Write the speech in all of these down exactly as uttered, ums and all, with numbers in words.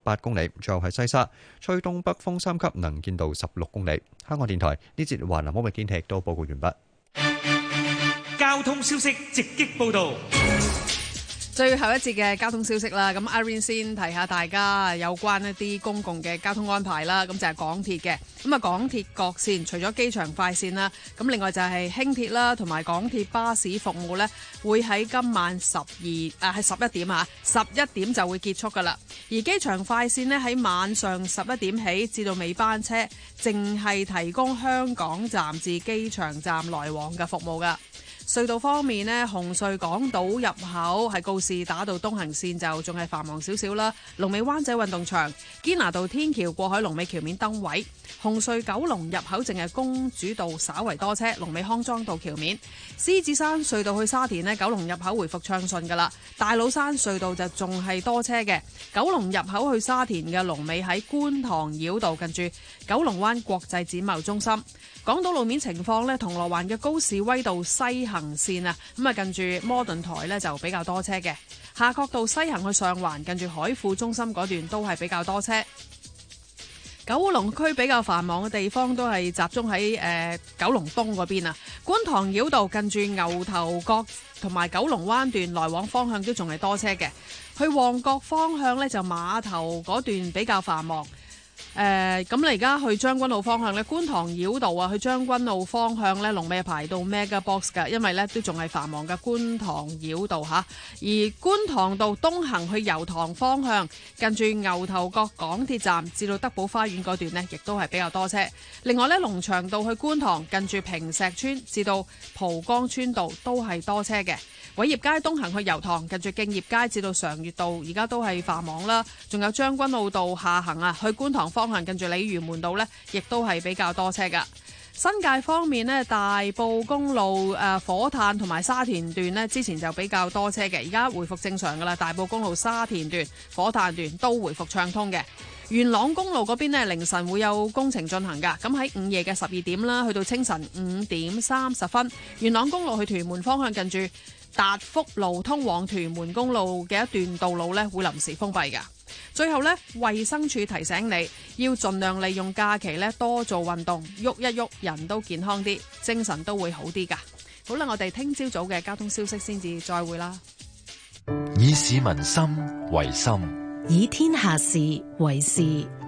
八公里。最後係西沙，吹東北風三級，能見度十六公里。香港電台呢節華南海域天氣都報告完畢。 交通消息直擊報道。 最後一節嘅交通消息啦，咁 Irene 先提下大家有關一啲公共嘅交通安排啦，咁就係港鐵嘅，咁啊港鐵各線除咗機場快線啦，咁另外就係輕鐵啦，同埋港鐵巴士服務呢，會喺今晚十二啊係十一點啊，十一點就會結束噶啦。而機場快線呢，喺晚上十一點起至到尾班車，淨係提供香港站至機場站來往嘅服務噶。隧道方面呢，紅隧港島入口係告士打道東行線就仲係繁忙少少啦。龍尾灣仔運動場、堅拿道天橋過海龍尾橋面燈位。紅隧九龍入口淨係公主道稍為多車，龍尾康莊道橋面。獅子山隧道去沙田呢，九龍入口回復暢順噶啦。大老山隧道就仲係多車嘅。九龍入口去沙田嘅龍尾喺觀塘繞道近住九龍灣國際展貿中心。港島路面情況呢，銅鑼灣嘅高士威道西行線啊，咁啊近住摩頓台呢就比較多車嘅。夏慤道西行去上環近住海富中心嗰段都係比較多車。九龍區比較繁忙嘅地方都係集中喺誒、呃、九龍東嗰邊啊，觀塘繞道近住牛頭角同埋九龍灣段來往方向都仲係多車嘅。去旺角方向呢，就碼頭嗰段比較繁忙。誒咁你而家去將軍澳方向咧，觀塘繞道啊，去將軍澳方向咧，龍尾排到 Mega Box 㗎，因為咧都仲係繁忙嘅觀塘繞道嚇。而觀塘道東行去油塘方向，近住牛頭角港鐵站至到德寶花園嗰段呢，亦都係比較多車。另外咧，龍翔道去觀塘，近住坪石村至到蒲崗村道都係多車嘅。偉業街東行去油塘，近住敬業街至到常悅道，而家都係繁忙啦。仲有將軍澳道下行啊，去觀塘方向，近住鯉魚門道呢，亦都係比較多車噶。新界方面呢，大埔公路誒、呃、火炭同埋沙田段呢，之前就比較多車嘅，而家回復正常噶啦。大埔公路沙田段、火炭段都回復暢通嘅。元朗公路嗰邊呢，凌晨會有工程進行噶，咁喺午夜嘅十二點啦，去到清晨五點三十分，元朗公路去屯門方向近住達福路通往屯門公路嘅一段道路呢，會臨時封閉㗎。最後呢，衛生署提醒你要盡量利用假期呢，多做運動，喐一喐，人都健康啲，精神都會好啲㗎。好啦，我哋聽朝早嘅交通消息先至再會啦。 以市民心為心， 以天下事為事。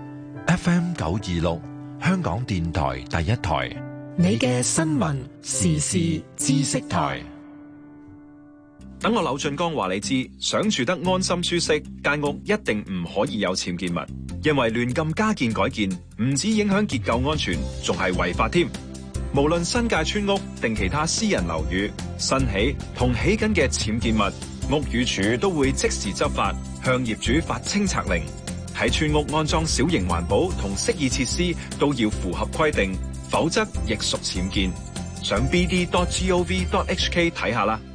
F M 九二六，香港電台第一台， 你嘅新聞時事知識台。 等我柳俊江話你知，想住得安心舒適，間屋一定唔可以有僭建物，因為亂咁加建改建，唔止影響結構安全，仲係違法添。無論新界村屋定其他私人樓宇，新起同起緊嘅僭建物，屋宇署都會即時執法，向業主發清拆令。喺村屋安裝小型環保同適意設施都要符合規定，否則亦屬僭建。上 b d dot gov dot h k 睇下啦。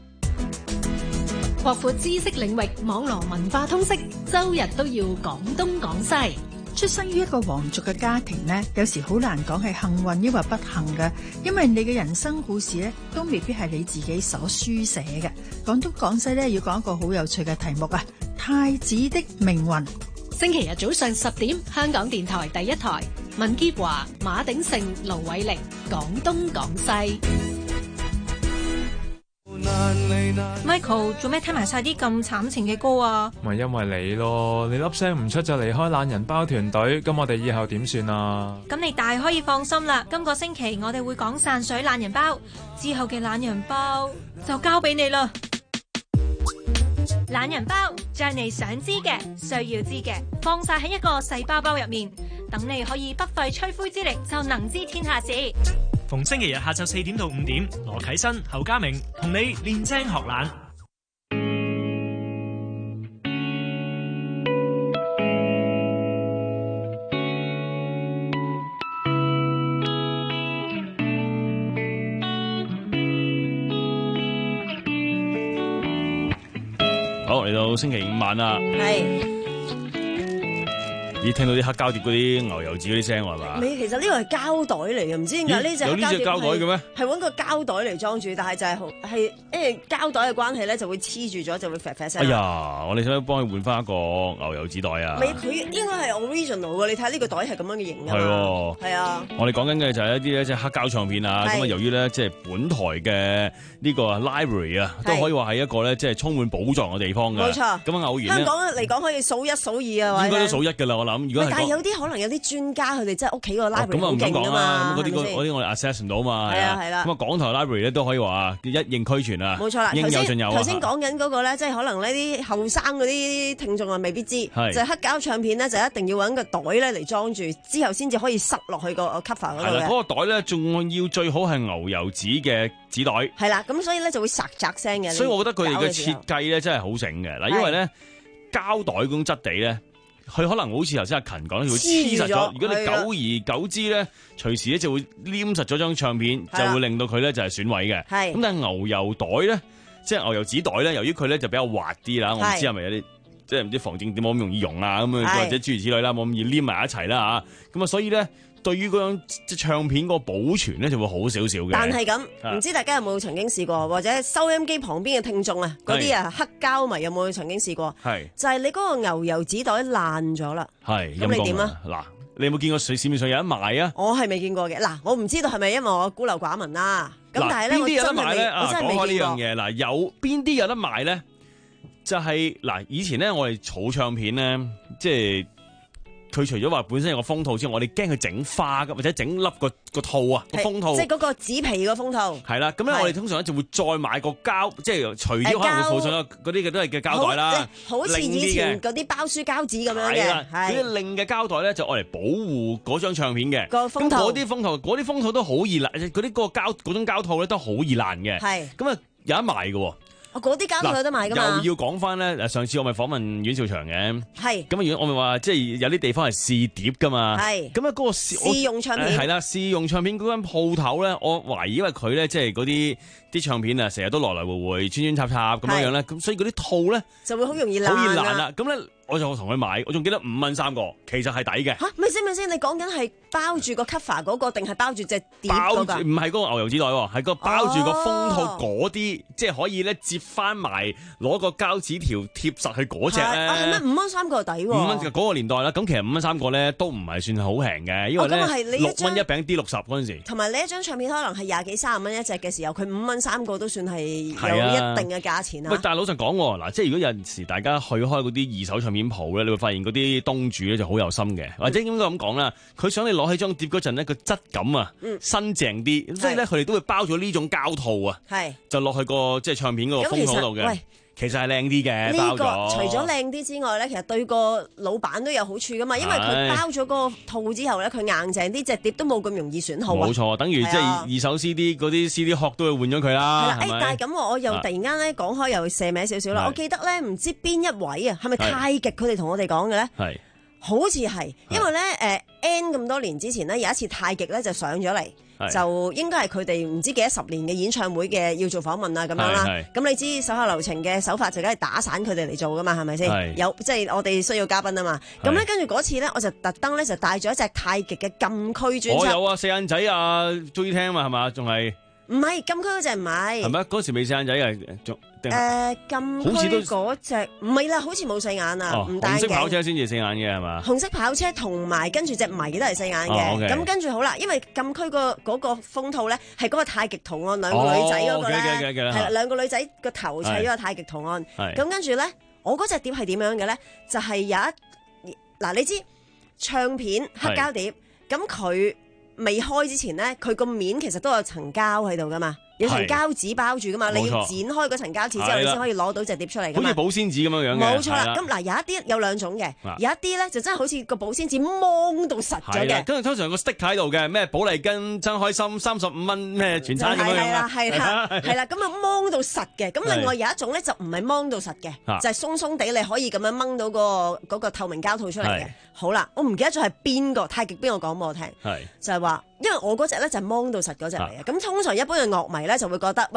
擴闊知識領域，網絡文化通識，周日都要講東講西。 出生於一個皇族嘅家庭呢，有時好難講係幸運抑或不幸嘅，因為你嘅人生故事呢，都未必係你自己所書寫嘅。廣東廣西呢，要講一個好有趣嘅題目啊，太子的命運。 星期日早上十點，香港電台第一台，文潔華、馬鼎盛、盧偉玲講東講西。 Michael 做咩聽埋晒啲咁慘情嘅歌啊？ 咪因為你咯，你粒聲唔出就離開懶人包團隊，咁我哋以後點算啊？ 咁你大可以放心啦，今個星期我哋會講散水懶人包，之後嘅懶人包就交俾你啦。懶人包將你想知嘅、需要知嘅放晒喺一個細包包入面，等你可以不費吹灰之力就能知天下事。 逢星期日下晝四點到五點，羅啟新、侯家明同你練精學懶。 好，嚟到星期五晚啦。 係。 咦，聽到啲黑膠碟嗰啲牛油紙嗰啲聲係嘛？ 你其實呢個係膠袋嚟嘅，唔知點解呢隻有呢隻膠袋嘅咩？ 係揾個膠袋嚟裝住，但係就係好係因為膠袋嘅關係咧，就會黐住咗，就會啡啡聲。 哎呀，我哋想幫佢換翻一個牛油紙袋啊！ 咪佢應該係 original 嘅，你睇下呢個袋係咁樣嘅型㗎嘛。 係喎， 係啊。 我哋講緊嘅就係一啲咧即係黑膠唱片啊，咁啊由於咧即係本台嘅呢個 library 啊，都可以話係一個咧即係充滿寶藏嘅地方㗎。冇錯。咁啊偶然香港嚟講可以數一數二啊， 應該都數一㗎啦，我諗。如果但係有啲可能有啲專家佢哋真係屋企個 library 好勁㗎嘛， 咁嗰啲嗰啲我哋 access 唔到嘛。 係啊係啦。 咁啊港台 library 咧都可以話一應俱全啊。 冇錯啦。 應有盡有啊。 頭先講緊嗰個咧，即係可能呢啲後生嗰啲聽眾啊未必知，就係黑膠唱片咧就一定要揾個袋咧嚟裝住，之後先至可以塞落去個 cover 嗰度嘅。係啦， 嗰個袋咧仲要最好係牛油紙嘅紙袋。 係啦，咁所以咧就會雜雜聲嘅。 所以我覺得佢哋嘅設計咧真係好醒嘅嗱，因為咧膠袋嗰種質地咧。佢可能好似頭先阿勤講，佢會黐實咗。如果你久而久之咧，隨時咧就會黏實咗張唱片，就會令到佢咧就係損毀嘅。咁但係牛油袋咧，即係牛油紙袋咧，由於佢咧就比較滑啲啦，我唔知係咪有啲即係唔知防靜點冇咁容易溶啊，咁或者諸如此類啦，冇咁易黏埋一齊啦嚇。咁啊，所以咧。對於嗰張即唱片嗰個保存咧，就會好少少嘅。 但係咁，唔知大家有冇曾經試過，或者收音機旁邊嘅聽眾啊，嗰啲啊黑膠迷有冇曾經試過？係就係你嗰個牛油紙袋爛咗啦。係咁你點啊？ 嗱，你有冇見過市面上有得賣啊？ 我係未見過嘅。嗱，我唔知道係咪因為我孤陋寡聞啦。咁但係咧，我真係未，我真係未見過。講開呢樣嘢，嗱，有邊啲有得賣咧？就係嗱，以前咧我哋儲唱片咧，即係。佢除咗話本身有個封套之外，我哋驚佢整花㗎，或者整粒個個套啊，個封套。即係嗰個紙皮個封套。係啦，咁咧我哋通常咧就會再買個膠，即係除咗可能會附上嗰啲嘅都係嘅膠袋啦。 好似以前嗰啲包書膠紙咁樣嘅。 係嗰啲另嘅膠袋咧就愛嚟保護嗰張唱片嘅。 個封套。 咁嗰啲封套，嗰啲封套都好易爛，嗰啲嗰個膠嗰種膠套咧都好易爛嘅。係。咁啊有得賣嘅。 哦，嗰啲膠套有得賣㗎嘛？ 又要講翻咧，上次我咪訪問阮兆祥嘅，係咁啊，阮我咪話即係有啲地方係試碟㗎嘛，係咁啊，嗰個試用唱片係啦，試用唱片嗰間鋪頭咧，我懷疑因為佢咧即係嗰啲啲唱片啊，成日都來來回回穿穿插插咁樣樣咧，咁所以嗰啲套咧就會好容易爛， 好易爛啦。咁咧我就同佢買，我仲記得五蚊三個，其實係抵嘅。 嚇，咪先咪先，你講緊係包住個 cover 嗰個定係包住隻碟嗰個？ 唔係嗰個牛油紙袋喎，係個包住個封套嗰啲，即係可以咧接翻埋攞個膠紙條貼實去嗰隻咧。 啊，係咩？五蚊三個抵喎。 五蚊嗰個年代啦，咁其實五蚊三個咧都唔係算好平嘅，因為咧六蚊一餅 D 六十嗰陣時。 同埋你一張唱片可能係廿幾三十蚊一隻嘅時候，佢五蚊三個都算係有一定嘅價錢啦。 喂，但係老實講喎，嗱，即係如果有陣時大家去開嗰啲二手唱片鋪咧，你會發現嗰啲東主咧就好有心嘅，或者應該咁講啦，佢想你攞起張碟嗰陣咧個質感啊，新淨啲，所以咧佢哋都會包咗呢種膠套啊，係就落去個即係唱片嗰個封套度嘅。其實係靚啲嘅，包咗。 除咗靚啲之外咧，其實對個老闆都有好處噶嘛，因為佢包咗嗰個套之後咧，佢硬淨啲，隻碟都冇咁容易損耗啊。 冇錯，等於即係二手 C D 嗰啲 C D 殼都會換咗佢啦。係啦， 誒，但係咁我又突然間咧講開又射名少少啦。我記得咧，唔知邊一位啊，係咪太極佢哋同我哋講嘅咧？係，好似係，因為咧誒 N 咁多年之前咧，有一次太極咧就上咗嚟。就應該係佢哋唔知幾多十年嘅演唱會嘅要做訪問啊咁樣啦。咁你知手下留情嘅手法就梗係打散佢哋嚟做噶嘛，係咪先？有即係我哋需要嘉賓啊嘛。咁咧跟住嗰次咧，我就特登咧就帶咗一隻太極嘅禁區專輯。 我有啊，四眼仔啊，中意聽啊嘛，係嘛？仲係唔係禁區嗰隻唔係？ 係咪嗰時未四眼仔嘅？仲誒禁區嗰隻唔係啦，好似冇四眼啊，唔戴眼鏡。紅色跑車先至四眼嘅係嘛？ 紅色跑車同埋跟住隻迷都係四眼嘅。咁跟住好啦，因為禁區個嗰個封套咧係嗰個太極圖案，兩個女仔嗰個咧係啦，兩個女仔個頭砌咗個太極圖案。咁跟住咧，我嗰隻碟係點樣嘅咧？就係有一嗱，你知唱片黑膠碟，咁佢未開之前咧，佢個面其實都有層膠喺度噶嘛。有層膠紙包住噶嘛，你要剪開嗰層膠紙之後，你先可以攞到隻碟出嚟噶嘛。 好似保鮮紙咁樣樣嘅。 冇錯啦，咁嗱有一啲有兩種嘅，有一啲咧就真係好似個保鮮紙掹到實咗嘅。 跟住通常個 stick 喺度嘅，咩寶麗金真開心三十五蚊咩全餐咁樣樣。 係啦係啦係啦，咁啊掹到實嘅。咁另外有一種咧就唔係掹到實嘅，就係鬆鬆地你可以咁樣掹到個嗰個透明膠套出嚟嘅。好啦，我唔記得咗係邊個太極邊個講俾我聽，就係話。因為我嗰隻咧就係掹到實嗰隻嚟嘅，咁通常一般嘅樂迷咧就會覺得，喂，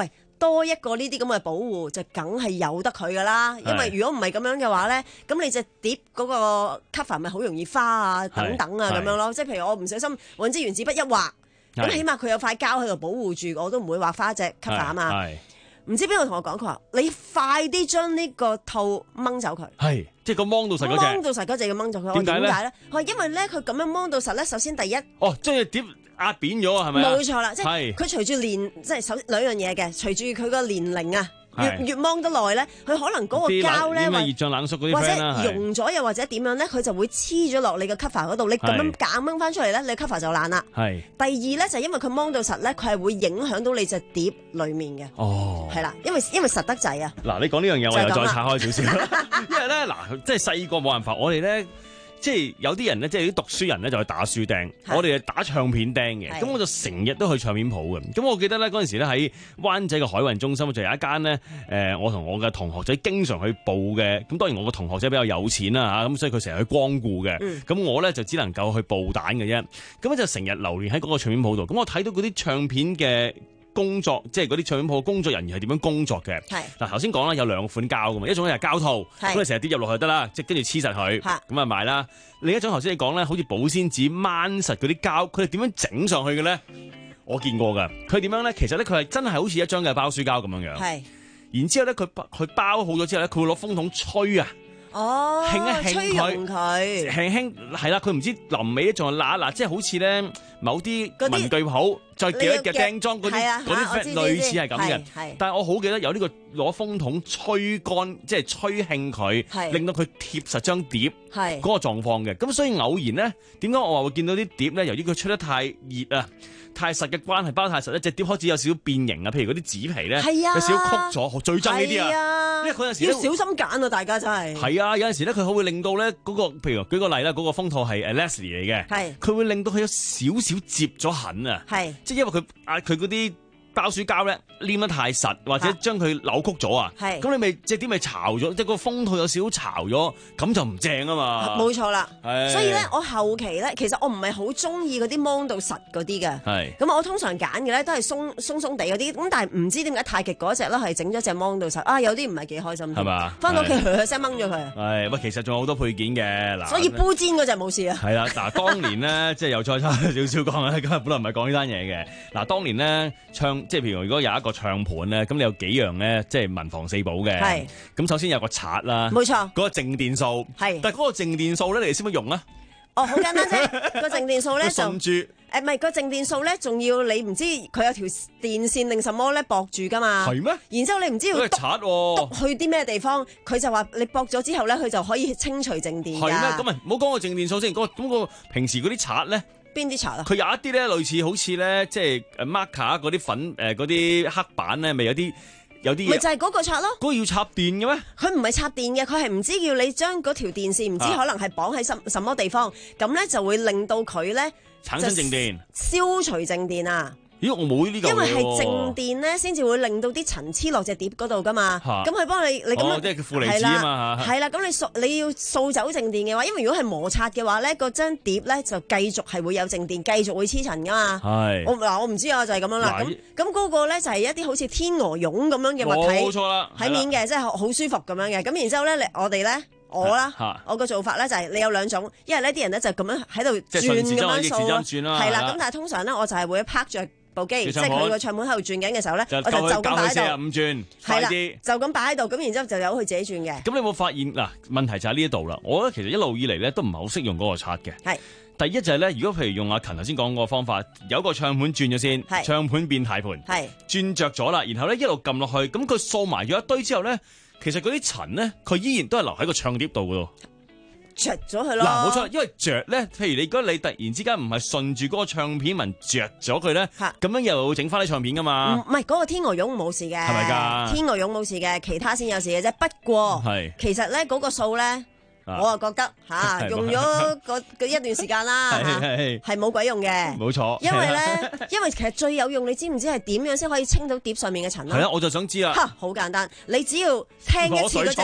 多一個呢啲咁嘅保護，就梗係由得佢噶啦。因為如果唔係咁樣嘅話咧，咁你隻碟嗰個 cover 咪好容易花啊、等等啊咁樣咯。即係譬如我唔小心揾支原子筆一畫，咁起碼佢有塊膠喺度保護住，我都唔會畫花隻 cover 啊嘛。唔知邊個同我講，佢話你快啲將呢個套掹走佢。 係，即係個掹到實嗰隻。掹到實嗰隻要掹走佢。點解咧？佢話因為咧，佢咁樣掹到實咧，首先第一，哦，將隻碟壓扁咗啊，係咪？冇錯啦，即係佢隨住年，即係首兩樣嘢嘅，隨住佢個年齡啊。越越掹得耐咧，佢可能嗰個膠咧，熱脹冷縮嗰啲 friend 啦，或者溶咗又或者點樣咧，佢就會黐咗落你個 cover 嗰度。你咁樣夾掹翻出嚟咧，你 cover 就爛啦。係。第二咧就係因為佢掹到實咧，佢係會影響到你隻碟裡面嘅。哦。係啦，因為因為實得滯啊。嗱，你講呢樣嘢我又再拆開少少，因為咧嗱，即係細個冇辦法，我哋咧。即係有啲人咧，即係啲讀書人咧就去打書釘，我哋係打唱片釘嘅。咁我就成日都去唱片鋪嘅。咁我記得咧嗰陣時咧喺灣仔嘅海運中心就有一間咧，誒我同我嘅同學仔經常去報嘅。咁當然我個同學仔比較有錢啦嚇，咁所以佢成日去光顧嘅。咁、嗯、我咧就只能夠去報單嘅啫。咁就成日流連喺嗰個唱片鋪度。咁我睇到嗰啲唱片嘅工作，即係嗰啲唱片鋪工作人員係點樣工作嘅？係嗱，頭先講啦，有兩款膠噶嘛，一種係膠套，咁你成日跌入落去得啦，即係跟住黐實佢，咁啊賣啦。另一種頭先你講咧，好似保鮮紙掹實嗰啲膠，佢哋點樣整上去嘅咧？我見過噶，佢點樣咧？其實咧，佢係真係好似一張嘅包書膠咁樣樣。係，然之後咧，佢佢包好咗之後咧，佢會攞風筒吹啊。哦，輕一輕佢，輕輕係啦，佢唔知臨尾仲係嗱嗱，即係好似咧某啲文具鋪再夾一夾釘裝嗰啲嗰啲類似係咁嘅。但係我好記得有呢個攞風筒吹乾，即係吹興佢，令到佢貼實張碟嗰個狀況嘅。咁所以偶然咧，點解我話會見到啲碟咧？由於佢吹得太熱啊！太實嘅關係，包太實咧，隻碟開始有少少變形啊！譬如嗰啲紙皮咧，有少少曲咗，最憎呢啲啊！因為嗰陣時要小心揀啊，大家真係。係啊，有陣時咧，佢會令到咧嗰個，譬如舉個例啦，嗰個封套係 Leslie 嚟嘅，係佢會令到佢有少少摺咗痕啊，係即係因為佢啊，佢嗰啲包書膠咧黏得太實，或者將佢扭曲咗啊，係咁你咪隻碟咪巢咗，即係個封套有少少巢咗，咁就唔正啊嘛。冇錯啦，所以咧我後期咧，其實我唔係好中意嗰啲掹到實嗰啲嘅，係咁我通常揀嘅咧都係鬆鬆鬆地嗰啲，咁但係唔知點解太極嗰隻咧係整咗隻掹到實啊，有啲唔係幾開心，係嘛？翻到屋企噓噓聲掹咗佢。係，喂，其實仲有好多配件嘅嗱。所以煲煎嗰隻冇事啊。係啦，嗱，當年咧即係又再差少少講啦，今日本來唔係講呢單嘢嘅。嗱，當年咧唱。即係譬如如果有一個唱盤咧，咁你有幾樣咧，即係文房四寶嘅。係。咁首先有個刷啦。冇錯。嗰個靜電掃。係。但係嗰個靜電掃咧，你哋識唔識用啊？哦，好簡單啫。個靜電掃咧就。順住。誒，唔係個靜電掃咧，仲要你唔知佢有條電線定什麼咧駁住噶嘛？係咩？然之後你唔知要篤篤去啲咩地方，佢就話你駁咗之後咧，佢就可以清除靜電㗎。係咩？咁啊，唔好講個靜電掃先。嗰個咁個平時嗰啲刷咧。邊啲刷啊？佢有一啲咧，類似好似咧，即係誒 marker 嗰啲粉誒嗰啲黑板咧，咪有啲有啲嘢。咪就係嗰個刷咯。嗰個要插電嘅咩？佢唔係插電嘅，佢係唔知要你將嗰條電線唔知可能係綁喺什什麼地方，咁咧、啊、就會令到佢咧產生靜電，消除靜電啊！咦，我冇呢啲㗎喎。因為係靜電咧，先至會令到啲塵黐落隻碟嗰度噶嘛。咁佢幫你，你咁樣，哦，即係負離子啊嘛。係啦，咁你掃你要掃走靜電嘅話，因為如果係摩擦嘅話咧，嗰張碟咧就繼續係會有靜電，繼續會黐塵噶嘛。係。我嗱我唔知啊，就係咁樣啦。咁咁嗰個咧就係一啲好似天鵝絨咁樣嘅物體。冇錯啦。喺面嘅，即係好舒服咁樣嘅。咁然之後咧，我哋咧。我啦，我個做法咧就係你有兩種，因為呢啲人咧就咁樣喺度轉咁樣掃，係啦。咁但係通常咧我就係會拍著部機，即係佢個唱盤喺度轉緊嘅時候咧，我就就咁擺喺度，五轉，係啦，就咁擺喺度，咁然之後就由佢自己轉嘅。咁你有冇發現嗱？問題就喺呢一度啦。我覺得其實一路以嚟咧都唔係好識用嗰個刷嘅。係。第一就係咧，如果譬如用阿勤頭先講嗰個方法，有個唱盤轉咗先，唱盤變軚盤，係轉着咗啦，然後咧一路撳落去，咁佢掃埋咗一堆之後咧。其實嗰啲塵咧，佢依然都係留喺個唱碟度嘅咯，着咗佢咯。嗱，冇錯，因為着咧，譬如你如果你突然之間唔係順住嗰個唱片紋着咗佢咧，咁樣又會整翻啲唱片噶嘛。唔係嗰個天鵝絨冇事嘅，係咪㗎？天鵝絨冇事嘅，其他先有事嘅啫。不過，其實咧嗰個數咧。我啊覺得吓、啊、用咗嗰一段時間啦，係冇鬼用嘅，冇錯。因為咧，因為其實最有用，你知唔知係點樣先可以清到碟上面嘅塵啊？係啊，我就想知啦。吓，好簡單，你只要聽一次嗰隻，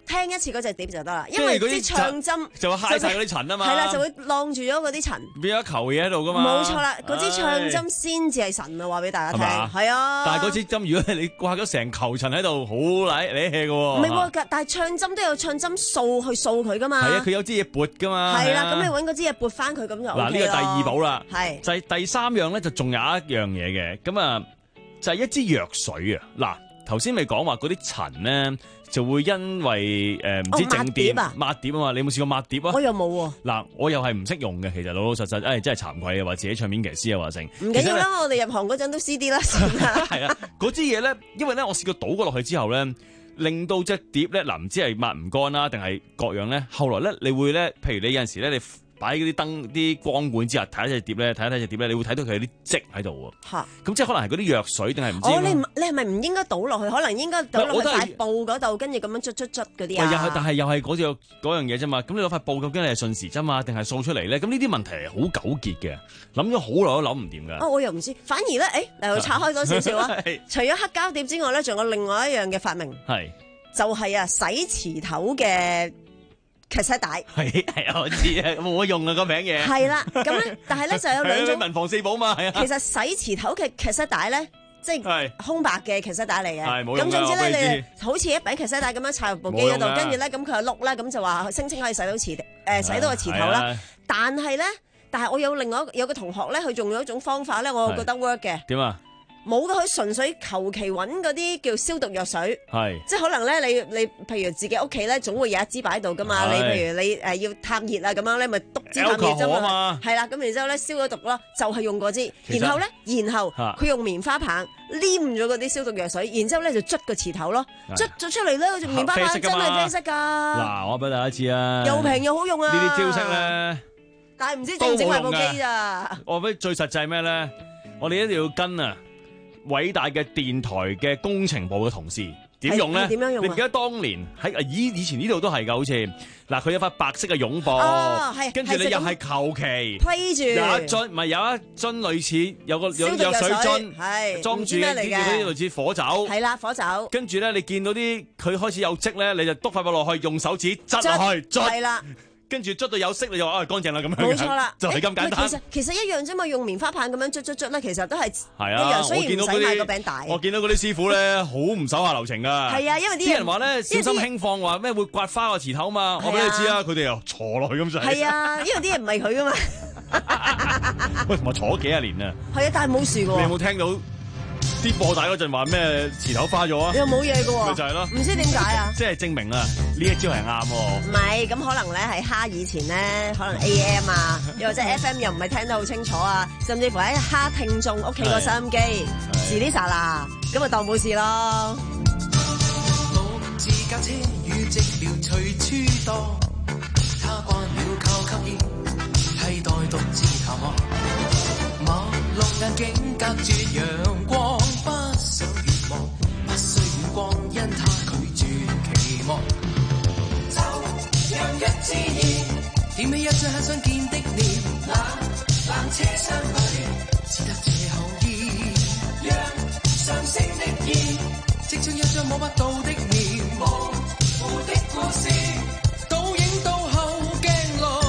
聽一次嗰隻碟就得啦，因為啲唱針就會揩晒嗰啲塵啊嘛， 係啦，就會晾住咗嗰啲塵， 變咗一球嘢喺度噶嘛。 冇錯啦，嗰支唱針先至係神啊！話俾大家聽，係啊。 但係嗰支針如果你掛咗成球塵喺度，好瀨你 hea 嘅喎。 唔係喎，但係唱針都有唱針掃去掃佢噶嘛。 係啊，佢有支嘢撥噶嘛。 係啦，咁你揾嗰支嘢撥翻佢咁就 OK 嗱，呢個第二寶啦， 係就係第三樣咧，就仲有一樣嘢嘅，咁啊就係一支藥水啊。嗱，頭先咪講話嗰啲塵咧。就會因為誒唔知靜電啊抹碟啊嘛，你有冇試過抹碟啊？ 我又冇喎。 嗱，我又係唔識用嘅，其實老老實實，誒真係慚愧啊，話自己唱片騎師啊話成。 唔緊要啦，我哋入行嗰陣都 C D 啦，算啦。 係啊，嗰支嘢咧，因為咧我試過倒過落去之後咧，令到隻碟咧嗱唔知係抹唔乾啦，定係各樣咧。後來咧，你會咧，譬如你有陣時咧，你擺嗰啲燈、啲光管之下睇一隻碟咧，睇一睇隻碟咧，你會睇到佢有啲積喺度喎。嚇！咁即係可能係嗰啲藥水定係唔知？ 哦，你你係咪唔應該倒落去？可能應該倒落去塊布嗰度，跟住咁樣捽捽捽嗰啲啊？ 又係，但係又係嗰隻嗰樣嘢啫嘛。咁你攞塊布究竟係順時針嘛，定係掃出嚟咧？咁呢啲問題係好糾結嘅，諗咗好耐都諗唔掂㗎。 哦，我又唔知，反而咧，誒，嚟我拆開咗少少啊。除咗黑膠碟之外咧，仲有另外一樣嘅發明，係就係啊洗磁頭嘅。卡式帶係係啊，我知啊，冇乜用啊個名嘢。 係啦，咁咧，但係咧就有兩種文房四寶嘛，係啊。 其實洗磁頭嘅卡式帶咧，即係空白嘅卡式帶嚟嘅。 係冇用㗎。 咁總之咧，你好似一餅卡式帶咁樣插入部機嗰度，跟住咧咁佢就碌啦，咁就話聲稱可以洗到磁誒洗到個磁頭啦。但係咧，但係我有另外有個同學咧，佢用咗一種方法咧，我覺得 work 嘅。 點啊？ 冇嘅，佢純粹求其揾嗰啲叫消毒藥水， 係即係可能咧，你你譬如自己屋企咧，總會有一支擺喺度噶嘛。你譬如你誒要探熱啊咁樣咧，咪篤支探熱啫嘛。係啦，咁然之後咧消咗毒咯，就係用嗰支。然後咧，然後佢用棉花棒黏咗嗰啲消毒藥水，然之後咧就捽個磁頭咯，捽咗出嚟咧，好似棉花棒真係啡色㗎。嗱， 我俾大家知啊， 又平又好用啊。 呢啲招式咧， 但係唔知整唔整埋部機咋？ 我俾最實際咩咧？我哋一定要跟啊！偉大嘅電台嘅工程部嘅同事點用咧？點樣用？你唔記得當年喺以以前呢度都係㗎，好似嗱，佢有塊白色嘅擁抱，跟住你又係求其推住有一樽，唔係有一樽類似有個有有水樽，係裝住啲嗰啲類似火酒， 係啦火酒。跟住咧，你見到啲佢開始有漬咧，你就篤塊布落去，用手指捽落去，捽係啦。跟住捽到有色，你就話啊乾淨啦咁樣。 冇錯啦， 就係咁簡單。 其實其實一樣啫嘛，用棉花棒咁樣捽捽捽咧，其實都係一樣。所以唔使買個餅大。 我見到嗰啲師傅咧，好唔手下留情㗎。 係啊，因為啲人話咧小心輕放，話咩會刮花個磁頭嘛。我俾你知啊，佢哋又坐落去咁就係。 係啊，因為啲嘢唔係佢㗎嘛。 喂，同我坐咗幾廿年啊。 係啊，但係冇事喎。 你有冇聽到？啲播帶嗰陣話咩磁頭花咗啊？ 又冇嘢嘅喎， 咪就係咯， 唔知點解啊？ 即係證明啊，呢一招係啱喎。 唔係，咁可能咧係蝦以前咧，可能 A M 啊，又或者 F M 又唔係聽得好清楚啊，甚至乎喺蝦聽眾屋企個收音機，遲啲剎啦，咁咪當冇事咯。 六字駕車與寂寥隨處多，他慣了靠吸煙，替代獨自談話。馬路眼鏡隔絕陽光，不想遠望，不需遠光，因他拒絕期望。就讓一支煙，點起一張很想見的臉，冷冷車廂裏，只得這口煙，讓上升的煙，即將一張摸不到的面，模糊的故事，倒影到後鏡內。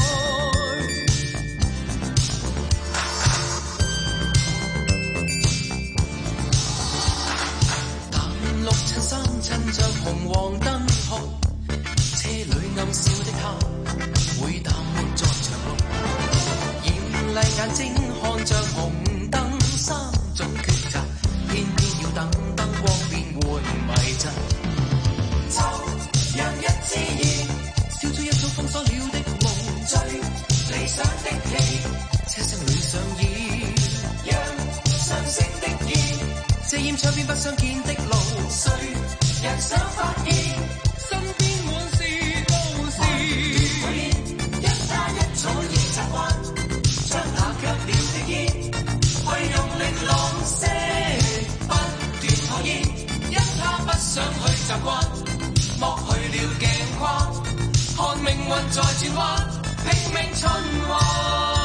趁着紅黃燈號，車裏暗笑的他，會淡漠在長路。嚴厲眼睛看着紅燈，三種抉擇，偏偏要等燈光變換迷陣。就讓一支煙，燒出一種封鎖了的夢，最理想的戲，車廂裏上演，讓上升的煙，遮掩窗邊不想見的路，誰人想發現身邊滿是故事，一加一早已習慣，將那卻了的煙去用力浪射，不斷拖煙，因他不想去習慣，剝去了鏡框，看命運在轉彎，拼命循環。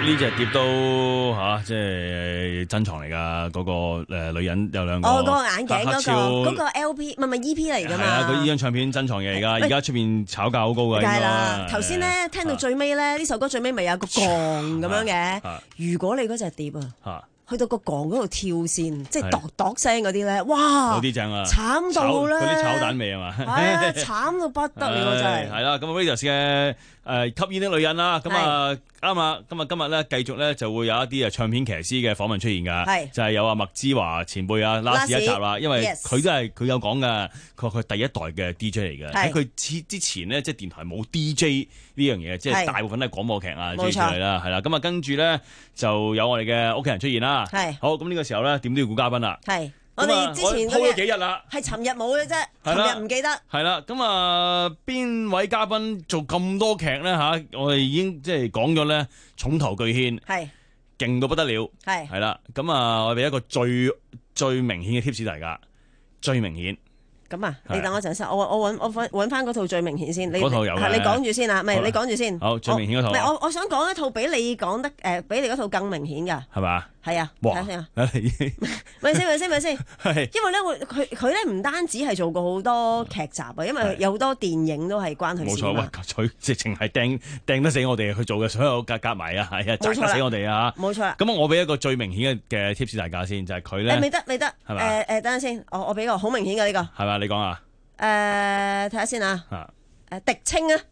呢隻碟都嚇，即係珍藏嚟㗎。嗰個誒女人有兩個哦，嗰個眼鏡嗰黑超個嗰個 L P 唔係唔係 E P 嚟㗎嘛？ 係啊，佢呢張唱片珍藏嘢嚟㗎。而家出邊炒價好高㗎。 梗係啦，頭先咧聽到最尾咧，呢首歌最尾咪有個槓咁樣嘅。如果你嗰隻碟啊，去到個槓嗰度跳線，即係度度聲嗰啲咧，哇！ 嗰啲正啊， 慘到咧， 嗰啲炒蛋味啊嘛， 係啊，慘到不得了真係。 係啦，咁 Radius 嘅誒吸煙的女人啦，咁啊啱啊，今日今日咧繼續咧就會有一啲啊唱片騎師嘅訪問出現㗎，就係有阿麥之華前輩啊 last 一集啦，因為佢都係佢有講㗎，佢話佢第一代嘅 D J 嚟嘅，喺佢之之前呢，即係電台冇 D J 呢樣嘢，即係大部分都係廣播劇啊之類啦，係啦，咁啊跟住咧就有我哋嘅屋企人出現啦，係好咁呢個時候咧點都要估嘉賓啦，係。 我哋之前鋪咗幾日啦， 係尋日冇嘅啫，尋日唔記得。 係啦，咁啊邊位嘉賓做咁多劇咧嚇？我哋已經即係講咗咧，重頭巨獻，係勁到不得了，係係啦。咁啊，我哋一個最最明顯嘅 tips 大家，最明顯。咁啊，你等我陣先，我我揾我揾揾翻嗰套最明顯先。嗰套有嘅，你講住先啊，唔係你講住先。好，最明顯嗰套。唔係我我想講一套比你講得誒，比你嗰套更明顯㗎。係嘛？係啊。哇！睇下先啊。咪先咪先咪先。因為咧，我佢佢咧唔單止係做過好多劇集啊，因為有好多電影都係關佢事。冇錯，喂，佢直情係掟掟得死我哋去做嘅所有夾夾埋啊，係啊，砸死我哋啊。冇錯啦。咁我俾一個最明顯嘅嘅 tips 大家先，就係佢咧。誒未得未得。係咪？誒誒，等陣先，我我俾個好明顯嘅呢個。係嘛？你講啊？誒，睇下先啊。誒，狄青啊。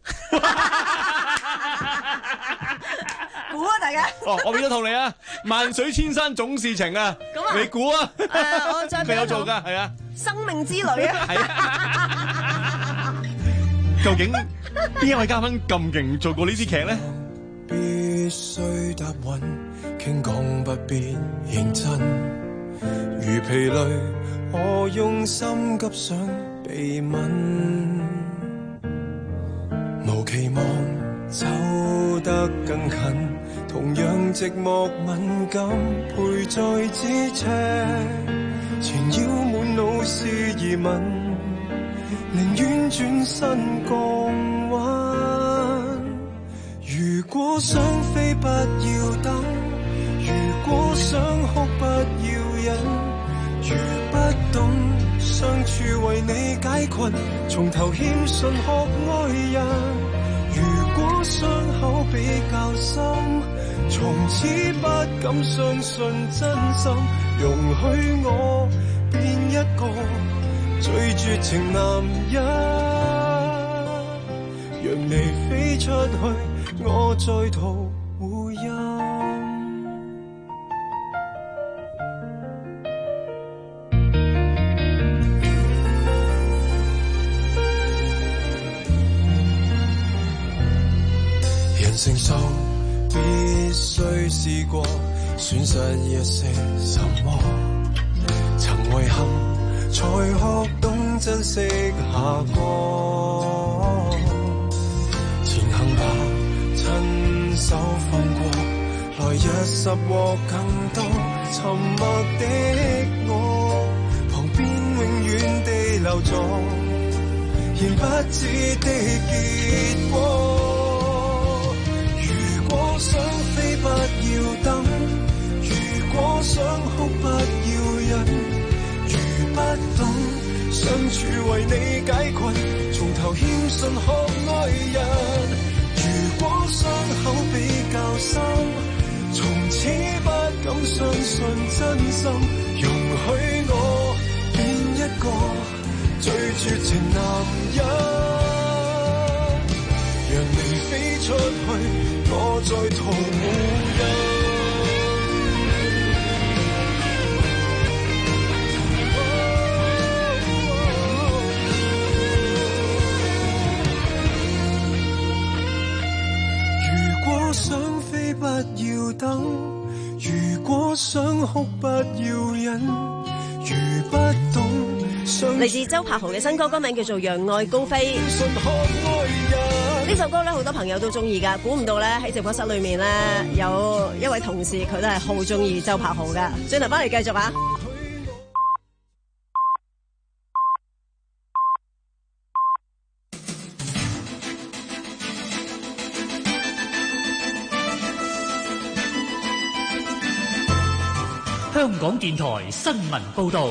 估啊，大家！哦，我俾咗套你啊，《萬水千山總是情》啊，你估啊？誒，我再俾佢有做㗎，係啊。生命之旅啊！係啊。究竟邊一位嘉賓咁勁做過呢啲劇咧？必須答允，傾講不必認真，如疲累，我用心急想被吻，無期望走得更近，同樣寂寞敏感，陪在咫尺，纏繞滿腦是疑問，寧願轉身降溫。如果想飛不要等，如果想哭不要忍，如不懂相處為你解困，從頭欠信學愛人。如果傷口比較深，從此不敢相信真心，容許我變一個最絕情男人，讓你飛出去，我在途護蔭。成熟必須試過，損失一些什麼，曾遺憾才學懂珍惜下個，前行吧，親手放過，來日拾獲更多，沉默的我，旁邊永遠地留作，言不知的結果。如果想飛不要等，如果想哭不要忍，如不懂相處為你解困，從頭欠信學愛人。如果傷口比較深，從此不敢相信真心，容許我變一個最絕情男人，讓你飛出去，我在途無人。如果想飛不要等，如果想哭不要忍，如不懂。嚟自周柏豪嘅新歌，歌名叫做《讓愛高飛》。呢首歌咧，好多朋友都中意噶，估唔到咧喺直播室裏面咧有一位同事，佢都係好中意周柏豪噶。轉頭翻嚟繼續啊！ 香港電台新聞報導。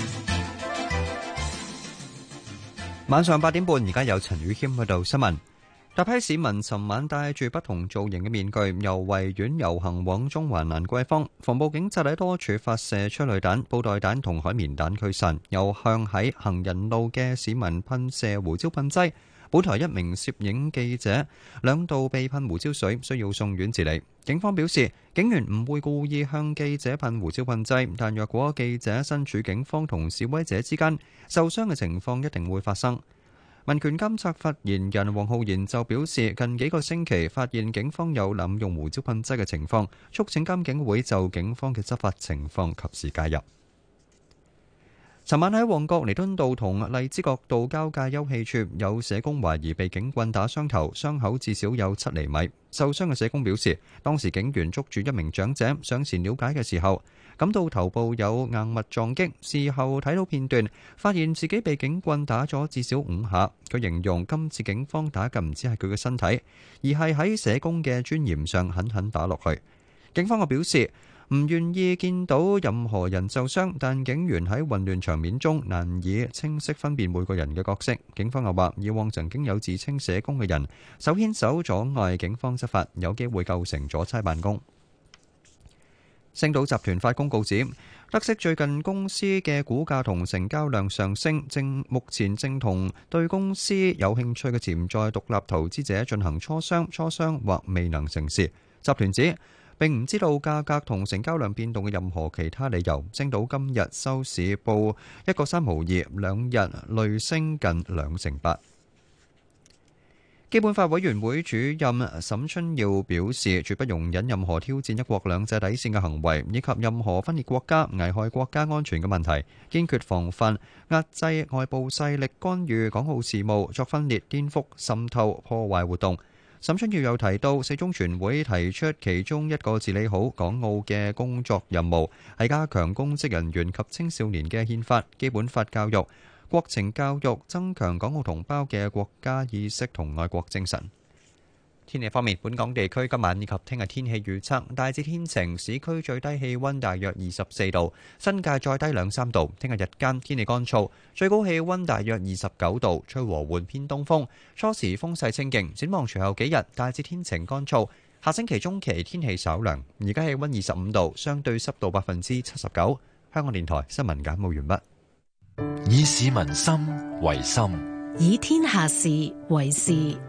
晚上八點半，而家有陳宇謙去到新聞。大批市民尋晚戴住不同造型嘅面具，由維園遊行往中環蘭桂坊。防暴警察喺多處發射催淚彈、布袋彈同海綿彈驅散，又向喺行人路嘅市民噴射胡椒噴劑。本台一名攝影記者兩度被噴胡椒水，需要送院治理。警方表示，警員唔會故意向記者噴胡椒噴劑，但若果記者身處警方同示威者之間，受傷嘅情況一定會發生。民權監察發言人黃浩然就表示，近幾個星期發現警方有濫用胡椒噴劑嘅情況，促請監警會就警方嘅執法情況及時介入。尋晚喺旺角彌敦道同荔枝角道交界休憩處，有社工懷疑被警棍打傷頭，傷口至少有七厘米。受傷嘅社工表示，當時警員捉住一名長者上前了解嘅時候，感到頭部有硬物撞擊，事後睇到片段，發現自己被警棍打咗至少五下。佢形容今次警方打嘅唔止係佢嘅身體，而係喺社工嘅尊嚴上狠狠打落去。警方又表示，唔願意見到任何人受傷，但警員喺混亂場面中難以清晰分辨每個人嘅角色。警方又話，以往曾經有自稱社工嘅人手牽手阻礙警方執法，有機會構成阻差辦公。星島集團發公告指，得悉最近公司嘅股價同成交量上升，正目前正同對公司有興趣嘅潛在獨立投資者進行磋商，磋商或未能成事。集團指並唔知道價格同成交量變動嘅任何其他理由。星島今日收市報一個三毫二，兩日累升近兩成八。基本法委員會主任沈春耀表示，絕不容忍任何挑戰一國兩制底線嘅行為，以及任何分裂國家、危害國家安全嘅問題，堅決防範壓制外部勢力干預港澳事務，作分裂、顛覆、滲透、破壞活動。沈春耀又提到，四中全會提出其中一個治理好港澳嘅工作任務，係加強公職人員及青少年嘅憲法、基本法教育、國情教育，增強港澳同胞嘅國家意識同愛國精神。天氣方面，本港地區今晚以及聽日天氣預測大致天晴，市區最低氣溫大約二十四度，新界再低兩三度。聽日日間天氣乾燥，最高氣溫大約二十九度，吹和緩偏東風，初時風勢清勁。展望隨後幾日大致天晴乾燥，下星期中期天氣稍涼。而家氣溫二十五度，相對濕度百分之七十九。香港電台新聞簡報完畢。 以市民心為心， 以天下事為事。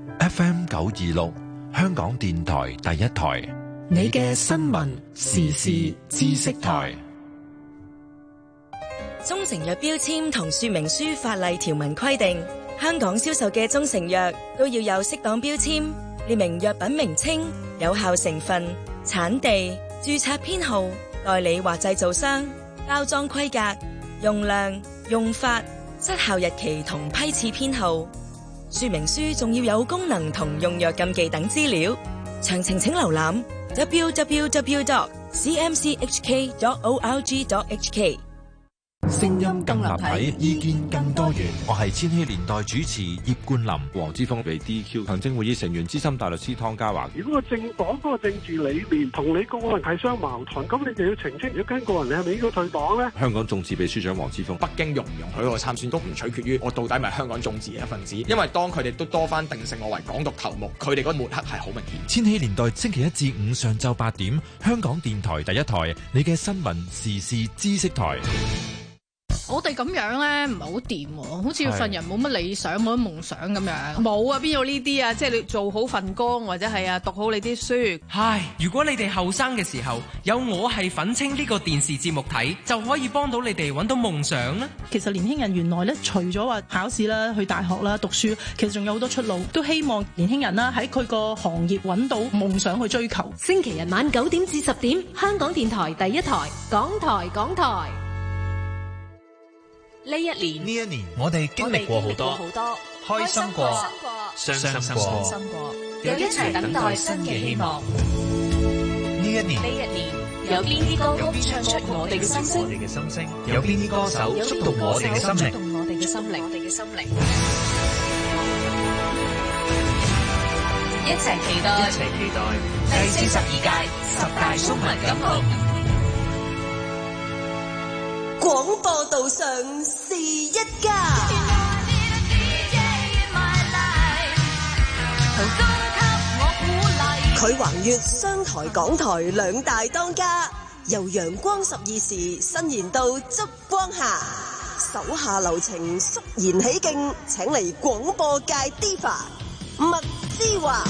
F M 九二六，香港電台第一台， 你嘅新聞時事知識台。 中成藥標籤同說明書法例條文規定，香港銷售嘅中成藥都要有適當標籤，列明藥品名稱、有效成分、產地、註冊編號、代理或製造商、包裝規格、用量、用法、失效日期同批次編號。說明書仲要有功能同用藥禁忌等資料，詳情請瀏覽 w w w dot c m c h k dot org dot h k。 聲音更立體，意見更多元。我係千禧年代主持葉冠霖。 黃之鋒被 D Q， 行政會議成員資深大律師湯家驊。 如果個政黨嗰個政治理念同你個人係相矛盾，咁你就要澄清，如果跟個人你係咪應該退黨呢？ 香港眾志秘書長黃之鋒， 北京容唔容許我參選都唔取決於我到底係咪香港眾志嘅一份子，因為當佢哋都多番定性我為港獨頭目，佢哋嗰抹黑係好明顯。 千禧年代星期一至五上晝八點，香港電台第一台，你嘅新聞時事知識台。 我哋咁樣咧唔係好掂喎，好似份人冇乜理想冇乜夢想咁樣。冇啊，邊有呢啲啊？即係你做好份工或者係啊讀好你啲書。 唉，如果你哋後生嘅時候有我係粉青呢個電視節目睇，就可以幫到你哋揾到夢想啦。 其實年輕人原來咧，除咗話考試啦、去大學啦、讀書，其實仲有好多出路。都希望年輕人啦喺佢個行業揾到夢想去追求。 星期日晚九點至十點，香港電台第一台，港台港台。 呢一年，呢一年，我哋經歷過好多，開心過，傷心過，又一齊等待新嘅希望。呢一年，呢一年，有邊啲歌曲唱出我哋嘅心聲？有邊啲歌手觸動我哋嘅心靈？我哋嘅心靈，我哋嘅心靈。一齊期待，一齊期待第四十二屆十大中文金曲。 廣播道上是一家。佢橫越商台、港台兩大當家，由陽光十二時伸延到燭光下，手下留情，肅然起敬，請嚟廣播界 Diva 麥之華。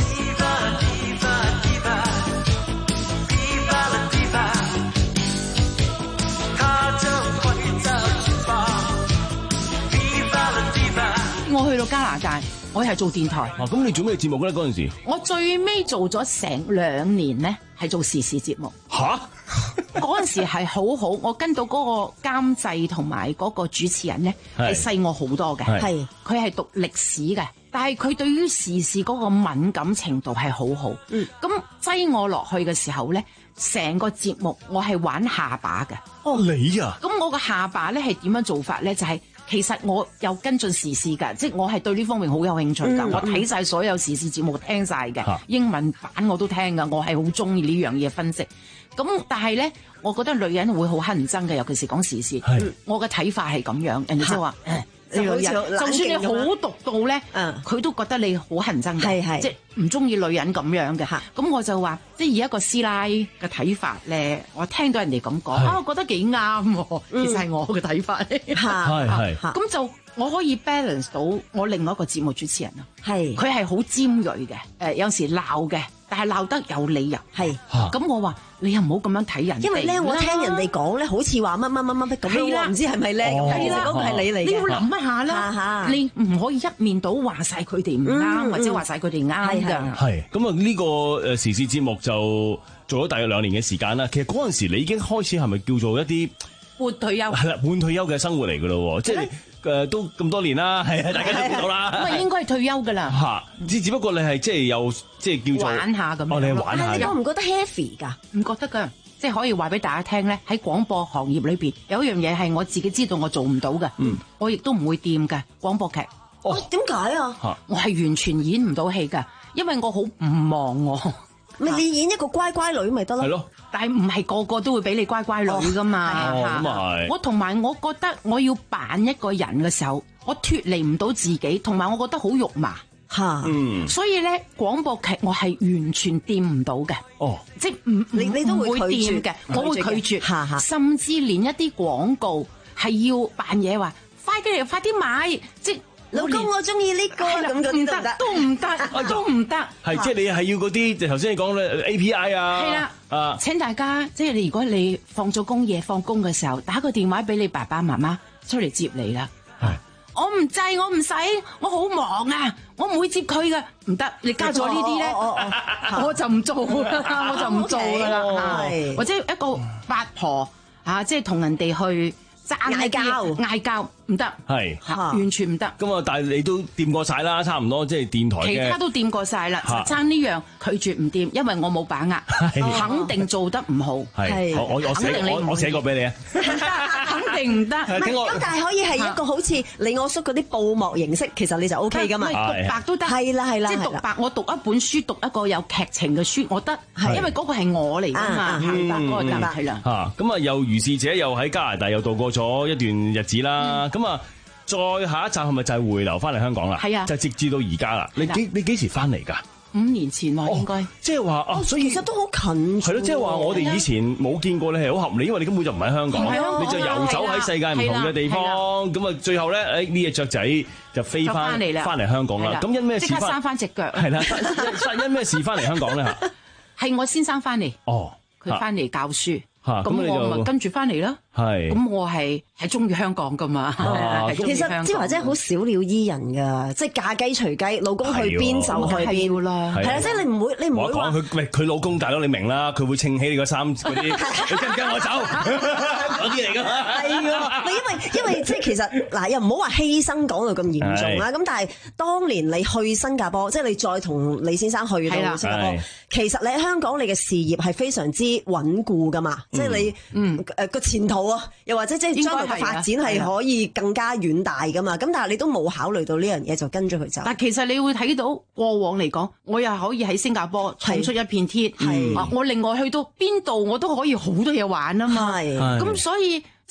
我去到加拿大，我係做電台。 啊，咁你做咩節目咧？嗰陣時， 我最尾做咗成兩年咧，係做時事節目。 吓， 嗰陣時係好好，我跟到嗰個監製同埋嗰個主持人咧，係細我好多嘅。係，佢係讀歷史嘅，但係佢對於時事嗰個敏感程度係好好。嗯，咁擠我落去嘅時候咧，成個節目我係玩下巴嘅。 哦，你啊？ 咁我個下巴咧係點樣做法咧？就係、是。其實我有跟進時事㗎，即係我係對呢方面好有興趣㗎。嗯、我睇晒所有時事節目，聽晒嘅、啊、英文版我都聽㗎。我係好中意呢樣嘢分析。咁但係咧，我覺得女人會好乞人憎嘅，尤其是講時事。我嘅睇法係咁樣，人哋即係話誒，你女人就算你好獨到咧，佢、嗯、都覺得你好乞人憎嘅，即係唔中意女人咁樣嘅。咁我就話，即係以一個師奶嘅睇法咧，我聽到人哋咁講，啊，我覺得幾啱。其實係我嘅睇法。係係。咁就我可以 balance 到我另外一個節目主持人啊。係。佢係好尖鋭嘅，誒有時鬧嘅，但係鬧得有理由。係。咁我話你又唔好咁樣睇人哋。因為咧，我聽人哋講咧，好似話乜乜乜乜乜咁樣，唔知係咪咧？係啦，嗰個係你嚟嘅。你要諗一下啦，你唔可以一面倒話晒佢哋唔啱，或者話晒佢哋啱㗎。係。咁啊，呢個誒時事節目就做咗大約兩年嘅時間啦。其實嗰陣時你已經開始係咪叫做一啲半退休？係啦，半退休嘅生活嚟㗎咯，即係誒都咁多年啦，係啊，大家都知道啦。咁啊，應該係退休㗎啦。嚇，只只不過你係即係有即係叫做玩下咁。哦，你玩下。你覺唔覺得 heavy 㗎？唔覺得㗎，即係可以話俾大家聽咧。喺廣播行業裏邊有一樣嘢係我自己知道我做唔到嘅，嗯，我亦都唔會掂嘅廣播劇。哦，點解啊？我係完全演唔到戲㗎，因為我好唔忙我。咪你演一個乖乖女咪得咯，係咯，但係唔係個個都會俾你乖乖女噶嘛。哦，咁啊係。我同埋我覺得我要扮一個人嘅時候，我脫離唔到自己，同埋我覺得好肉麻嚇。嗯，所以咧廣播劇我係完全掂唔到嘅。哦，即係唔你你都會掂嘅，我會拒絕嚇嚇，甚至連一啲廣告係要扮嘢話快啲嚟，快啲買即。老公，我中意呢個咁嘅，唔得，都唔得，都唔得。係，即係你係要嗰啲，就頭先你講咧 A P I 啊。係啦，啊！請大家，即係你如果你放咗工夜放工嘅時候，打個電話俾你爸爸媽媽出嚟接你啦。係。我唔制，我唔使，我好忙啊，我唔會接佢㗎。唔得，你加咗呢啲咧，我就唔做啦，我就唔做㗎啦。係。或者一個八婆啊，即係同人哋去嗌交，嗌交。唔得，係完全唔得。咁啊，但係你都掂過晒啦，差唔多即係電台嘅其他都掂過晒啦。爭呢樣拒絕唔掂，因為我冇把握，肯定做得唔好。係我我寫我我寫過俾你啊，肯定唔得。咁但係可以係一個好似你我叔嗰啲報幕形式，其實你就 O K 噶嘛。獨白都得，係啦係啦，即係獨白。我讀一本書，讀一個有劇情嘅書，我得，因為嗰個係我嚟噶嘛。獨白嗰個得係啦。嚇咁啊，又如是者又喺加拿大又度過咗一段日子啦。咁啊，再下一站係咪就係回流翻嚟香港啦？係啊，就直至到而家啦。你幾你幾時翻嚟㗎？五年前喎，應該。即係話啊，所以其實都好近。係咯，即係話我哋以前冇見過你係好合理，因為你根本就唔喺香港，你就遊走喺世界唔同嘅地方。咁啊，最後咧，誒呢隻雀仔就飛翻翻嚟香港啦。咁因咩事？即刻生翻隻腳。係啦，因咩事翻嚟香港咧？嚇，係我先生翻嚟。哦，佢翻嚟教書。嚇，咁我咪跟住翻嚟啦。係，咁我係係中意香港噶嘛。其實之華真係好小鳥依人噶，即係嫁雞隨雞，老公去邊就去邊啦。係啊，即係你唔會你唔會話佢喂佢老公大佬你明啦，佢會稱起你個衫嗰啲，你跟唔跟我走嗰啲嚟噶嘛？係喎，因為因為即係其實嗱又唔好話犧牲講到咁嚴重啦。咁但係當年你去新加坡，即係你再同李先生去到新加坡，其實你喺香港你嘅事業係非常之穩固噶嘛，即係你嗯誒個前途。又或者即係將來嘅發展係可以更加遠大噶嘛？咁但係你都冇考慮到呢樣嘢，就跟咗佢走。但其實你會睇到過往嚟講，我又可以喺新加坡闖出一片天。係，我另外去到邊度我都可以好多嘢玩啊嘛。係，咁所以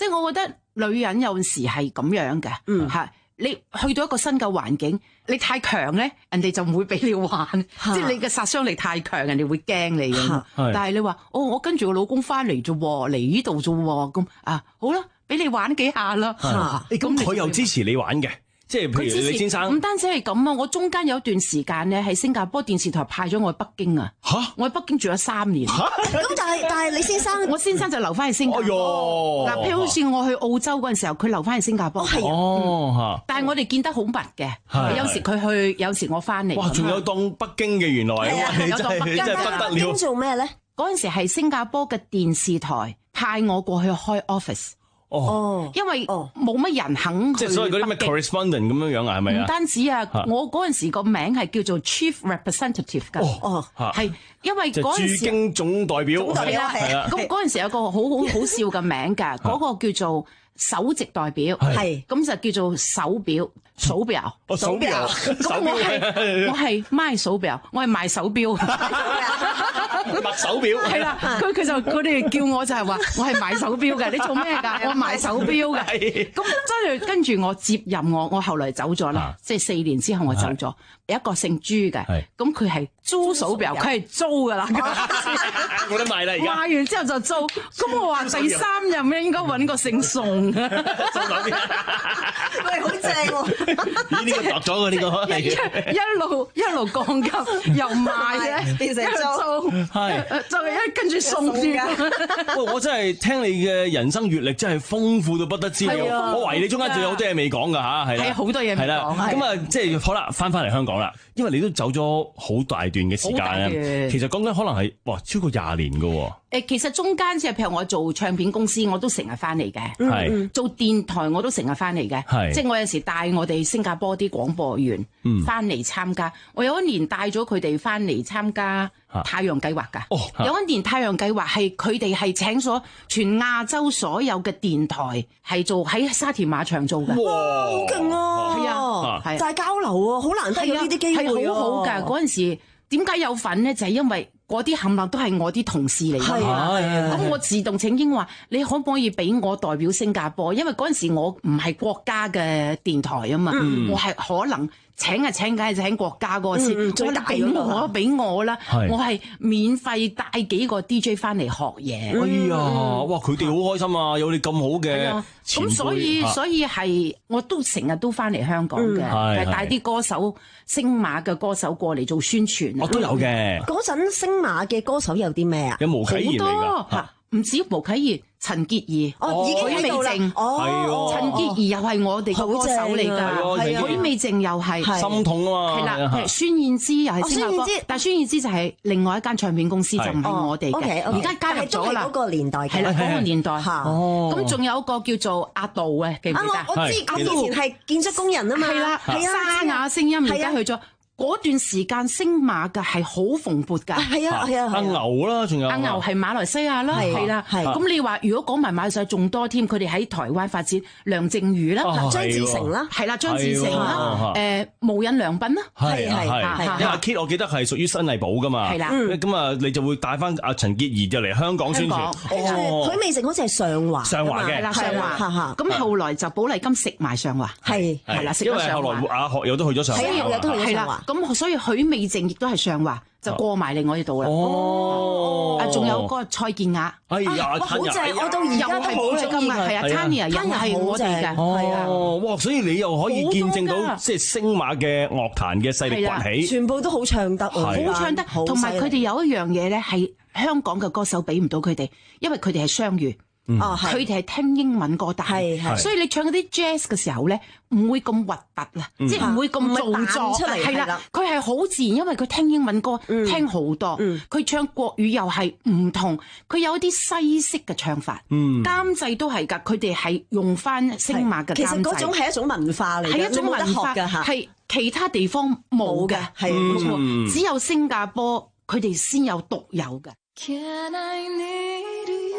即係我覺得女人有陣時係咁樣嘅，嗯，係你去到一個新嘅環境，你太強咧，人哋就唔會俾你玩，即係你嘅殺傷力太強，人哋會驚你嘅。但係你話哦，我跟住個老公翻嚟啫，嚟呢度啫，咁啊好啦，俾你玩幾下啦。 咁佢又支持你玩嘅。即係譬如你先生， 唔單止係咁啊！我中間有一段時間咧，喺新加坡電視台派咗我去北京啊！嚇！我喺北京住咗三年。 咁但係但係你先生， 我先生就留翻去新加坡。嗱，譬如好似我去澳洲嗰陣時候，佢留翻去新加坡。 係哦， 但係我哋見得好密嘅，有時佢去，有時我翻嚟。 哇！仲有當北京嘅原來， 有當北京真係不得了。 北京做咩咧？ 嗰陣時係新加坡嘅電視台派我過去開 office。哦，因為冇乜人肯去， 即係所謂嗰啲咩 correspondent 咁樣樣啊，係咪啊？ 唔單止啊，我嗰陣時個名係叫做 chief representative 㗎。 哦， 係因為嗰陣時駐京總代表係啦，咁嗰陣時有個好好好笑嘅名㗎，嗰個叫做首席代表，係咁就叫做手表手表， 手表。 咁我係我係賣手表，我係賣手表。 賣手表係啦，佢佢就佢哋叫我就係話我係賣手表嘅，你做咩㗎？我賣手表嘅。咁真係跟住我接任我，我後來走咗啦，即係四年之後我走咗。有一個姓朱嘅，咁佢係租手表，佢係租㗎啦， 冇得賣啦而家。 賣完之後就租，咁我話第三任咧應該揾個姓宋嘅。 喂，好正喎！ 呢呢個度咗嘅呢個， 一一路一路降級，又賣嘅， 變成租， 係就係一跟住送住。 喂，我真係聽你嘅人生閲歷真係豐富到不得之了。我懷疑你中間仲有好多嘢未講㗎嚇，係啦， 係好多嘢未講。 咁啊，即係好啦，翻返嚟香港啦，因為你都走咗好大段嘅時間咧。其實講緊可能係哇超過廿年㗎喎。 誒，其實中間即係譬如我做唱片公司，我都成日翻嚟嘅。 係做電台我都成日翻嚟嘅。係即係我有時帶我哋新加坡啲廣播員翻嚟參加。我有一年帶咗佢哋翻嚟參加太陽計劃㗎。哦，有一年太陽計劃係佢哋係請咗全亞洲所有嘅電台係做喺沙田馬場做嘅。 哇，好勁啊！係啊，係大交流啊，好難得有呢啲機會啊。 係好好㗎，嗰陣時點解有份呢？就係因為嗰啲冚唪唥都係我啲同事嚟㗎嘛，咁我自動請纓話：你可唔可以俾我代表新加坡？因為嗰陣時我唔係國家嘅電台啊嘛，嗯、我係可能請啊請，梗係請國家嗰個先，嗯、最大俾我俾我啦，我係免費帶幾個 D J 翻嚟學嘢。 嗯、哎呀，哇！佢哋好開心啊，有你咁好嘅前輩。 咁所以所以係我都成日都翻嚟香港嘅，係、嗯、帶啲歌手星馬嘅歌手過嚟做宣傳。 我都有嘅。 嗰陣星馬嘅歌手有啲咩啊？ 有毛啟賢嚟㗎嚇， 唔止毛啟賢，陳潔儀， 哦，已經喺度啦。 哦，陳潔儀又係我哋嘅歌手嚟㗎，許美靜又係心痛啊嘛。 係啦，孫燕姿又係新加坡，但係孫燕姿就係另外一間唱片公司，就唔係我哋嘅。而家加入咗啦。 嗰個年代嘅係啦，嗰個年代。咁仲有一個叫做阿杜嘅，記唔記得？ 我知，我以前係建築工人啊嘛。 係啦，沙啞聲音而家去咗。嗰段時間星馬嘅係好蓬勃㗎， 係啊係啊， 阿牛啦，仲有阿牛係馬來西亞啦，係啦，咁你話如果講埋馬來西亞仲多添，佢哋喺台灣發展，梁靜茹啦，張志成啦，係啦，張志成啦，誒無印良品啦， 係係係，因為阿 Kit 我記得係屬於新藝寶㗎嘛，係啦，咁啊你就會帶翻阿陳潔儀就嚟香港宣傳， 許美靜好似係上華， 上華嘅， 係啦上華，咁後來就寶麗金食埋上華，係係啦， 因為後來阿學友都去咗上華， 學友都去咗上華。 咁所以許美靜亦都係上華，就過埋嚟我哋度啦。哦，啊，仲有嗰個蔡健雅， 哎呀， 好正，我到而家都好中意佢。 係啊 Tanya 又係我哋嘅，係啊。 哦，哇！所以你又可以見證到即係星馬嘅樂壇嘅勢力崛起， 全部都好唱得，好唱得，同埋佢哋有一樣嘢咧，係香港嘅歌手俾唔到佢哋，因為佢哋係雙語。哦，佢哋係聽英文歌大，所以你唱嗰啲 jazz 嘅時候咧，唔會咁核突啦，即係唔會咁做作出嚟。係啦，佢係好自然，因為佢聽英文歌聽好多，佢唱國語又係唔同，佢有一啲西式嘅唱法，監製都係㗎，佢哋係用翻星馬嘅監製。 其實嗰種係一種文化嚟嘅， 係一種文化㗎嚇，係其他地方冇嘅，係冇錯，只有新加坡佢哋先有獨有嘅。Can I need you?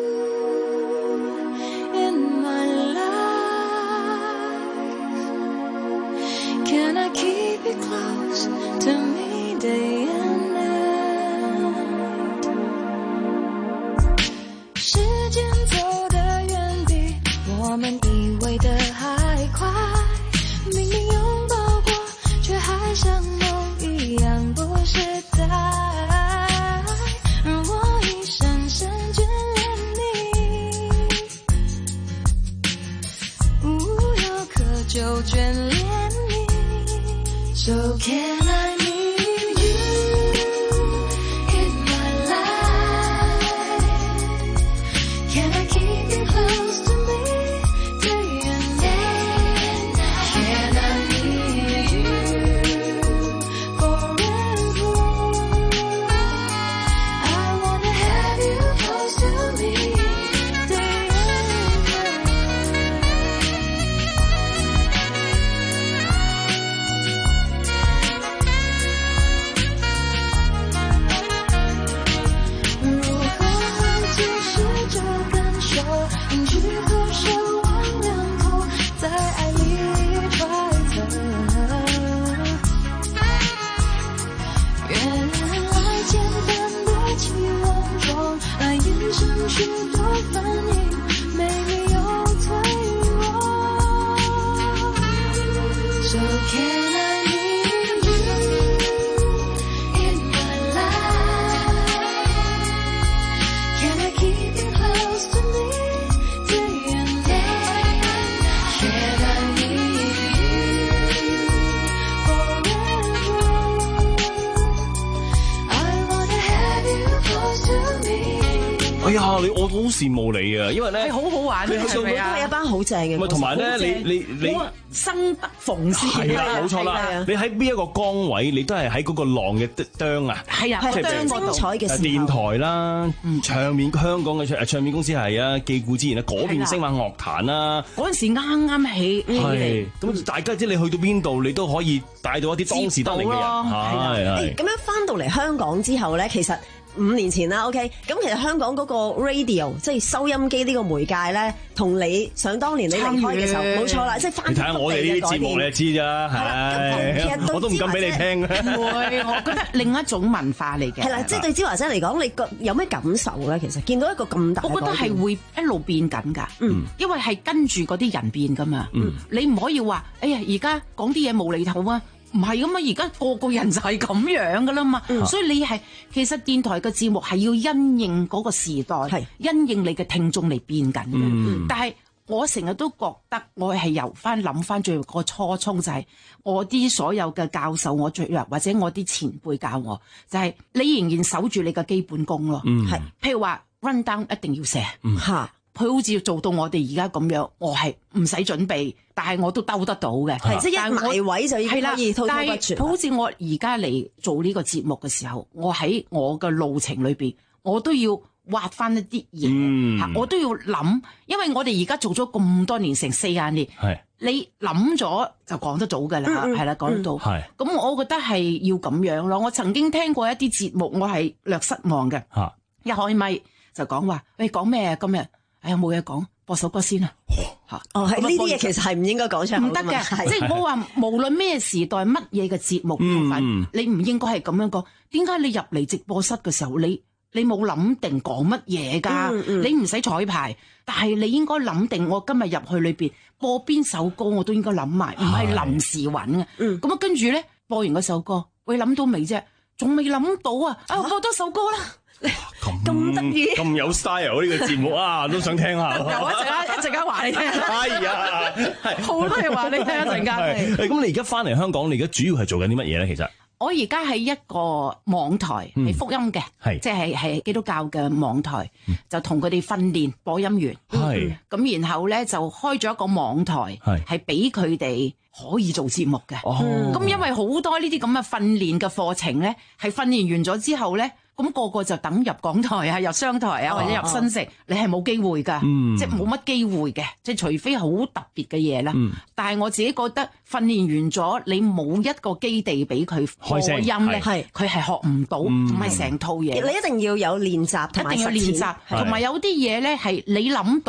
Can I keep you close to me day and night? 时间走得远比我們以為的還快，明明擁抱過，卻還像夢一樣不實在。而我已深深眷戀你，無藥可救眷戀你。So can I need you in my life? Can I keep you close to me day and night? Can I need you forever? I wanna have you close to me day and night. 如何解釋這感受？應去何手望兩口，在愛裡揣測。原來簡單的期望中，愛衍生許多反應，沒理由退讓。So can I need you in my life? Can I keep you close to me day and night? Can I need you forever? I wanna have you close to me. 哎呀，你我好羨慕你啊，因為咧係好好玩嘅， 你去到係咪啊？ 係一班好正嘅， 唔係同埋咧， 好正你你你生不逢時， 係啦，冇錯啦係啊。 你喺邊一個崗位，你都係喺嗰個浪嘅釘啊。 係啊， 即係當嗰度精彩嘅時候電台啦，唱片香港嘅唱唱片公司係啊，記顧之前啦，嗰邊聲樂樂壇啦， 嗰陣時啱啱起起係嚟， 咁大家即係你去到邊度，你都可以帶到一啲當時得嚟嘅人，係係誒咁樣翻到嚟香港之後咧，其實五年前啦，OK，咁其實香港嗰個 radio 即係收音機呢個媒介咧，同你想當年你離開嘅時候，冇錯啦，即係翻你睇下我哋呢啲節目你就知咋，係我都唔敢俾你聽。 唔會，我覺得另一種文化嚟嘅。 係啦，即係對芝華姐嚟講，你覺有咩感受咧？其實見到一個咁大嘅改變， 我覺得係會一路變緊㗎， 嗯， 因為係跟住嗰啲人變㗎嘛， 嗯， 你唔可以話，哎呀，而家講啲嘢無厘頭啊！唔係咁嘛，而家個個人就係咁樣噶啦嘛， 嗯、 所以你係其實電台嘅節目係要因應嗰個時代，因應你嘅聽眾嚟變緊嘅。 嗯、 但係我成日都覺得我係由翻諗翻最個初衷，就係我啲所有嘅教授，我最或者我啲前輩教我，就係、是、你仍然守住你嘅基本功咯。係、 嗯， 譬如話 run down 一定要寫，嚇、 嗯。 佢好似做到我哋而家咁樣，我係唔使準備，但係我都兜得到嘅。 係即係一埋位就已經可以滔滔不絕。 好似我而家嚟做呢個節目嘅時候，我喺我嘅路程裏邊，我都要挖翻一啲嘢嚇，我都要諗，因為我哋而家做咗咁多年，成四廿年， 係你諗咗就講得到㗎啦，係啦，講得到。係咁，我覺得係要咁樣咯。我曾經聽過一啲節目，我係略失望嘅。嚇，一開咪就講話，喂，講咩啊？今日哎呀，冇嘢講，播首歌先啊！嚇， 哦，係呢啲嘢其實係唔應該講出嚟， 唔得嘅。即係我話，無論咩時代、乜嘢嘅節目部分，你唔應該係咁樣講。點解你入嚟直播室嘅時候，你你冇諗定講乜嘢㗎？你唔使彩排，但係你應該諗定，我今日入去裏邊播邊首歌，我都應該諗埋，唔係臨時揾嘅。咁啊，跟住咧播完嗰首歌，喂，諗到未啫？仲未諗到啊！啊，播多首歌啦！ 咁得意， 咁有 style 呢個節目啊，都想聽下。 有一陣間，一陣間話你聽。 哎呀， 好多嘢話你聽一陣間。 咁你而家翻嚟香港，你而家主要係做緊啲乜嘢咧？其實我而家喺一個網台，係福音嘅，即係係基督教嘅網台，就同佢哋訓練播音員。係咁，然後咧就開咗一個網台，係俾佢哋可以做節目嘅。咁因為好多呢啲咁嘅訓練嘅課程咧，係訓練完咗之後咧。咁個個就等入港台啊，入商台啊，或者入新城，你係冇機會㗎，即係冇乜機會嘅，即係除非好特別嘅嘢啦。但係我自己覺得訓練完咗，你冇一個基地俾佢播音咧，係佢係學唔到，唔係成套嘢。 你一定要有練習， 一定要練習，同埋有啲嘢咧係你諗到。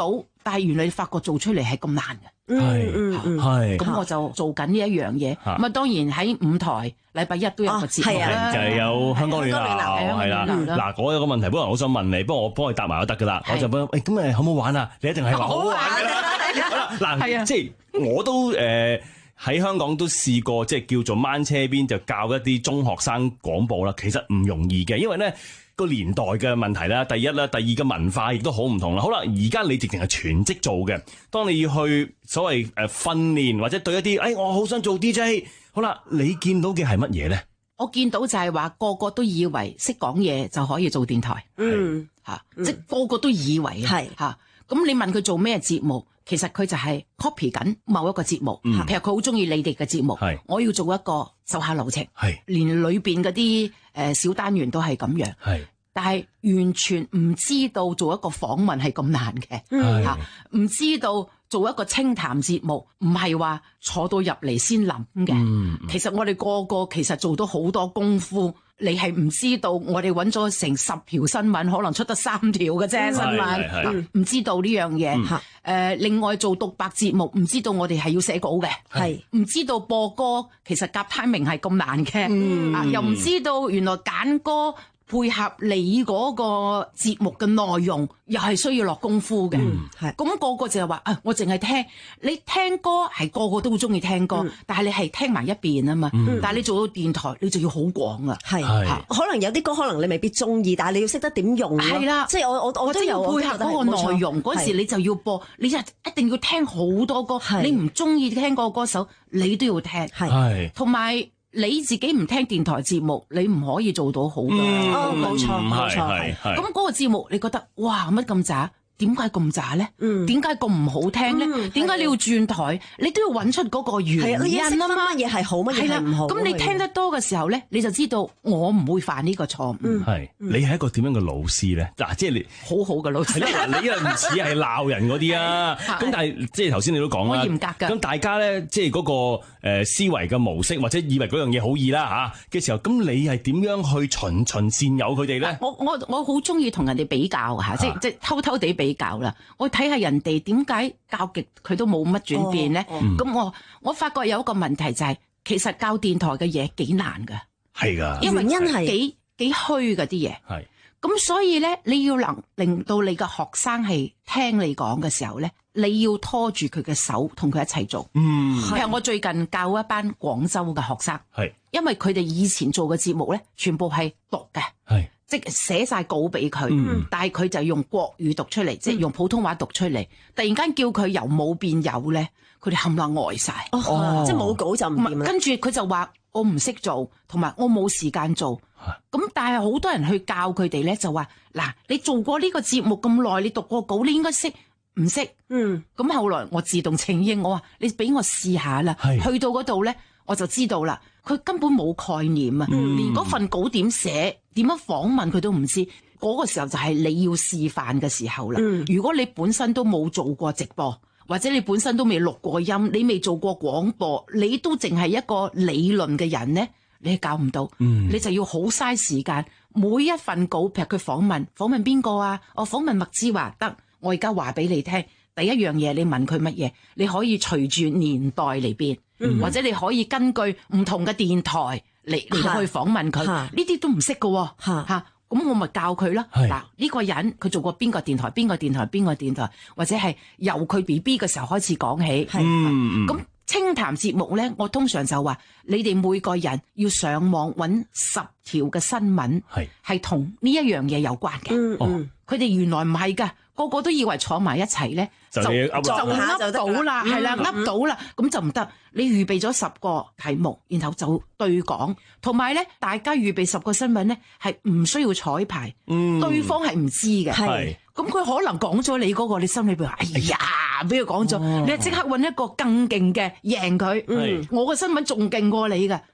但係原來你發覺做出嚟係咁難嘅。 係嗯係。 咁我就做緊呢一樣嘢。咁啊當然喺舞台禮拜一都有個節目啦， 就係有香港暖流係啦。嗱，我有個問題，本來我想問你，不過我幫你答埋都得噶啦。我就問，誒咁誒好唔好玩啊？你一定係話好玩㗎啦。好啦，嗱，即係我都誒喺香港都試過，即係叫做掹車邊就教一啲中學生廣播啦。其實唔容易嘅，因為咧個年代嘅問題啦，第一啦，第二個文化亦都好唔同啦。好啦，而家你直情係全職做嘅，當你要去所謂誒訓練或者對一啲，誒、哎、我好想做 D J， 好啦，你見到嘅係乜嘢咧？ 我見到就係話個個都以為識講嘢就可以做電台，嗯嚇，即係個個都以為係嚇。咁你問佢做咩節目，其實佢就係 copy 緊某一個節目。嗯、其實佢好中意你哋嘅節目，我要做一個手下留情，連裏邊嗰啲誒小單元都係咁樣。但係完全唔知道做一個訪問係咁難嘅嚇，唔知道做一個清談節目唔係話坐到入嚟先諗嘅。嗯、其實我哋個個其實做到好多功夫。你係唔知道我哋揾咗成十條新聞，可能出得三條嘅啫新聞，唔知道呢樣嘢。誒、嗯呃，另外做獨白節目，唔知道我哋係要寫稿嘅，係唔知道播歌其實夾 timing 係咁難嘅，嗯啊，又唔知道原來揀歌配合你嗰個節目嘅內容，又係需要落功夫嘅。係咁、嗯、個個就係話啊，我淨係聽你聽歌，係個個都好中意聽歌，嗯、但係你係聽埋一邊啊嘛。嗯、但係你做到電台，你就要好廣啊。係係，可能有啲歌可能你未必中意，但係你要識得點用咯。係啦，即係我我我都有配合嗰個內容嗰時，你就要播，你就一定要聽好多歌。你唔中意聽嗰個歌手，你都要聽。係同埋。你自己唔聽電台節目，你唔可以做到好㗎。哦，冇錯冇錯。咁嗰個節目，你覺得哇乜咁渣？點解咁渣咧？點解咁唔好聽咧？點解你要轉台？你都要揾出嗰個原因啊嘛。 乜嘢係好，乜嘢係唔好。 咁你聽得多嘅時候咧，你就知道我唔會犯呢個錯誤。 係你係一個點樣嘅老師咧？嗱，即係你好好嘅老師。 你又唔似係鬧人嗰啲啊？咁但係即係頭先你都講啦， 我嚴格㗎。 咁大家咧，即係嗰個誒思維嘅模式，或者以為嗰樣嘢好易啦嚇嘅時候，咁你係點樣去循循善誘佢哋咧？ 我我我好中意同人哋比較嚇，即係即係偷偷地比較啦。我睇下人哋點解教極佢都冇乜轉變咧？咁、哦哦、我我發覺有一個問題就係、是，其實教電台嘅嘢幾難㗎， 係㗎， 因為因係幾幾虛嗰啲嘢。係咁，所以咧你要能令到你嘅學生係聽你講嘅時候咧，你要拖住佢嘅手，同佢一齊做。嗯，譬如我最近教一班廣州嘅學生，係因為佢哋以前做嘅節目咧，全部係讀嘅，係。即係寫晒稿俾佢，嗯、但係佢就用國語讀出嚟，嗯、即係用普通話讀出嚟。突然間叫佢由冇變有咧，佢哋冚唪唥呆晒， 哦、即係冇稿就唔掂啦。 跟住佢就話我唔識做，同埋我冇時間做。咁、啊、但係好多人去教佢哋咧，就話嗱，你做過呢個節目咁耐，你讀過稿，你應該識唔識？嗯。咁後來我自動請纓，我話你俾我試下啦。是去到嗰度咧，我就知道啦。佢根本冇概念啊，嗯、連嗰份稿點寫、點樣訪問佢都唔知。嗰、嗰個時候就係你要示範嘅時候啦。嗯、如果你本身都冇做過直播，或者你本身都未錄過音，你未做過廣播，你都淨係一個理論嘅人咧，你係教唔到。嗯、你就要好嘥時間，每一份稿譬如佢訪問，訪問邊個啊？我訪問麥之華得，我而家話俾你聽。第一樣嘢，你問佢乜嘢，你可以隨住年代嚟變，嗯、或者你可以根據唔同嘅電台嚟嚟到去訪問佢，呢啲都唔識㗎吓，咁我咪教佢咯。嗱，呢、呢個人佢做過邊個電台，邊個電台，邊個電台，或者係由佢 B B 嘅時候開始講起。咁清談節目咧，我通常就話你哋每個人要上網揾十條嘅新聞，係係同呢一樣嘢有關嘅。嗯嗯，佢哋原來唔係㗎。個個都以為坐埋一齊咧，就就噏到啦，係啦，噏到啦，咁就唔得。你預備咗十個題目，然後就對講，同埋咧，大家預備十個新聞咧，係唔需要彩排，嗯、對方係唔知嘅。係，咁佢可能講咗你嗰、嗰個，你心裏邊話：哎呀，俾佢講咗，哦、你即刻揾一個更勁嘅贏佢。嗯、我個新聞仲勁過你㗎。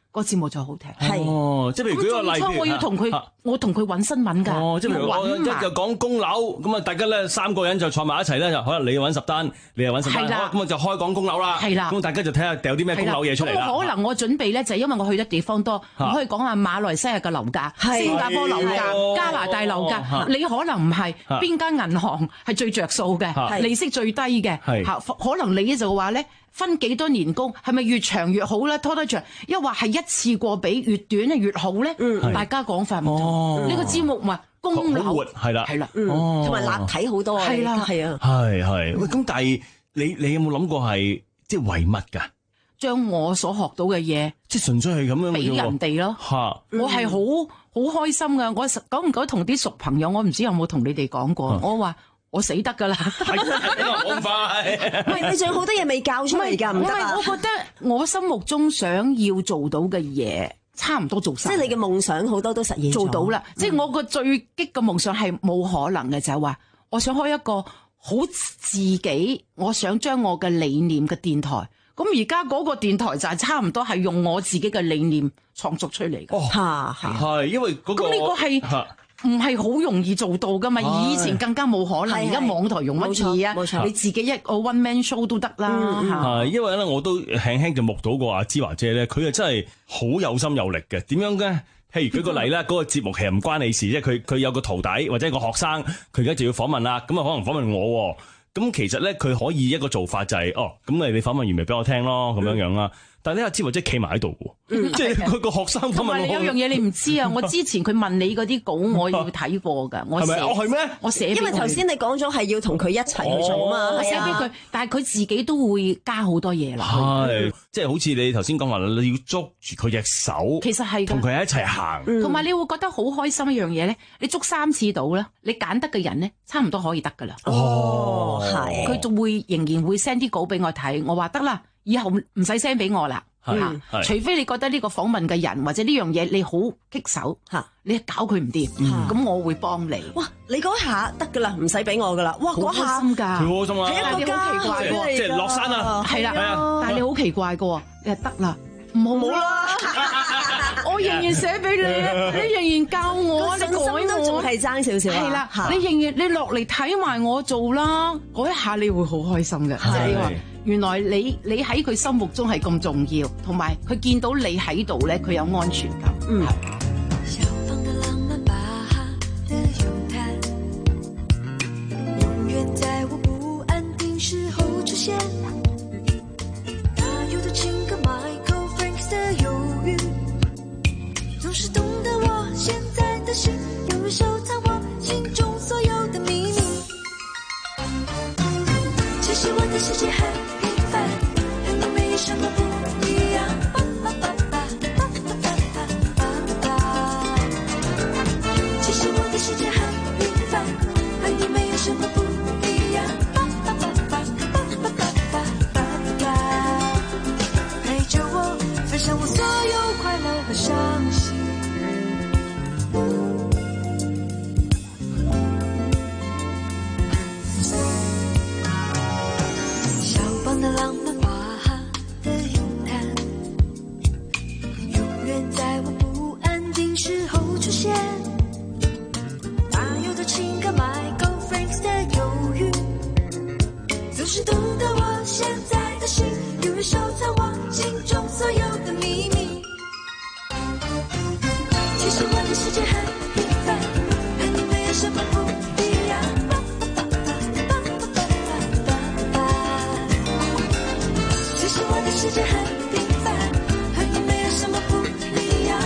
個節目就好聽。 係哦，即係譬如舉個例， 我要同佢，我同佢揾新聞㗎。 哦，即係譬如我一就講供樓，咁啊大家咧三個人就坐埋一齊咧，就可能你揾十單，你又揾十單，咁啊就開講供樓啦。 係啦， 咁大家就睇下掉啲咩供樓嘢出嚟啦。 可能我準備咧就係因為我去得地方多，我可以講下馬來西亞嘅樓價、新加坡樓價、加拿大樓價。你可能唔係邊間銀行係最着數嘅，利息最低嘅，可能你就話咧。分幾多年工係咪越長越好咧？拖得長，一話係一次過比越短咧越好咧？嗯，大家講法唔同。呢個節目咪供樓係啦， 係啦， 嗯，同埋立體好多啊， 係啦， 係啊， 係係。喂，咁但係你你有冇諗過係即係為乜㗎？ 將我所學到嘅嘢， 即係純粹係咁樣俾人哋咯。嚇，我係好好開心㗎。我久唔久同啲熟朋友，我唔知有冇同你哋講過，我話。我死得㗎啦！ 係好快， 唔係你仲有好多嘢未教出嚟㗎，唔得啊！ 我覺得我心目中想要做到嘅嘢，差唔多做晒。 即係你嘅夢想好多都實現做到啦！嗯、即係我個最激嘅夢想係冇可能嘅，就係話我想開一個好自己，我想將我嘅理念嘅電台。咁而家嗰個電台就係差唔多係用我自己嘅理念創作出嚟嘅。 哦，係係因為嗰個咁呢個係。唔係好容易做到噶嘛，以前更加冇可能。而家網台用乜嘢啊？冇錯，你自己一個 one man show 都得啦。 係，因為咧我都輕輕就目睹過阿芝華姐咧，佢係真係好有心有力嘅。點樣咧？譬如舉個例啦，嗰個節目其實唔關你事，即係佢佢有個徒弟或者個學生，佢而家就要訪問啦。咁啊，可能訪問我。咁其實咧，佢可以一個做法就係、是、哦，咁你你訪問完咪俾我聽咯，咁樣樣啦。但係呢阿芝華姐企埋喺度喎，即係佢個學生訪問我。同埋你有樣嘢你唔知啊，我之前佢問你嗰啲稿，我要睇過㗎。我寫係咪？哦係咩？ 我寫。 因為頭先你講咗係要同佢一齊去做嘛， 我寫俾佢，但係佢自己都會加好多嘢啦。 係，即係好似你頭先講話，你要捉住佢隻手， 其實係同佢一齊行。 同埋你會覺得好開心一樣嘢咧，你捉三次到啦，你揀得嘅人咧，差唔多可以得㗎啦。 哦，係。 佢仲會仍然會 send 啲稿俾我睇，我話得啦，以後唔使 send 俾我啦。 嗯、 除非你覺得呢個訪問嘅人或者呢樣嘢你好棘手嚇，你搞佢唔掂，咁、嗯、我會幫你。 哇！你嗰下得㗎啦，唔使俾我㗎啦。哇！嗰下好開心㗎， 好開心啊！ 係一個好奇怪嘅， 即係落山啊！ 係啦， 啊、 但係你好奇怪嘅喎，你話得啦，唔好冇啦，我仍然寫俾你啊，你仍然教我，你改我， 仲係爭少少。 係啦，你仍然你落嚟睇埋我做啦，嗰一下你會好開心嘅，即係你話。原來你你喺佢心目中係咁重要，同埋佢見到你喺度咧，佢有安全感。嗯。 小房的浪漫巴哈的泳灘，永遠在我不安定時候出現。大有的情歌 Michael Franks 的憂鬱，總是懂得我現在的心，永遠收藏我心中所有的秘密。其實我的世界很什麼不一樣？其實我的世界很平凡，和你沒有什麼不一樣。陪着我，分享我所有快樂和傷心。小邦的浪漫。是懂得我現在的心，永遠收藏我心中所有的秘密。其實我的世界很平凡，和你沒有什麼不一樣。其實我的世界很平凡，和你沒有什麼不一樣。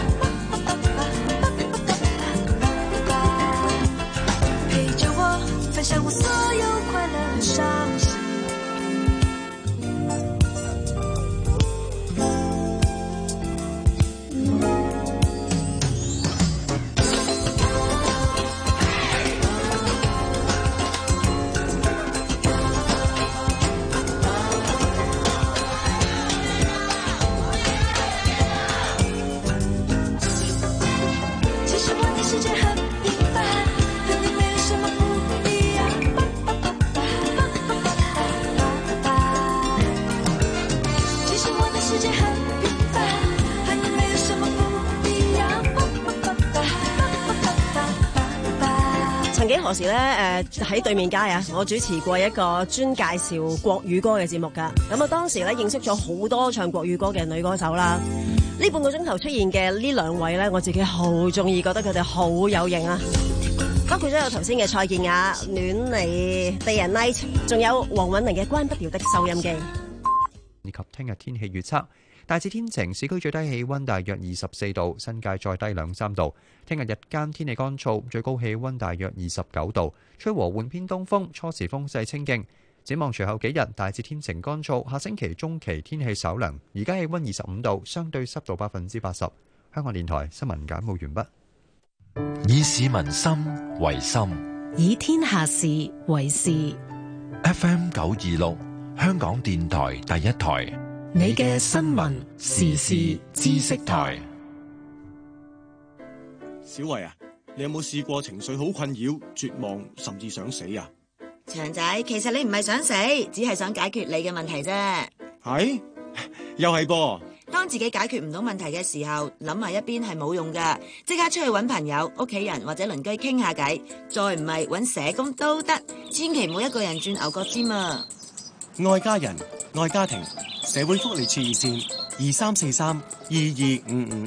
陪着我，分享我所有快樂和傷心。 何時咧誒喺對面街啊，我主持過一個專介紹國語歌嘅節目㗎。咁啊當時咧認識咗好多唱國語歌嘅女歌手啦。呢半個鐘頭出現嘅呢兩位咧，我自己好中意，覺得佢哋好有型啊！包括咗有頭先嘅蔡健雅、戀你、Day and Night， 仲有黃韻玲嘅關不掉的收音機。 以及聽日天氣預測，大致天晴，市區最低氣溫大約二十四度，新界再低兩三度。聽日日間天氣乾燥，最高氣溫大約二十九度，吹和緩偏東風，初時風勢清勁。展望隨後幾日大致天晴乾燥，下星期中期天氣稍涼。而家氣溫二十五度，相對濕度百分之八十。香港電台新聞簡報完畢。 以市民心為心， 以天下事為事。 F M 九二六，香港電台第一台， 你嘅新聞時事知識台。 小慧啊，你有冇試過情緒好困擾、絕望，甚至想死啊？ 長仔，其實你唔係想死，只係想解決你嘅問題啫。 係，又係噃。 當自己解決唔到問題嘅時候，諗埋一邊係冇用噶，即刻出去揾朋友、屋企人或者鄰居傾下偈，再唔係揾社工都得，千祈唔好一個人轉牛角尖啊！ 愛家人、愛家庭，社會福利處熱線二三四三二二五五。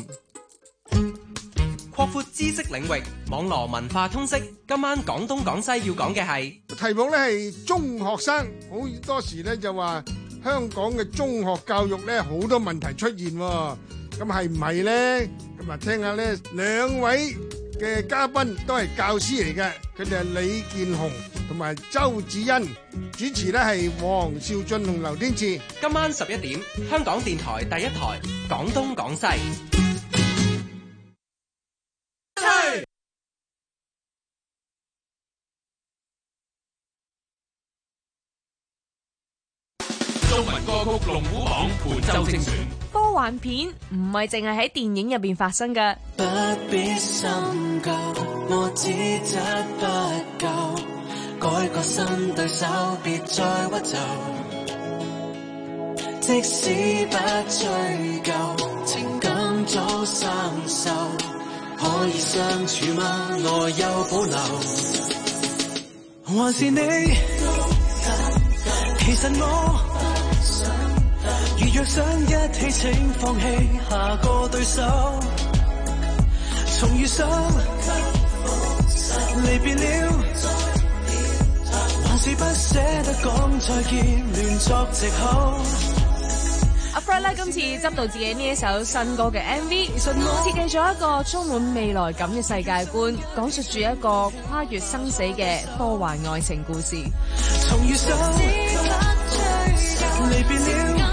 擴闊知識領域，網絡文化通識。今晚廣東廣西要講嘅係題目咧係中學生，好多時咧就話香港嘅中學教育咧好多問題出現，咁係唔係咧？咁啊聽下咧兩位嘅嘉賓都係教師嚟嘅，佢哋係李健雄同埋周子欣，主持咧係黃兆俊同劉天賜。 今晚十一點，香港電台第一台廣東廣西。 中文歌曲龍虎榜本周精選。 科幻片唔係淨係喺電影入邊發生嘅。 不必深究，我只質不夠，改個新對手，別再屈就。即使不追究，情感早生鏽，可以相處嗎？我有保留，還是你？其實我。如若想一起，請放棄下個對手。重遇上，離別了，還是不捨得講再見，亂作藉口。 阿 Fred 咧今次執到自己呢一首新歌嘅 M V， 設計咗一個充滿未來感嘅世界觀，講述住一個跨越生死嘅科幻愛情故事。 重遇上，離別了。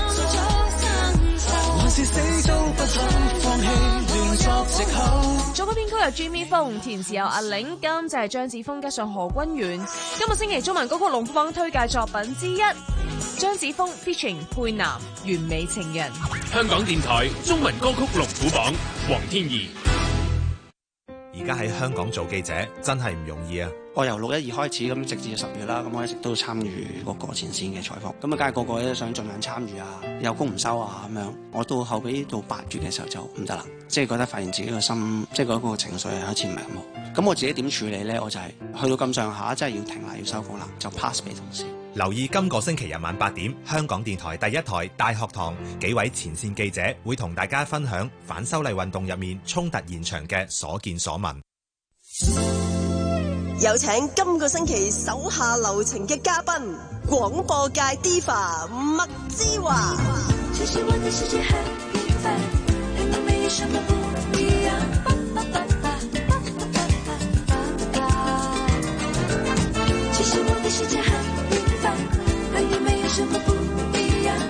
是死都不肯放棄，亂作藉口。 作曲編曲由 Jimmy 風，填詞由阿玲，監製係張子楓加上何君元。今個星期中文歌曲龍虎榜推介作品之一，張子楓 featuring 佩南《完美情人》。 香港電台中文歌曲龍虎榜，黃天怡。 而家喺香港做記者真係唔容易啊！ 我由六一二開始咁，直至十月啦，咁我一直都參與嗰個前線嘅採訪，咁啊，梗係個個都想盡量參與啊，有工唔收啊咁樣。我到後尾到八月嘅時候就唔得啦，即係覺得發現自己個心，即係嗰個情緒係好似唔係咁好。咁我自己點處理咧？我就係去到咁上下，真係要停啦，要收工啦，就 pass 俾同事。 留意今個星期日晚八點，香港電台第一台大學堂，幾位前線記者會同大家分享反修例運動入面衝突現場嘅所見所聞。 有請今個星期手下留情嘅嘉賓，廣播界 Diva 麥之華。其實我的世界很平凡，和你沒有什麼不一樣。其實我的世界很平凡，和你沒有什麼不一樣。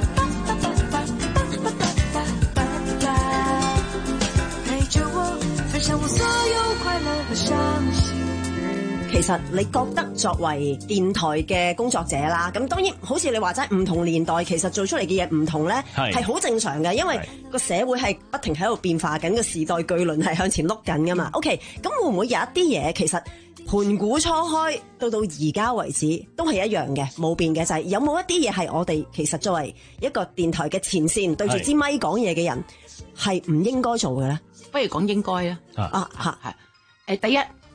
陪着我，分享我所有快樂和傷心。其實你覺得作為電台嘅工作者啦，咁當然好似你話齋，唔同年代其實做出嚟嘅嘢唔同咧，係好正常嘅，因為個社會係不停喺度變化緊，個時代巨輪係向前碌緊噶嘛。OK，咁會唔會有一啲嘢其實盤古初開到到而家為止都係一樣嘅，冇變嘅，就係、是、有冇一啲嘢係我哋其實作為一個電台嘅前線對住支咪講嘢嘅人係唔應該做嘅咧？ 不如講應該啊！啊嚇係誒，第一。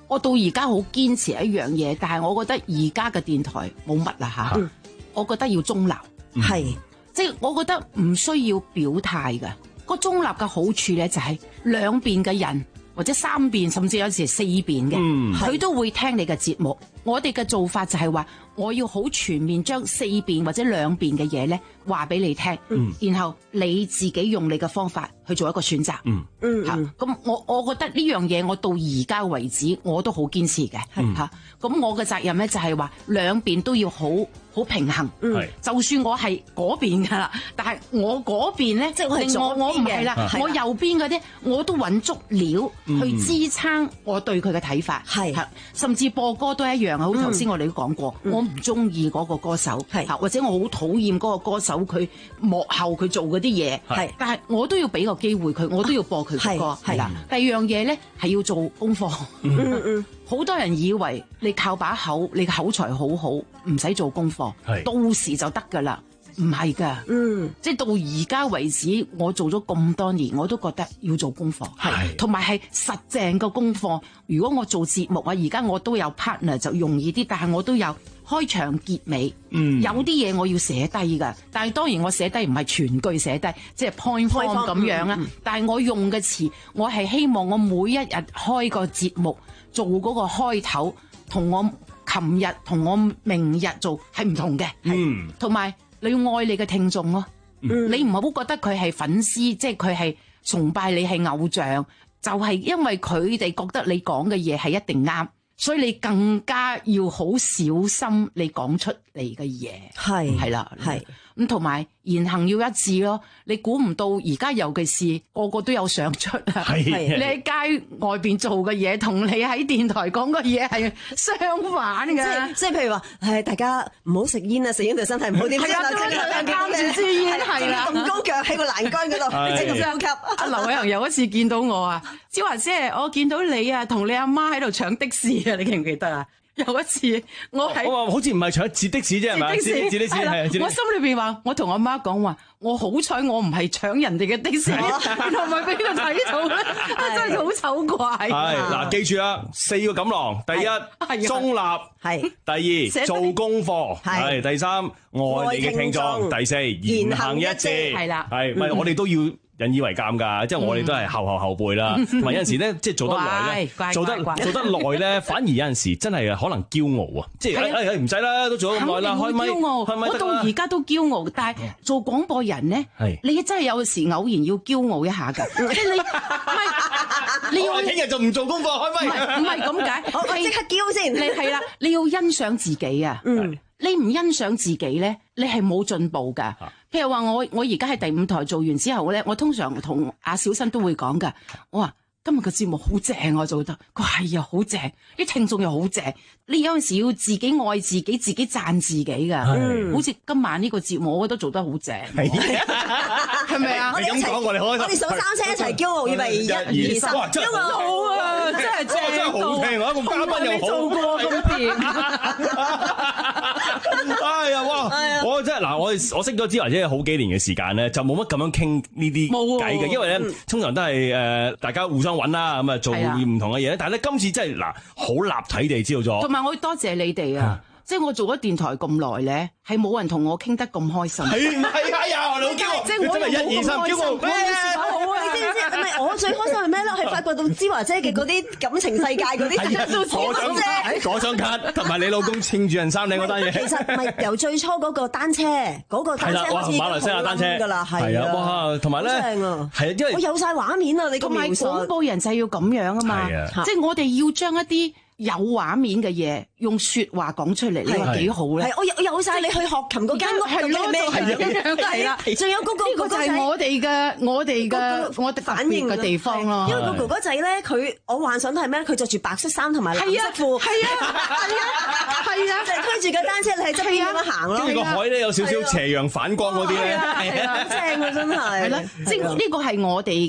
我到而家好堅持一樣嘢，但係我覺得而家嘅電台冇乜啦嚇，嗯、我覺得要中立，係、嗯，即係我覺得唔需要表態嘅。個中立嘅好處咧就係兩邊嘅人或者三邊甚至有時四邊嘅，佢、嗯、都會聽你嘅節目。我哋嘅做法就係話，我要好全面將四邊或者兩邊嘅嘢咧話俾你聽，嗯、然後你自己用你嘅方法去做一個選擇。嗯嗯，嚇、啊，咁我我覺得呢樣嘢我到而家為止我都好堅持嘅，嚇、嗯。咁、啊、我嘅責任咧就係話兩邊都要好好平衡。嗯，就算我係嗰邊㗎啦，但係我嗰邊咧，即係我係左邊嘅，我唔係啦，我右邊嗰啲我都揾足料去支撐我對佢嘅睇法。係、嗯，甚至播歌都一樣。好，頭先我哋都講過，嗯、我唔中意嗰個歌手，係或者我好討厭嗰個歌手佢幕後佢做嗰啲嘢，係，但係我都要俾個機會佢，我都要播佢嘅歌，係啦。第二樣嘢咧係要做功課，嗯嗯，好多人以為你靠把口，你口才好好，唔使做功課，係，到時就得噶啦。唔係㗎，嗯，即係到而家為止，我做咗咁多年，我都覺得要做功課，係，同埋係實淨嘅功課。如果我做節目啊，而家我都有 partner 就容易啲，但係我都有開場結尾，嗯，有啲嘢我要寫低㗎。但係當然我寫低唔係全句寫低，即係 point form 咁樣啊。嗯嗯、但係我用嘅詞，我係希望我每一日開個節目做嗰個開頭，同我琴日同我明日做係唔同嘅，嗯，同埋。你要愛你嘅聽眾咯，嗯、你唔好覺得佢係粉絲，即係佢係崇拜你係偶像，就係、是、因為佢哋覺得你講嘅嘢係一定啱，所以你更加要好小心你講出嚟嘅嘢，係係啦，係咁同埋言行要一致咯。你估唔到而家尤其是個個都有上出啊，係你喺街外邊做嘅嘢，同你喺電台講嘅嘢係相反嘅。即係即係譬如話，係大家唔好食煙啊，食煙對身體唔好啲。係啊，擔住支煙係啦，咁高腳喺個欄杆嗰度，即係呼吸。阿劉偉恒有一次見到我啊，只話即係我見到你啊，同你阿媽喺度搶的士啊，你記唔記得啊？有一次我係我話好似唔係搶截的士啫，係咪？截的士，截的士係。我心裏邊話，我同阿媽講話，我好彩我唔係搶人哋嘅的士，同埋俾佢睇到咧，真係好醜怪。係嗱，記住啊，四個錦囊：第一，中立；係第二，做功課；係第三，愛你嘅聽眾；第四，言行一致。係啦，係咪我哋都要引以為鑑㗎？即係我哋都係後後後輩啦。同埋有陣時咧，即係做得耐咧，做得做得耐咧，反而有陣時真係可能驕傲啊！即係誒誒唔使啦，都做咗咁耐啦，開咪開咪得啦。我到而家都驕傲，但係做廣播人咧，你真係有時偶然要驕傲一下㗎。即係你唔係你要聽日就唔做功課開咪？唔係咁解，我即刻驕先。你係啦，你要欣賞自己啊！嗯。你唔欣賞自己咧，你係冇進步噶。譬如話我我而家喺第五台做完之後咧，我通常同阿小新都會講噶。我話今日個節目好正，我做得。佢話係啊，好正，啲聽眾又好正。你有陣時要自己愛自己，自己讚自己噶。嗯，好似今晚呢個節目，我覺得做得好正。係咪啊？我哋咁講，我哋我哋數三聲一齊驕傲，預備一二三，驕傲啊！真係正，真係好聽啊！個嘉賓又好，做過咁掂。哎呀，哇！我真係嗱，我我識咗之華姐好幾年嘅時間咧，就冇乜咁樣傾呢啲偈嘅，因為咧通常都係誒大家互相揾啦，咁啊做唔同嘅嘢。但係咧今次真係嗱，好立體地知道咗。同埋我要多謝你哋啊！即係我做咗電台咁耐咧，係冇人同我傾得咁開心。係唔係啊？呀，老嬌，即係我真係一二三，驕傲咩？好啊！你知唔知？唔係我最開心係咩咧？係發掘到芝華姐嘅嗰啲感情世界嗰啲都超好啫。嗰張卡同埋你老公稱住人衫領嗰單嘢。其實唔係由最初嗰個單車嗰個單車開始馬來西亞單車㗎啦，係啊！哇，同埋咧係啊，因為我有曬畫面啊！你同埋廣播人就係要咁樣啊嘛，即係我哋要將一啲有畫面嘅嘢用説話講出嚟，你話幾好咧？係我有我有曬你去學琴嗰間屋係咩？係啦，仲有嗰個嗰個就係我哋嘅我哋嘅我哋反應嘅地方咯。因為個哥哥仔咧，佢我幻想都係咩？佢着住白色衫同埋藍色褲，係啊係啊係啊，就係推住個單車，你喺側邊咁樣行咯。跟住個海咧有少少斜陽反光嗰啲咧，係啊，好正啊真係。係啦，即係呢個係我哋嘅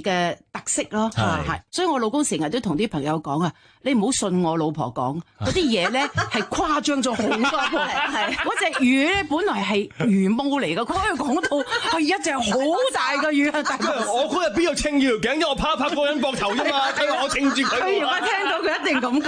特色咯，係，所以我老公成日都同啲朋友講啊，你唔好信我老婆講嗰啲嘢咧，係誇張咗好多倍。係嗰隻魚咧，本來係魚毛嚟嘅，佢可以講到係一隻好大嘅魚啊！大佬， 我嗰日邊有稱住條頸，因為我拍一拍個人膊頭啫嘛，佢話我稱住佢。 佢如果聽到佢一定咁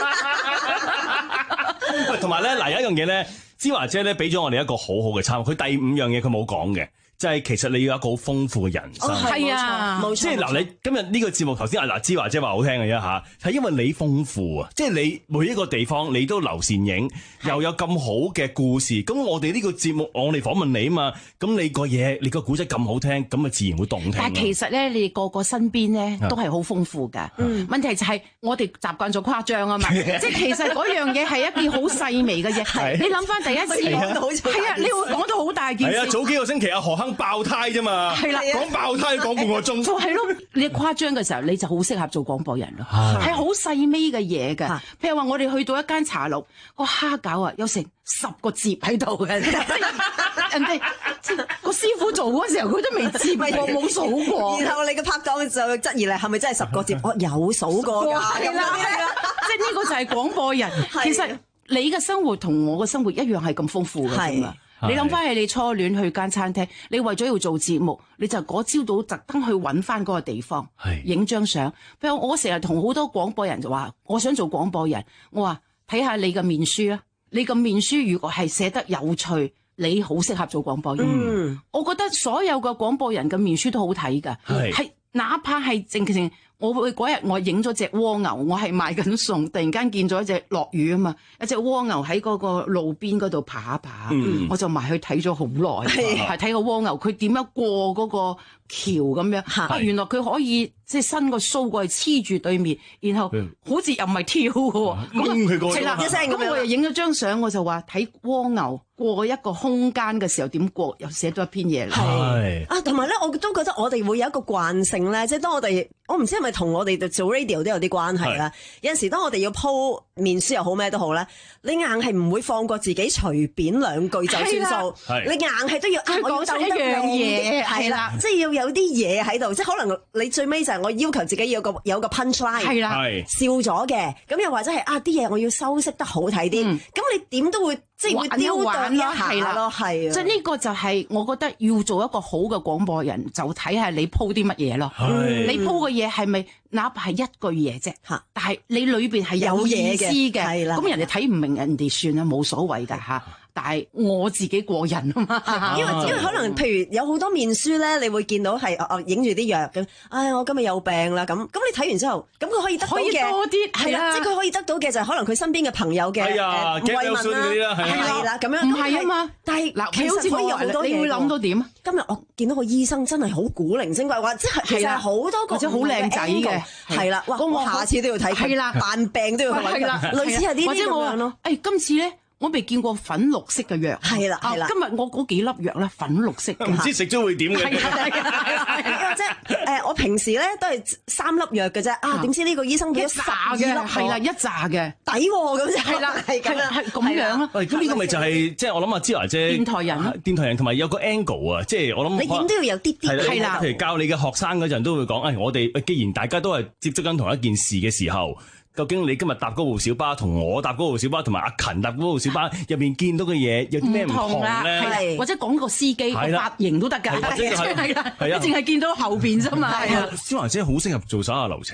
講。 喂，同埋咧，嗱有一樣嘢咧，芝華姐咧俾咗我哋一個好好嘅參考，佢第五樣嘢佢冇講嘅。就係其實你要有一個好豐富嘅人生， 係啊，冇錯。 即係嗱，你今日呢個節目頭先阿嗱芝華姐話好聽嘅啫嚇，係因為你豐富啊，即係你每一個地方你都留倩影，又有咁好嘅故事。咁我哋呢個節目，我哋訪問你啊嘛，咁你個嘢，你個古仔咁好聽，咁啊自然會動聽。 但係其實咧，你個個身邊咧都係好豐富㗎。嗯，問題就係我哋習慣咗誇張啊嘛，即係其實嗰樣嘢係一件好細微嘅嘢。你諗翻第一次講到好似係啊，你會講到好大件事。 係啊，早幾個星期阿何坑爆胎啫嘛， 係啦， 講爆胎講半個鐘， 就係咯。你誇張嘅時候，你就好適合做廣播人咯，係好細微嘅嘢嘅。譬如話，我哋去到一間茶樓，個蝦餃啊，有成十個折喺度嘅，人哋個師傅做嗰時候，佢都未折過，冇數過。 然後你嘅拍檔就質疑你係咪真係十個折？我有數過㗎， 係啦，係啦，即係呢個就係廣播人。其實你嘅生活同我嘅生活一樣係咁豐富嘅啫嘛。你諗翻起你初戀去間餐廳，你為咗要做節目，你就嗰朝早特登去揾翻嗰個地方，影張相。譬如我成日同好多廣播人就話，我想做廣播人，我話睇下你嘅面書啊，你嘅面書如果係寫得有趣，你好適合做廣播人。嗯，我覺得所有嘅廣播人嘅面書都好睇㗎，係哪怕係正正。我會嗰日我影咗隻蝸牛，我係賣緊餸，突然間見咗一隻落雨啊嘛，一隻蝸牛喺嗰個路邊嗰度爬一爬，嗯、我就埋去睇咗好耐，係睇個蝸牛佢點樣過嗰個橋咁樣，啊原來佢可以即係伸個鬚過去黐住對面，然後好似又唔係跳嘅喎， 佢過係啦一聲咁，我又影咗張相，我就話睇蝸牛過一個空間嘅時候點過，又寫咗一篇嘢嚟。 係啊，同埋咧，我都覺得我哋會有一個慣性咧，即係當我哋，我唔知係咪同我哋做 radio 都有啲關係啦。有陣時當我哋要鋪面書又好咩都好咧，你硬係唔會放過自己隨便兩句就算數，你硬係都要啊我要鬥一樣嘢，係啦，即係要有啲嘢喺度，即係可能你最尾就係我要求自己有個有個 punch line，係啦，笑咗嘅，咁又或者係啊啲嘢我要修飾得好睇啲，咁你點都會。即係會雕琢一下咯，係啊！ 即係呢個就係我覺得要做一個好嘅廣播人，就睇下你鋪啲乜嘢咯。你鋪嘅嘢係咪哪怕係一句嘢啫？嚇！但係你裏邊係有意思嘅，咁人哋睇唔明人哋算啦，冇所謂㗎嚇。但係我自己過人啊嘛， 因為因為可能譬如有好多面書咧，你會見到係哦影住啲藥咁，唉我今日有病啦咁，咁你睇完之後，咁佢可以得到嘅可以多啲係啦，即係佢可以得到嘅就係可能佢身邊嘅朋友嘅誒慰問啦，係啦咁樣唔係啊嘛， 但係嗱其實可以有好多嘢， 你會諗到點啊？ 今日我見到個醫生真係好古靈精怪，話即係其實好多個或者好靚仔嘅， 係啦，哇！我下次都要睇佢，扮病都要去揾佢，類似係呢啲咁樣咯。 誒，今次咧。我未見過粉綠色嘅藥， 係啦係啦。 今日我嗰幾粒藥咧，粉綠色嘅， 唔知食咗會點嘅。 係係係，即係誒，我平時咧都係三粒藥嘅啫。啊，點知呢個醫生俾咗十二粒， 係啦，一紮嘅， 抵喎咁就係啦，係咁樣，係咁樣咯。 喂，咁呢個咪就係即係我諗阿芝華姐電台人， 電台人同埋有個 angle 啊，即係我諗你點都要有啲啲係啦。譬如教你嘅學生嗰陣都會講，誒，我哋既然大家都係接觸緊同一件事嘅時候。究竟你今日搭嗰部小巴，同我搭嗰部小巴，同埋阿勤搭嗰部小巴入邊見到嘅嘢有啲咩唔同咧？ 或者講個司機個髮型都得㗎，係啦，你淨係見到後邊啫嘛。係啊， 芝華姐好適合做手下留情。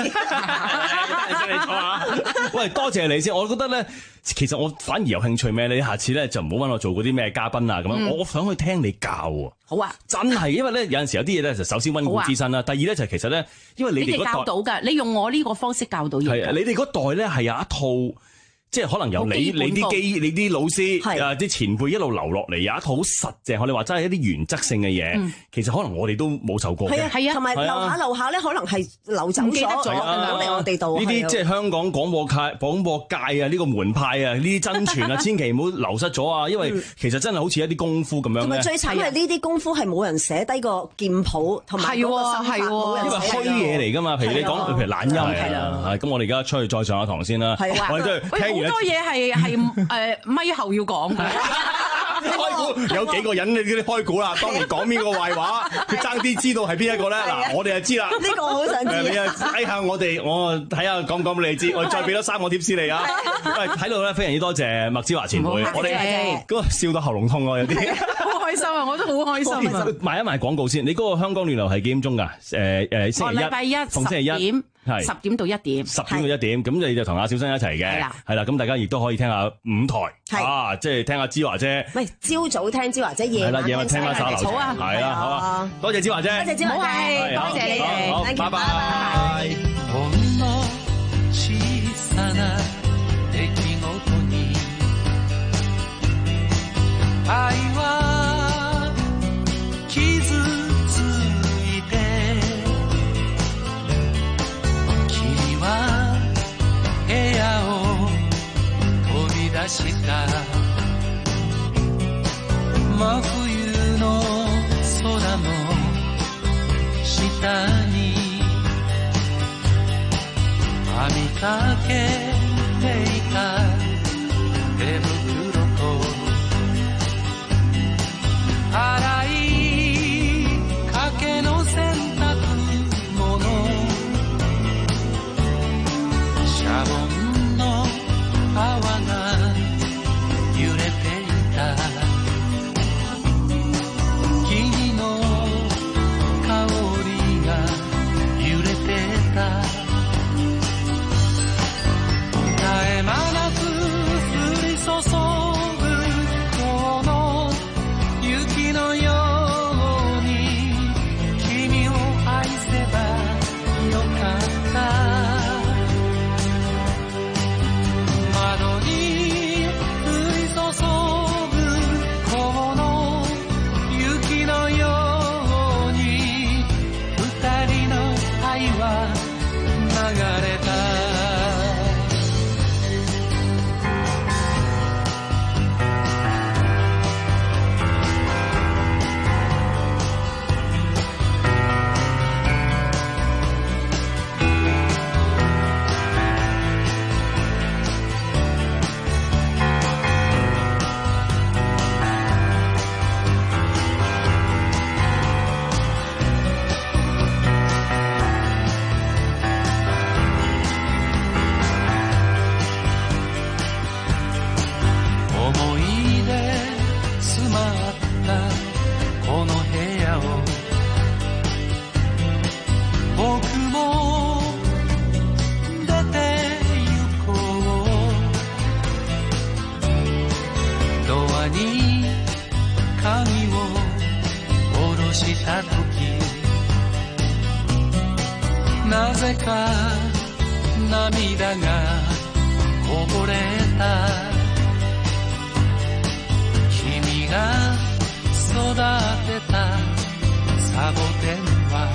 喂，多謝你先，我覺得咧，其實我反而有興趣咩？你下次咧就唔好揾我做嗰啲咩嘉賓啊咁樣，我想去聽你教喎。 好啊， 真係，因為咧有陣時有啲嘢咧就首先溫故知新啦，第二咧就其實咧，因為你哋嗰代教到㗎，你用我呢個方式教到嘢。 係啊，你哋嗰代咧係有一套。即係可能由你你啲機你啲老師啊啲前輩一路流落嚟有一套好實淨，我哋話真係一啲原則性嘅嘢，其實可能我哋都冇受過嘅。 係啊係啊，同埋留下留下咧，可能係流走咗，落嚟我哋度。 呢啲即係香港廣播界廣播界啊，呢個門派啊，呢啲真傳啊，千祈唔好流失咗啊！因為其實真係好似一啲功夫咁樣。 同埋最慘係呢啲功夫係冇人寫低個劍譜，同埋嗰個心法冇人寫。 因為虛嘢嚟㗎嘛，譬如你講譬如懶音係啊，咁我哋而家出去再上下堂先啦。我哋都係聽完。 好多嘢係係誒咪後要講嘅， 開估有幾個人你啲開估啦，當年講邊個壞話，佢爭啲知道係邊一個咧？嗱，我哋就知啦。 呢個我好想知。 你啊睇下我哋，我睇下講唔講俾你知，我再俾多三個貼士你啊！喂，喺度咧非常之多謝麥之華前輩，我哋嗰個笑到喉嚨痛啊，有啲。 好開心啊！我都好開心啊！ 賣一賣廣告先，你嗰個香港暖流係幾點鐘㗎？誒誒，星期一， 禮拜一逢星期一十點， 係十點到一點， 十點到一點，咁你就同阿小新一齊嘅， 係啦， 係啦，咁大家亦都可以聽下舞台，啊，即係聽下芝華姐。 喂，朝早聽芝華姐，夜晚夜晚聽翻耍流好啊， 係啦，好啊，多謝芝華姐， 多謝芝華姐，多謝你哋， 好，拜拜。 愛は傷ついて君は部屋を飛び出した真冬の空の下に編みかけていた手袋と洗いかけの洗濯物シャボンの泡が揺れていた君の香りが揺れてた絶え間なく降り注ぐこの雪のように君を愛せばよかった窓に降り注ぐこの雪のように二人の愛は流れた思い出詰まったこの部屋を僕も出て行こうドアに髪を下ろした時なぜか涙がこぼれた君が育てたサボテンは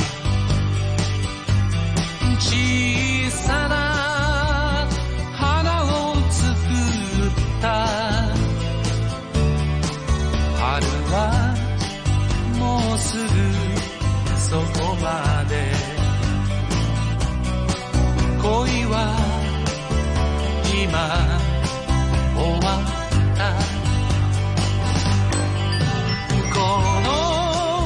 小さな花を作った春はもうすぐそこまで恋は今終わったこの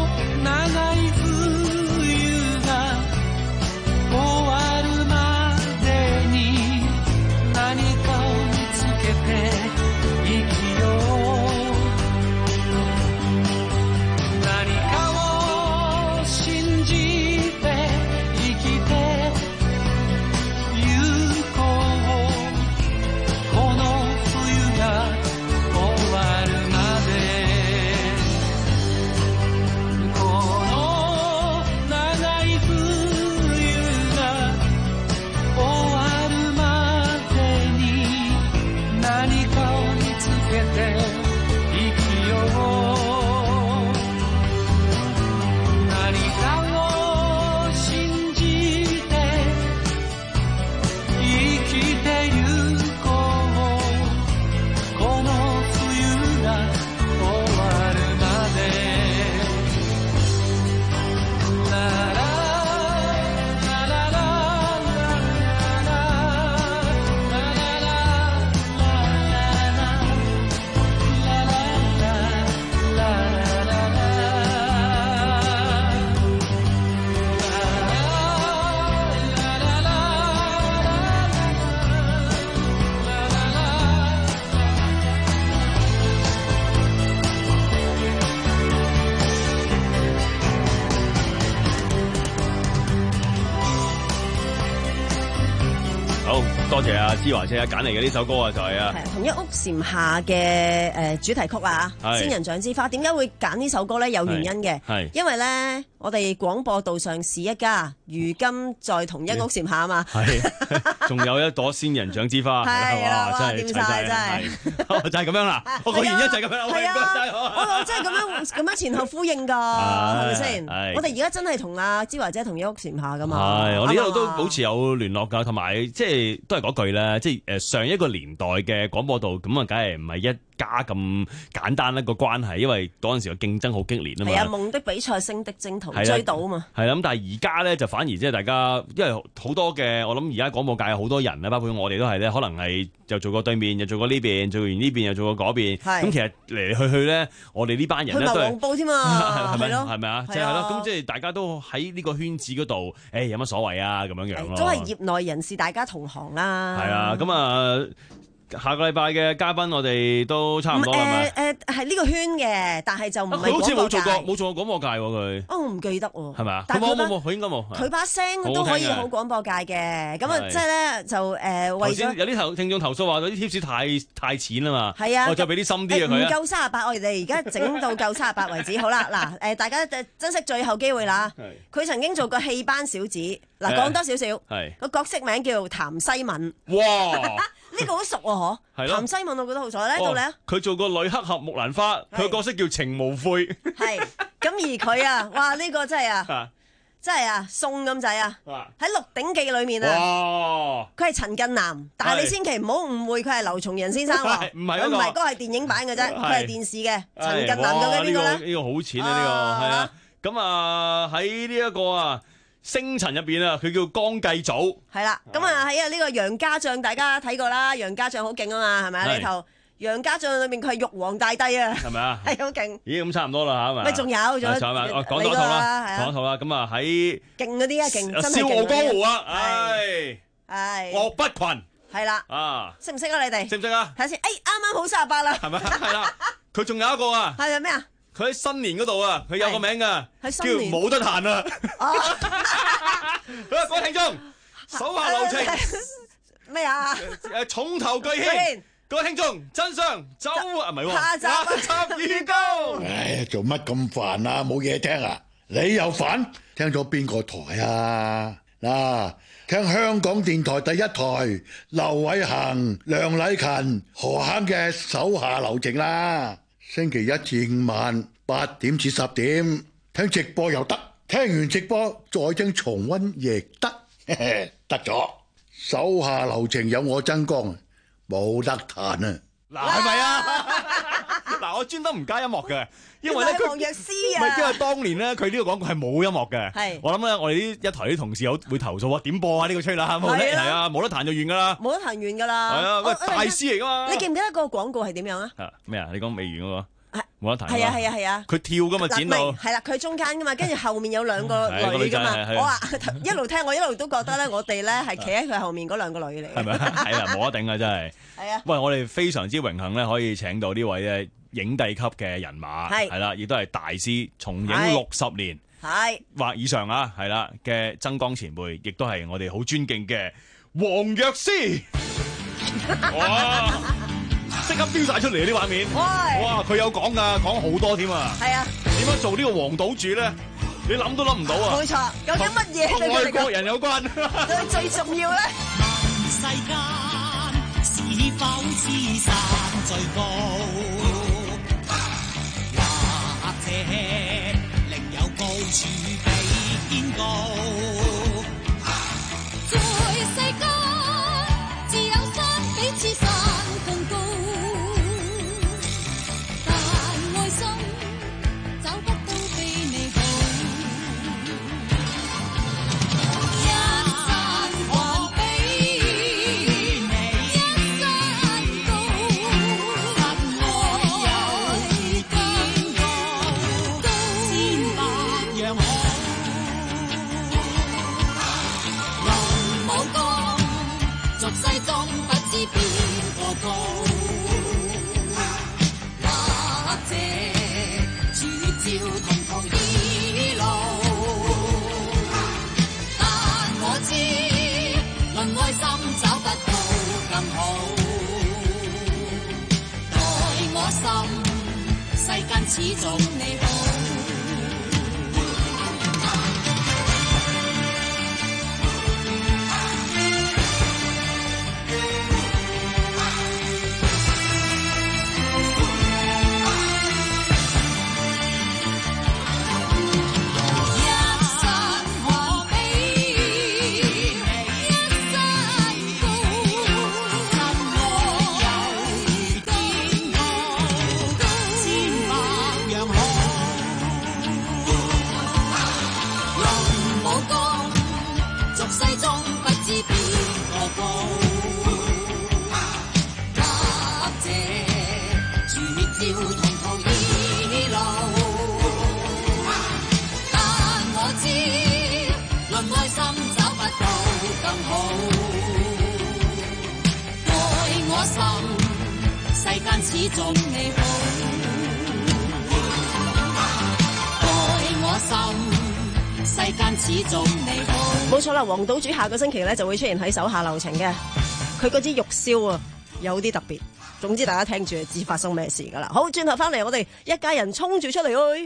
多謝阿芝華姐啊，揀嚟嘅呢首歌啊，就係啊， 同一屋檐下嘅誒主題曲啊， 係仙人掌之花。點解會揀呢首歌咧？有原因嘅， 係因為咧我哋廣播道上是一家，如今在同一屋檐下啊嘛。 係，仲有一朵仙人掌之花， 係啦，哇， 真係掂晒真係， 就係咁樣啦。我個原因就係咁樣， 係啊，我我真係咁樣咁樣前後呼應㗎，係咪先？我哋而家真係同阿芝華姐同一屋檐下㗎嘛。 係，我哋一路都保持有聯絡㗎，同埋即係都係嗰句啦，即係誒上一個年代嘅廣播道咁啊，梗係唔係一家咁簡單一個關係，因為嗰陣時嘅競爭好激烈啊嘛。 係啊，夢的比賽，星的征途，追到啊嘛。 係啦，咁但係而家咧就反而即係大家，因為好多嘅我諗而家廣播界有好多人咧，包括我哋都係咧，可能係就做過對面，又做過呢邊，做完呢邊又做過嗰邊。咁其實嚟嚟去去咧，我哋呢班人咧都係去報添啊， 係咪？係咪啊？即係咯，咁即係大家都喺呢個圈子嗰度，誒有乜所謂啊？咁樣樣咯。 都係業內人士，大家同行啦。 係啊，咁啊。下個禮拜嘅嘉賓我哋都差唔多係咪？ 誒誒係呢個圈嘅，但係就唔係廣播界。 佢好似冇做過冇做過廣播界喎佢。 哦，我唔記得喎。 係咪啊？ 但係佢冇冇冇，佢應該冇。 佢把聲都可以好廣播界嘅，咁啊即係咧就誒為咗有啲投聽眾投訴話嗰啲貼士太太淺啊嘛。 係啊， 我再俾啲深啲啊佢唔夠三十八，我哋而家整到夠三十八為止。好啦，嗱誒大家珍惜最後機會啦。佢曾經做過戲班小子，嗱講多少少。係個角色名叫譚西敏。 哇！ 呢個好熟喎，嗬？譚西敏我覺得好熟咧，到你啊！ 佢做過女黑俠木蘭花，佢個角色叫程無悔。 係咁而佢啊，哇！呢個真係啊，真係啊，送咁滯啊！喺《鹿鼎記》裏面啊，佢係陳近南，但係你千祈唔好誤會佢係劉松仁先生喎， 唔係嗰個， 唔係嗰個係電影版嘅啫，佢係電視嘅。陳近南究竟邊個咧？ 呢個好淺啊！呢個係啊，咁啊喺呢一個啊。星塵入邊啊，佢叫江繼祖。係啦， 咁啊喺啊呢個楊家將大家睇過啦，楊家將好勁啊嘛，係咪啊？呢套楊家將裏面佢係玉皇大帝啊，係咪啊？ 係好勁。 咦，咁差唔多啦嚇，咪？ 咪仲有仲有， 講多一套啦，講一套啦。咁啊喺勁嗰啲啊，勁真係勁。 笑傲江湖啊，係係。 岳不群。係啦。 啊。 識唔識啊？你哋？ 識唔識啊？ 睇下先。誒，啱啱好三十八啦。 係咪？係啦。佢仲有一個啊。 係咩啊？ 佢喺新年嗰度啊，佢有個名噶，叫冇得彈啊！好啦，各位聽眾，手下留情咩啊？ 誒，重頭巨獻，各位聽眾，真相周啊，唔係喎，下集預告。 唉，做乜咁煩啊？冇嘢聽啊？你又煩？聽咗邊個台啊？嗱，聽香港電台第一台，劉偉恒、梁禮勤、何坑嘅手下留情啦。星期一至五晚八點至十點聽直播又得，聽完直播再聽重溫亦得，得咗。手下留情有我曾江，冇得彈啊！ 嗱，係咪啊？嗱，我專登唔加音樂嘅，因為咧佢， 黃藥師啊， 唔係因為當年咧佢呢個廣告係冇音樂嘅。係，我諗咧我哋呢一台啲同事有會投訴啊，點播啊呢個吹啦，冇得係啊，冇得彈就完噶啦， 冇得彈完㗎啦。 係啊，喂，大師嚟㗎嘛。 你記唔記得個廣告係點樣啊？ 咩啊？你講未完嗰個？冇得彈。 係啊係啊係啊！ 佢跳㗎嘛，剪到。 係啦，佢中間㗎嘛，跟住後面有兩個女㗎嘛。我話一路聽，我一路都覺得咧，我哋咧係企喺佢後面嗰兩個女嚟。係咪啊？係啊，冇得頂啊！真係。 係啊。 喂，我哋非常之榮幸咧，可以請到呢位咧影帝級嘅人馬，係係啦，亦都係大師，從影六十年係或以上啊，係啦嘅曾江前輩，亦都係我哋好尊敬嘅黃藥師。哇！即刻飆晒出嚟啲畫面，哇！佢有講噶，講好多添啊。係啊。點樣做呢個黃島主咧？你諗都諗唔到啊！ 冇錯，究竟乜嘢同外國人有關？ 最最重要咧。 世間是否知山最高？或者另有高處比天高？在世間自有山比此山更高，但愛心找不到比你好。一山還比你一山高，實愛有天高，千百樣好。 開心找不到更好。愛我心，世間始終美好。愛我心，世間始終美好。 冇錯啦，黃島主下個星期咧就會出現喺手下留情嘅，佢嗰支肉燒啊有啲特別。總之大家聽住就知發生咩事噶啦。好，轉頭翻嚟，我哋一家人衝住出嚟去。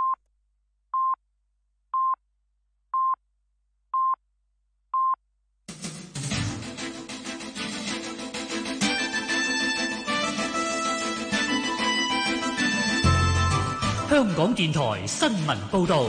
香港電台新聞報導。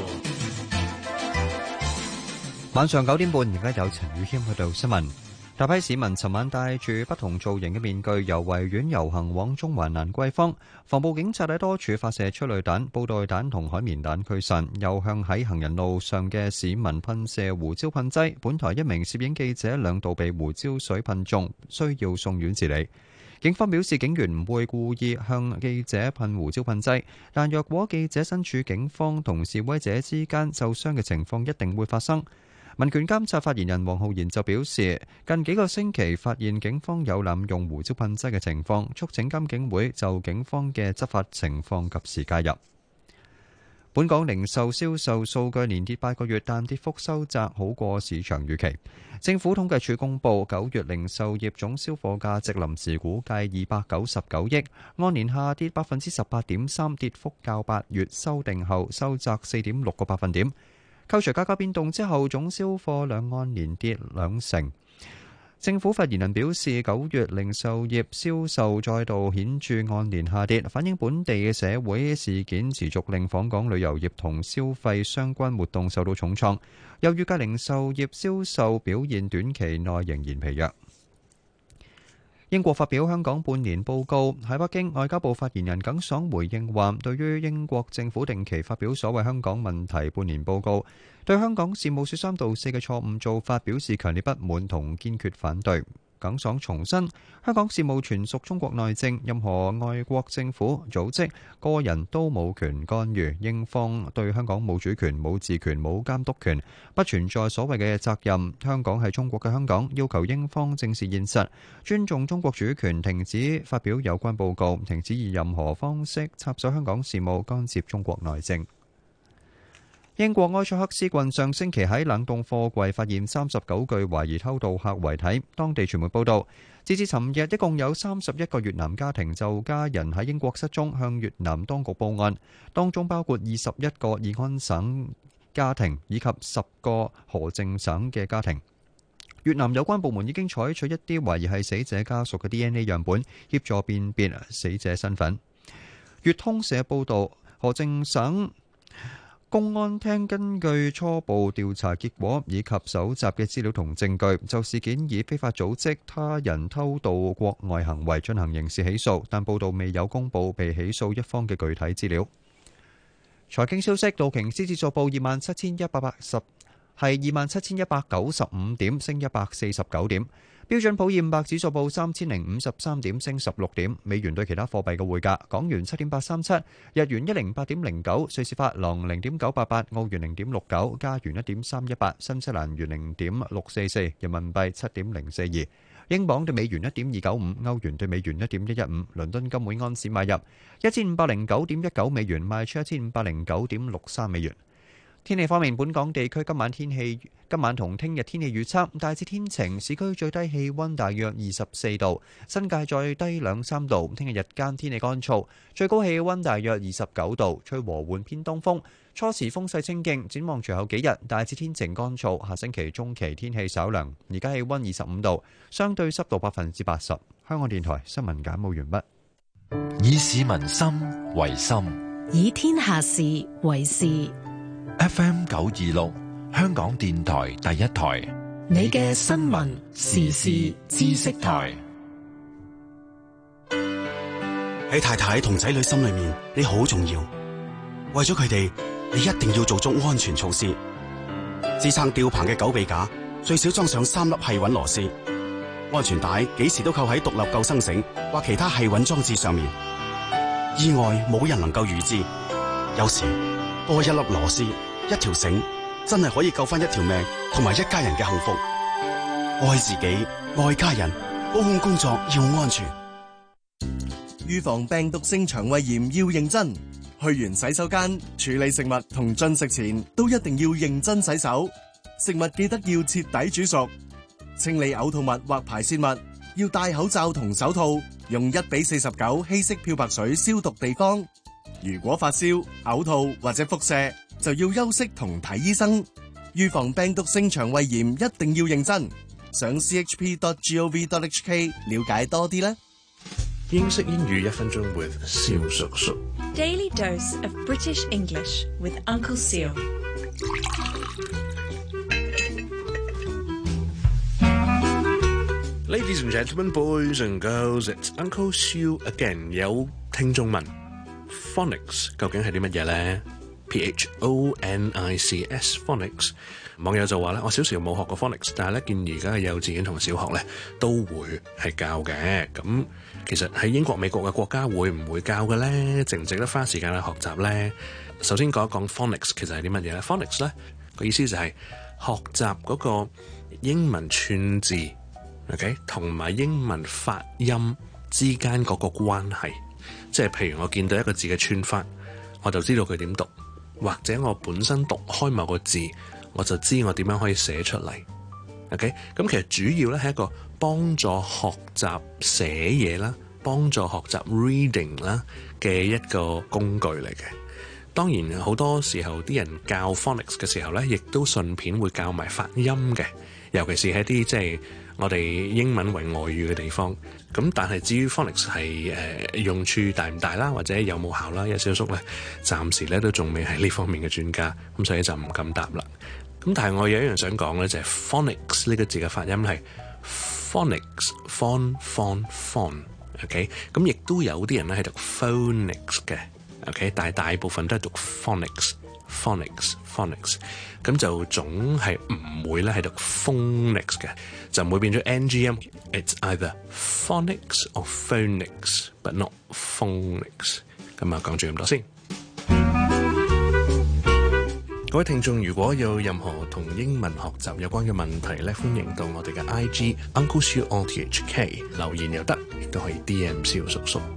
晚上九點半，而家有陳宇謙去到新聞。大批市民尋晚戴住不同造型嘅面具，由維園遊行往中環蘭桂坊。防暴警察喺多處發射催淚彈、布袋彈同海綿彈驅散，又向喺行人路上嘅市民噴射胡椒噴劑。本台一名攝影記者兩度被胡椒水噴中，需要送院治理。警方表示，警員唔會故意向記者噴胡椒噴劑，但若果記者身處警方同示威者之間受傷嘅情況，一定會發生。民權監察發言人黃浩然就表示，近幾個星期發現警方有濫用胡椒噴劑嘅情況，促請監警會就警方嘅執法情況及時介入。本港零售銷售數據連跌八個月，但跌幅收窄，好過市場預期。政府統計處公佈九月零售業總銷貨價值臨時估計二百九十九億，按年下跌百分之十八點三，跌幅較八月修訂後收窄四點六個百分點。扣除價格變動之後，總銷貨兩按年跌兩成。政府發言人表示，九月零售業銷售再度顯著按年下跌，反映本地嘅社會事件持續令訪港旅遊業同消費相關活動受到重創。又預計零售業銷售表現短期內仍然疲弱。英國發表香港半年報告，喺北京，外交部發言人耿爽回應話，對於英國政府定期發表所謂香港問題半年報告，對香港事務說三道四嘅錯誤做法表示強烈不滿同堅決反對。耿爽重申，香港事務全屬中國內政，任何外國政府、組織、個人都冇權干預。英方對香港冇主權、冇治權、冇監督權，不存在所謂嘅責任。香港係中國嘅香港，要求英方正視現實，尊重中國主權，停止發表有關報告，停止以任何方式插手香港事務、干涉中國內政。英國埃塞克斯郡上星期喺冷凍貨櫃發現三十九具懷疑偷渡客遺體。當地傳媒報道，截至尋日，一共有三十一個越南家庭就家人喺英國失蹤向越南當局報案，當中包括二十一個義安省家庭以及十個河靜省嘅家庭。越南有關部門已經採取一啲懷疑係死者家屬嘅 D N A 樣本，協助辨別死者身份。越通社報道，河靜省公安廳根據初步調查結果以及搜集嘅資料同證據，就事件以非法組織他人偷渡國外行為進行刑事起訴，但報道未有公佈被起訴一方嘅具體資料。財經消息，道瓊斯指數報二萬七千一百八十，係二萬七千一百九十五點，升一百四十九點。標準普爾五百指數報三千零五十三點，升十六點。美元對其他貨幣嘅匯價：港元七點八三七，日元一零八點零九，瑞士法郎零點九八八，澳元零點六九，加元一點三一八，新西蘭元零點六四四，人民幣七點零四二，英鎊對美元一點二九五，歐元對美元一點一一五。倫敦金每安士買入一千五百零九點一九美元，賣出一千五百零九點六三美元。天氣方面，本港地區今晚天氣今晚同聽日天氣預測大致天晴，市區最低氣溫大約二十四度，新界再低兩三度。聽日日間天氣乾燥，最高氣溫大約二十九度，吹和緩偏東風，初時風勢清勁。展望隨後幾日大致天晴乾燥，下星期中期天氣稍涼。而家氣溫二十五度，相對濕度百分之八十。香港電台新聞簡報完畢。 以市民心為心， 以天下事為事。 F M 九二六，香港電台第一台， 你嘅新聞時事知識台。 喺太太同仔女心裏面，你好重要。為咗佢哋，你一定要做足安全措施。支撐吊棚嘅狗臂架最少裝上三粒繫穩螺絲，安全帶幾時都扣喺獨立救生繩或其他繫穩裝置上面。意外冇人能夠預知，有時多一粒螺絲、一條繩真係可以救翻一條命同埋一家人嘅幸福。愛自己，愛家人，保控工作要安全。 預防病毒性腸胃炎要認真，去完洗手間處理食物同進食前都一定要認真洗手。食物記得要徹底煮熟，清理嘔吐物或排泄物要戴口罩同手套，用一比四十九稀釋漂白水消毒地方。如果發燒、嘔吐或者腹瀉，就要休息同睇醫生。預防病毒性腸胃炎一定要認真。上 c h p dot gov dot h k 了解多啲啦。 英式英語一分鐘 with 蕭叔叔。 Daily dose of British English with Uncle Seal。 Ladies and gentlemen, boys and girls, it's Uncle Seal again。有聽眾問 phonics 究竟係啲乜嘢咧 ？P H O N I C S phonics。網友就話咧，我小時候冇學過 phonics， 但係咧見而家嘅幼稚園同小學咧都會係教嘅。咁其實喺英國、美國嘅國家會唔會教嘅咧？值唔值得花時間去學習咧？首先講一講 phonics 其實係啲乜嘢咧 ？phonics 咧個意思就係學習嗰個英文串字 ，OK， 同埋英文發音之間嗰個關係。即係譬如我見到一個字嘅串法，我就知道佢點讀，或者我本身讀開某個字，我就知我點樣可以寫出嚟。OK， 咁其實主要咧係一個幫助學習寫嘢啦，幫助學習 reading 啦嘅一個工具嚟嘅。當然好多時候啲人教 phonics 嘅時候咧，亦都順便會教埋發音嘅，尤其是喺啲即係我哋英文為外語嘅地方。咁但係至於 phonics 係誒、呃、用處大唔大啦，或者有冇效啦，有小叔咧暫時咧都仲未係呢方面嘅專家，咁所以就唔敢答啦。咁但係我有一樣想講咧，就係、是、phonics 呢個字嘅發音係 phonics，phon phon phon，OK， 咁亦都有啲人咧係讀 phonics 嘅 ，OK， 但係大部分都係讀 phonics，phonics phonics， 咁就總係唔會咧係讀 phonics 嘅，就唔會變咗 N G M。It's either phonics or phonics, but not phonics。咁啊，講住咁多先。各位聽眾，如果有任何同英文學習有關嘅問題咧，歡迎到我哋嘅 I G Uncle Siu R T H K 留言又得，亦都可以 D M 蕭叔叔。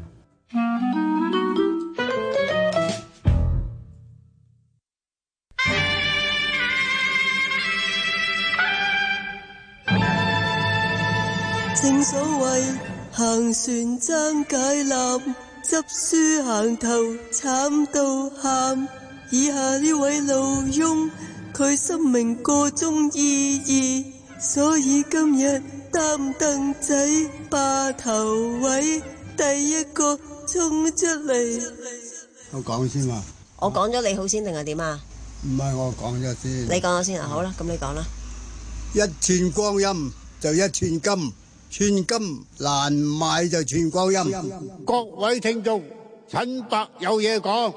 正所謂行船爭解纜，執書行頭慘到喊。以下呢位老翁，佢深明個中意義，所以今日擔凳仔霸頭位，第一個衝出嚟。 我講先嘛。 我講咗你好先定係點啊？ 唔係我講咗先。 你講咗先啊？好啦，咁你講啦。 一寸光陰就一寸金，寸金難買就寸光陰。各位聽眾，陳伯有嘢講。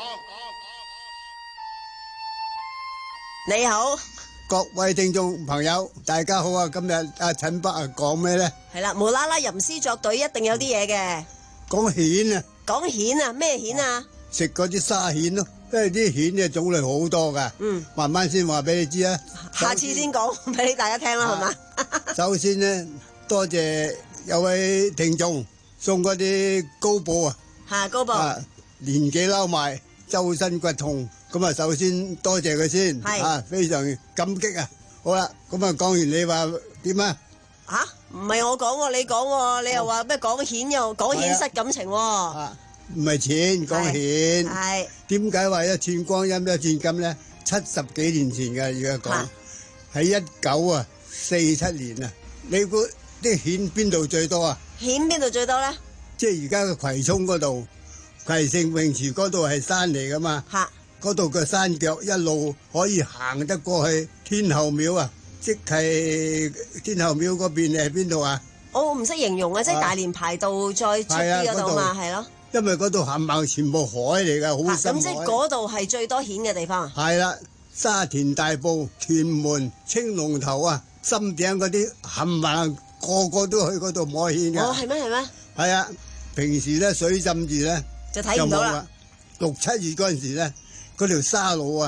你好， 各位聽眾朋友，大家好啊！今日阿陳伯啊講咩咧？ 係啦，無啦啦吟詩作對，一定有啲嘢嘅。 講蜆啊！ 講蜆啊？咩蜆啊？ 食嗰啲沙蜆咯，因為啲蜆嘅種類好多噶。嗯，慢慢先話俾你知啊。 下次先講俾大家聽啦，係嘛？ 首先咧，多謝有位聽眾送嗰啲高寶啊。係高寶。啊，年紀撈埋，周身骨痛。咁啊，首先多謝佢先，啊，非常感激啊！好啦，咁啊講完你話點啊？ 吓，唔係我講喎，你講喎，你又話咩講蜆又講蜆失感情喎？ 唔係錢，講蜆。係。點解話一寸光陰一寸金咧？七十幾年前嘅而家講，喺一九啊四七年啊，你估啲蜆邊度最多啊？ 蜆邊度最多咧？ 即係而家嘅葵涌嗰度，葵盛泳池嗰度係山嚟噶嘛？嚇！嗰度個山腳一路可以行得過去天后廟啊，即係天后廟嗰邊係邊度啊？ 我唔識形容啊，即係大連排道再出啲嗰度嘛，係咯。因為嗰度冚唪唥全部海嚟㗎，好深海。 咁即係嗰度係最多蜆嘅地方。 係啦，沙田、大埔、屯門、青龍頭啊、深井嗰啲冚唪唥個個都去嗰度摸蜆㗎。 哦，係咩係咩？ 係啊，平時咧水浸住咧就睇唔到啦。 六七月嗰陣時咧。嗰條沙路啊，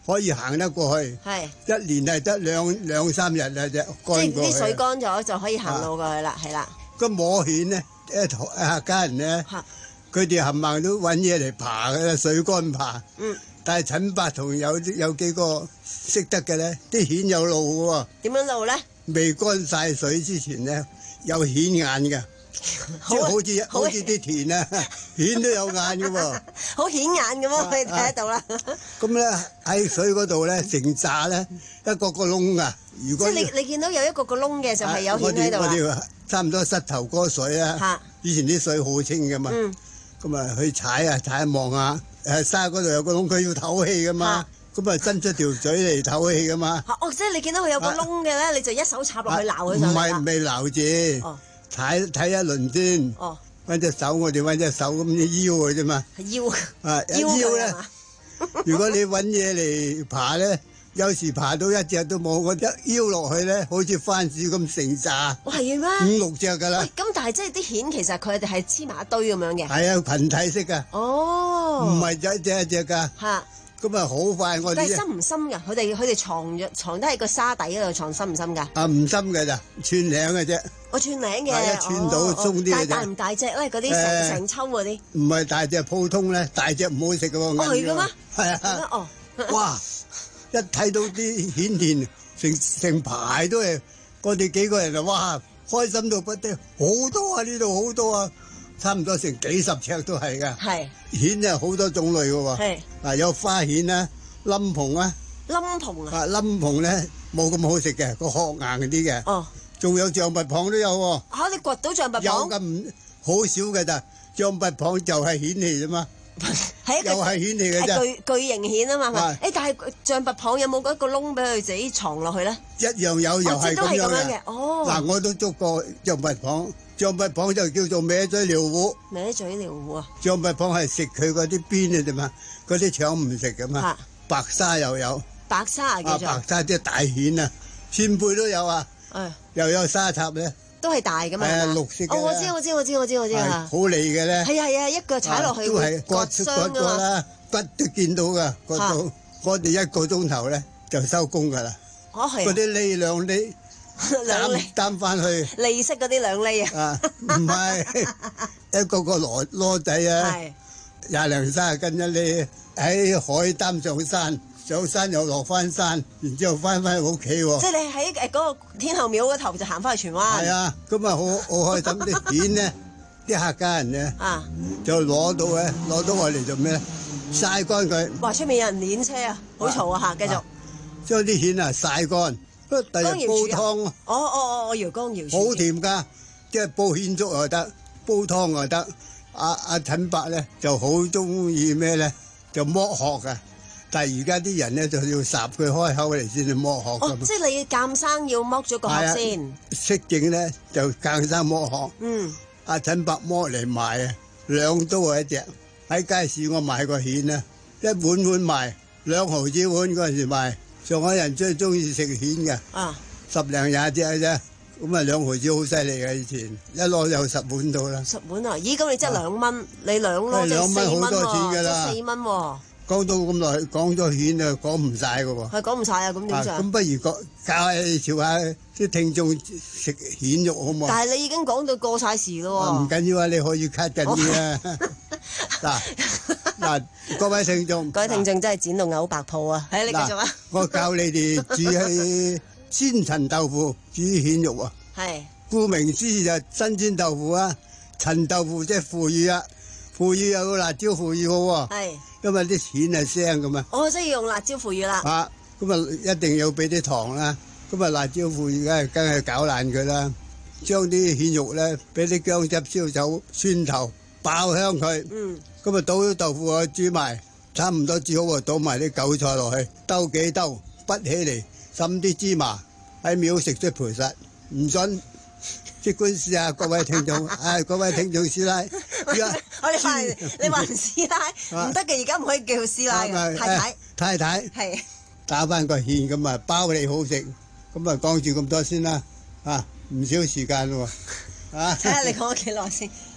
可以行得過去。 係一年係得兩兩三日啊啫， 即乾係過去。 啲水乾咗就可以行路過去啦，係啦。 咁摸蜆咧，一客家人咧，佢哋冚唪唥都揾嘢嚟爬嘅，水乾爬。 嗯。 但係陳伯同有有幾個識得嘅咧，啲蜆有路嘅喎。 點樣路咧？ 未乾晒水之前咧，有蜆眼嘅，即係好似好似啲田啊，蜆都有眼嘅喎。 好顯眼咁咯，可以睇得到啦。 咁咧喺水嗰度咧，成扎咧一個個窿啊！如果即係你你見到有一個個窿嘅就係有蜆喺度我哋啦。 差唔多膝頭哥水啊！以前啲水好清嘅嘛，咁啊去踩啊踩望下，誒沙嗰度有個窿，佢要唞氣嘅嘛，咁啊伸出條嘴嚟唞氣嘅嘛。 哦，即係你見到佢有個窿嘅咧，你就一手插落去撈佢唔上嚟啦。 係未撈住，踩睇一輪先。 哦， 揾隻手，我哋揾隻手咁嘅腰嘅啫嘛。 腰啊，一腰咧，如果你揾嘢嚟爬咧。有時爬到一隻都冇，我一腰落去咧，好似番薯咁成扎， 係咩？ 五六隻㗎啦。 咁但係即係啲蜆其實佢哋係黐埋一堆咁樣嘅。 係啊，群體式㗎。 哦。 唔係一隻一隻㗎。 嚇。 咁啊，好快我哋。 但係深唔深㗎？佢哋佢哋藏咗藏得喺個沙底嗰度，藏深唔深㗎？ 啊，唔深㗎咋，寸領嘅啫。 我寸領嘅。 係一寸到鬆啲嘅啫。 但係大唔大隻咧？嗰啲成成抽嗰啲。 唔係大隻，普通咧，大隻唔好食㗎喎。 哦，係㗎咩？ 係啊。 哦。 哇！一睇到啲蜆田成成排都係，我哋幾個人啊，哇，開心到不得，好多啊！呢度好多啊，差唔多成幾十尺都係㗎。 係蜆啊，好多種類㗎喎。 係嗱，有花蜆啦、冧蓬啊。 冧蓬啊？ 啊，冧蓬咧冇咁好食嘅，個殼硬啲嘅。 哦。 仲有象拔蚌都有喎。 嚇！你掘到象拔蚌？ 有咁唔好少㗎咋，象拔蚌就係蜆嚟啫嘛。 係一個又係蜆嚟嘅啫， 巨巨型蜆啊嘛，誒，但係象拔蚌有冇嗰個窿俾佢自己藏落去咧？ 一樣有，又係咁樣嘅。 哦， 嗱，我都捉過象拔蚌，象拔蚌就叫做歪嘴鳥虎。 歪嘴鳥虎啊！ 象拔蚌係食佢嗰啲邊嘅啫嘛，嗰啲腸唔食噶嘛。白沙又有。 白沙啊，叫做。 白沙即係大蜆啊，扇貝都有啊。 誒。 又有沙插咧。 都係大噶嘛？ 係啊，綠色嘅。 哦，我知我知我知我知我知啊！ 好利嘅咧。 係啊係啊，一腳踩落去都係割傷噶嘛，骨都見到噶，割到我哋一個鐘頭咧就收工噶啦。 哦係。 嗰啲厘兩厘， 兩厘擔翻去。 利息嗰啲兩厘啊？ 啊，唔係一個個籮籮仔啊，廿零三十斤一厘，喺海擔上山。上山又落翻山，然之後翻返去屋企喎。 即係你喺誒嗰個天后廟嗰頭就行翻去荃灣。 係啊，咁啊好好開心啲蜆咧，啲客家人咧就攞到咧，攞到我嚟做咩咧？曬乾佢。 哇！出面有人練車啊，好嘈啊嚇！繼續。 將啲蜆啊曬乾，第日煲湯。 哦哦哦，我搖缸搖。 好甜㗎，即係煲蜆粥又得，煲湯又得。阿阿陳伯咧就好中意咩咧？就剝殼㗎。但係而家啲人咧就要烚佢開口嚟先至剝殼。 哦，即係你鑑生要剝咗個殼先。 適應咧就鑑生剝殼。 嗯。 阿陳伯剝嚟賣啊，兩刀啊一隻。喺街市我買過蜆啊，一碗碗賣兩毫子碗嗰陣時賣。上海人最中意食蜆嘅。 啊。 十零廿隻嘅啫，咁啊兩毫子好犀利嘅以前，一攞就十碗到啦。 十碗啊？咦，咁你即係兩蚊，你兩攞即係四蚊喎，即係四蚊喎。 講到咁耐，講咗蜆啊，講唔晒噶喎。 係講唔晒啊，咁點算？ 咁不如講教下你調下啲聽眾食蜆肉好唔好？ 但係你已經講到過晒時咯喎。 唔緊要啊，你可以 cut 緊啲啊。嗱嗱，各位聽眾， 各位聽眾真係剪到嘔白泡啊！係你繼續啊。 我教你哋煮係鮮陳豆腐煮蜆肉啊。 係。顧名思義就係新鮮豆腐啊，陳豆腐即係腐乳啊，腐乳有辣椒腐乳好喎。係。因為啲蜆係腥噶嘛， 我即係用辣椒腐乳啦。 啊，咁啊一定要俾啲糖啦，咁啊辣椒腐乳梗係梗係攪爛佢啦，將啲蜆肉咧俾啲薑汁、燒酒、蒜頭爆香佢。嗯。咁啊倒咗豆腐啊煮埋，差唔多煮好啊倒埋啲韭菜落去，兜幾兜，滗起嚟，滲啲芝麻，喺廟食出培實，唔准。即管試下，各位聽眾，唉，各位聽眾師奶， 我哋話你話師奶唔得嘅，而家唔可以叫師奶嘅，太太太太係打翻個芡咁啊，包你好食，咁啊講住咁多先啦，啊唔少時間咯喎，啊睇下你講咗幾耐先。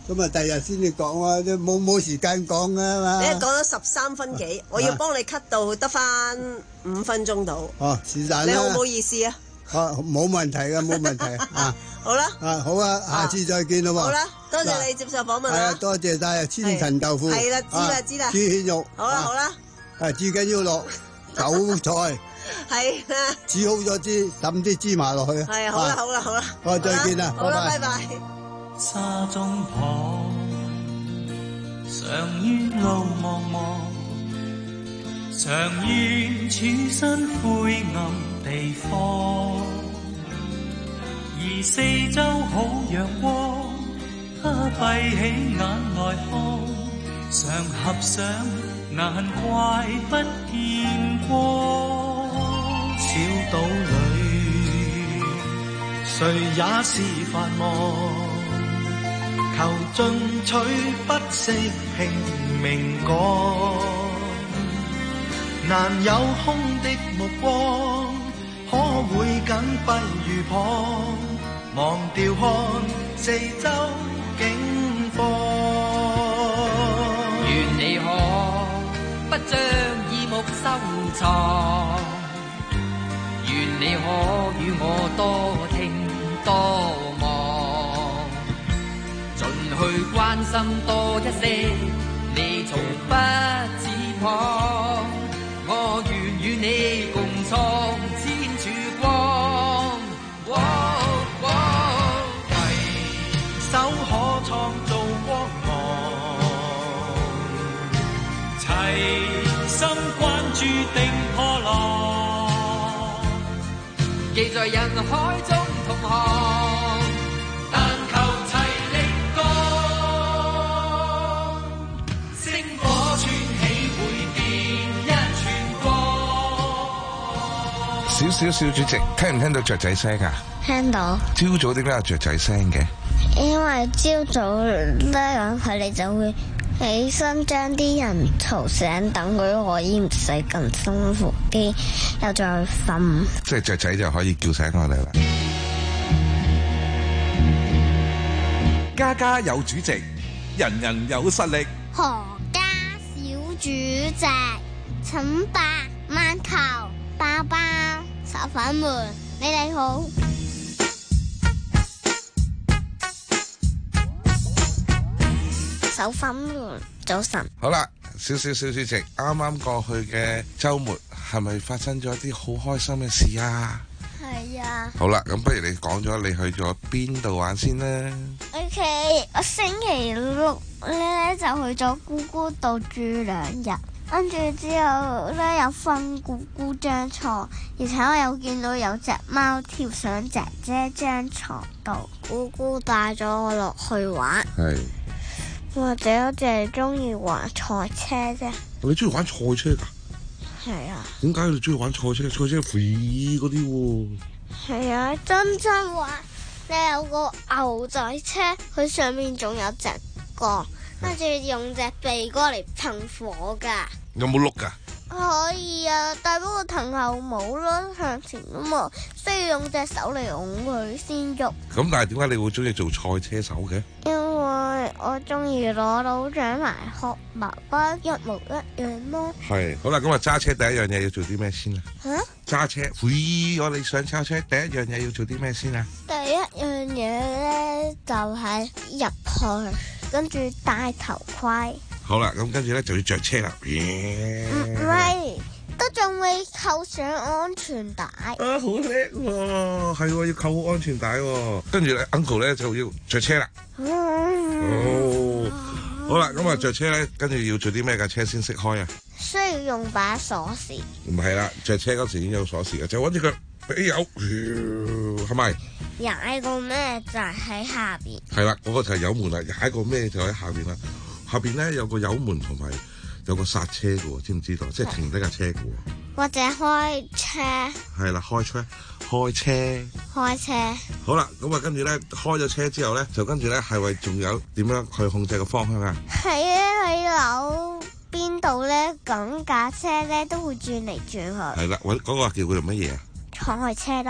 咁啊，第日先至講啊，都冇冇時間講噶嘛。 你講咗十三分幾，我要幫你 cut 到得翻五分鐘到。 哦，是但啦。 你好唔好意思啊？ 啊，冇問題嘅，冇問題啊。 好啦。 啊，好啊，下次再見咯喎。 好啦，多謝你接受訪問啦。 係啊，多謝晒千層豆腐。 係啦，知啦，知啦。 豬血肉。 好啦，好啦。 啊，至緊要落韭菜。 係啊。 煮好咗之，揼啲芝麻落去。 係啊，好啦，好啦，好啦。 好，再見啦， 好啦，拜拜。 沙中旁，常於路茫茫，常願處身灰暗地方，而四周好陽光，他閉起眼來看，常合上眼怪不見光。小島裏，誰也是繁忙，求進取不惜拼命趕，難有空的目光，可會緊閉如旁，忘掉看四周景況。 願你可不將耳目收藏，願你可與我多聽多望，盡去關心多一些，你從不自彷，我願與你共創千處光，哦哦、 攜手可創造光芒，齊心關注定破浪， 記在人海中同行，但求齊力幹，星火串起會變一串光。 少少小主席，聽唔聽到雀仔聲啊？ 聽到。 朝早點解有雀仔聲嘅？ 因為朝早咧，咁佢哋就會起身將啲人嘈醒，等佢可以唔使咁辛苦啲，又再瞓。 即係雀仔就可以叫醒我哋啦。家家有主席，人人有實力。 何家小主席，請白饅頭、包包、手粉們，你哋好。手粉們，早晨。 好啦，少少小主席，啱啱過去嘅週末係咪發生咗啲好開心嘅事啊？ 係啊。 好啦，咁不如你講咗你去咗邊度玩先啦。 OK，我星期六咧就去咗姑姑度住兩日，跟住之後咧有瞓姑姑張床，而且我有見到有隻貓跳上姐姐張床度，姑姑帶咗我落去玩。 係。 或者我淨係中意玩賽車啫。 你中意玩賽車㗎？ 係啊。 點解你中意玩賽車？賽車肥嗰啲喎。 係啊，真真話，你有個牛仔車，佢上面仲有隻角，跟住用隻鼻哥嚟噴火㗎。 有冇碌㗎？ 可以啊，但不過騰後冇咯，向前啊嘛，需要用隻手嚟擁佢先喐。 咁但係點解你會中意做賽車手嘅？ 因為我中意攞到獎埋學爸爸一模一樣咯。 係，好啦，咁啊揸車第一樣嘢要做啲咩先啊？吓？揸車，喂，我哋想揸車，第一樣嘢要做啲咩先啊？ 第一樣嘢咧就係入去，跟住戴頭盔。 好啦，咁跟住咧就要着車啦。 唔係，都仲未扣上安全帶。啊， 好叻喎！係喎，要扣好安全帶喎。跟住咧 ，Uncle 咧就要着車啦。哦，好啦，咁啊着車咧，跟住要做啲咩架車先識開啊？ 需要用把鎖匙。 唔係啦，着車嗰時已經有鎖匙嘅，就揾住佢俾油，係咪？ 踩個咩就係喺下邊。 係啦，嗰個就係油門啦，踩個咩就喺下邊啦。下邊咧有個油門同埋有個剎車嘅，知唔知道？即係停低架車嘅。 或者開車。 係啦，開車，開車。 開車。 好啦，咁啊跟住咧開咗車之後咧，就跟住咧係咪仲有點樣去控制個方向啊？ 係啊，喺樓邊度咧，咁架車咧都會轉嚟轉去。 係啦，搵嗰個叫佢做乜嘢啊？ 賽車咯。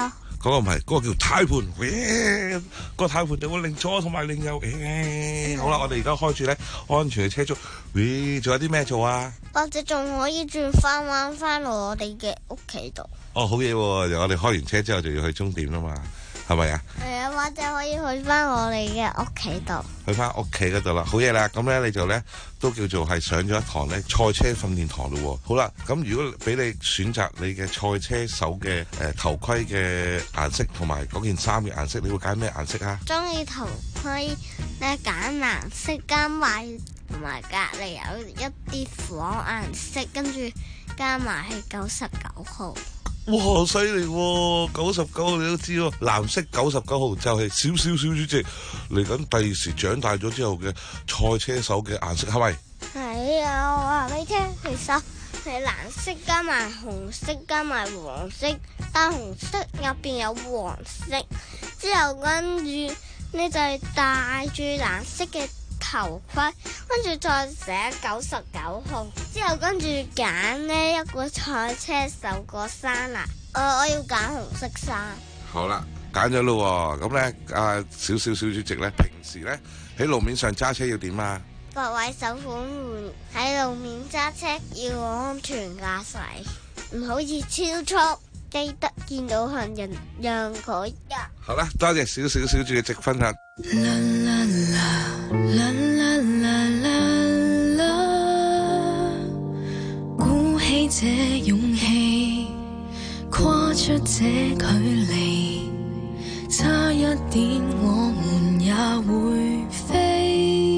嗰個唔係，嗰個叫軚盤，嗰個軚盤就會令左同埋令右。好啦，我哋而家開住咧安全嘅車速，仲有啲咩做啊？ 或者仲可以轉翻彎翻到我哋嘅屋企度。 哦，好嘢喎！我哋開完車之後就要去終點啦嘛，係咪啊？ 係啊，或者可以去翻我哋嘅屋企度。 去翻屋企嗰度啦，好嘢啦！咁咧你就咧都叫做係上咗一堂咧賽車訓練堂咯喎。好啦，咁如果俾你選擇你嘅賽車手嘅誒、呃、頭盔嘅顏色同埋嗰件衫嘅顏色，你會揀咩顏色啊？ 中意頭盔咧揀藍色，加埋同埋隔離有一啲黃顏色，跟住加埋係九十九號。 哇，好犀利喎！九十九號你都知喎，藍色九十九號就係少少少少隻嚟緊第時長大咗之後嘅賽車手嘅顏色，係咪？ 係啊，我話俾你聽，其實係藍色加埋紅色加埋黃色，但紅色入邊有黃色，之後跟住你就係戴住藍色嘅頭盔，跟住再寫九十九號，之後跟住揀呢一個賽車手個衫啦。我我要揀紅色衫。 好啦，揀咗咯喎，咁咧啊少少小主席咧，平時咧喺路面上揸車要點啊？ 各位手管員喺路面揸車要安全駕駛，唔好以超速，記得見到行人讓佢入。 好啦，多謝少少小主席分享。 啦啦啦啦啦啦啦，鼓起這勇氣，跨出這距離，差一點我們也會飛。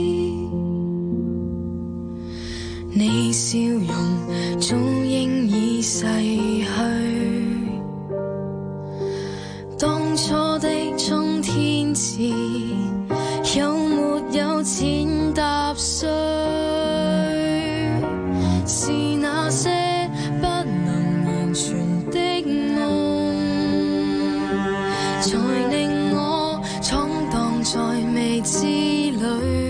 你笑容早應已逝去，當初的衝天志有沒有錢踏碎？是那些不能言傳的夢，才令我闖蕩在未知裏。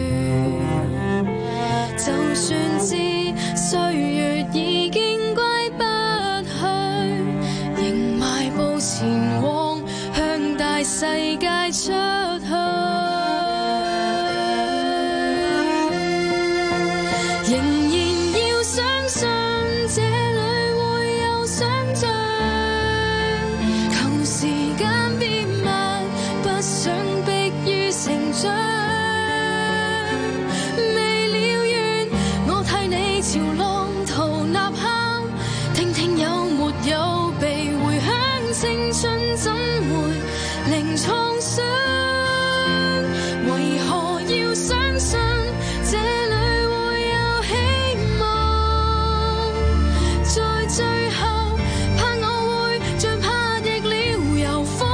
就算知歲月已經歸不去，仍邁步前往，向大世界出去。仍然要相信這裏會有想像，求時間變慢，不想迫於成長。朝浪濤吶喊，聽聽有沒有被回響，青春怎會零創傷？為何要相信這裏會有希望？在最後怕我會像怕逆了遊風，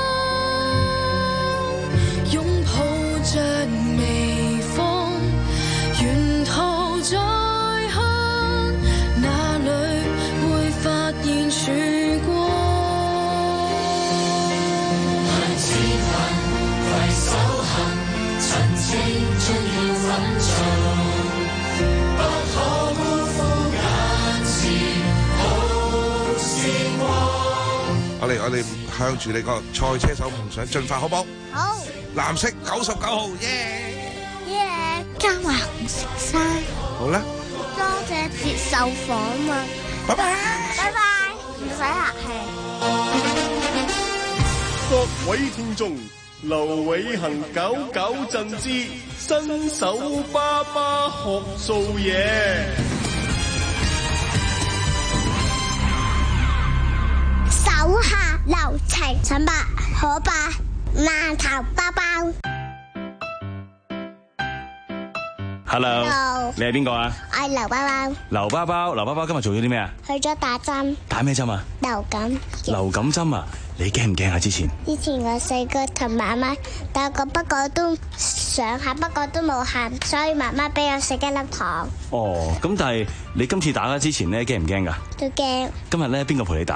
擁抱着微風，沿途在曙光，向前行，攜手行，趁青春要奮進，不可辜負眼前好時光。 我哋我哋向住你個賽車手夢想進發，好唔好？ 好。藍色九十九號，耶耶！加埋紅色衫。 好啦。 多謝接受訪問。 拜拜。 拜拜。唔使客氣。 各位聽眾，劉偉恒九九震之新手爸爸學做嘢。 手下留情，陳伯可伯饅頭包包。 Hello，, Hello. 你係邊個啊？ 我係劉包包。 劉包包，劉包包今日做咗啲咩啊？ 去咗打針。打咩針啊？ 流感。 流感針啊？你驚唔驚啊？之前？ 之前我細個同媽媽打過，不過都上下，不過都冇喊，所以媽媽俾我食一粒糖。 哦，咁但係你今次打之前咧驚唔驚噶？ 都驚。 今日咧邊個陪你打啊？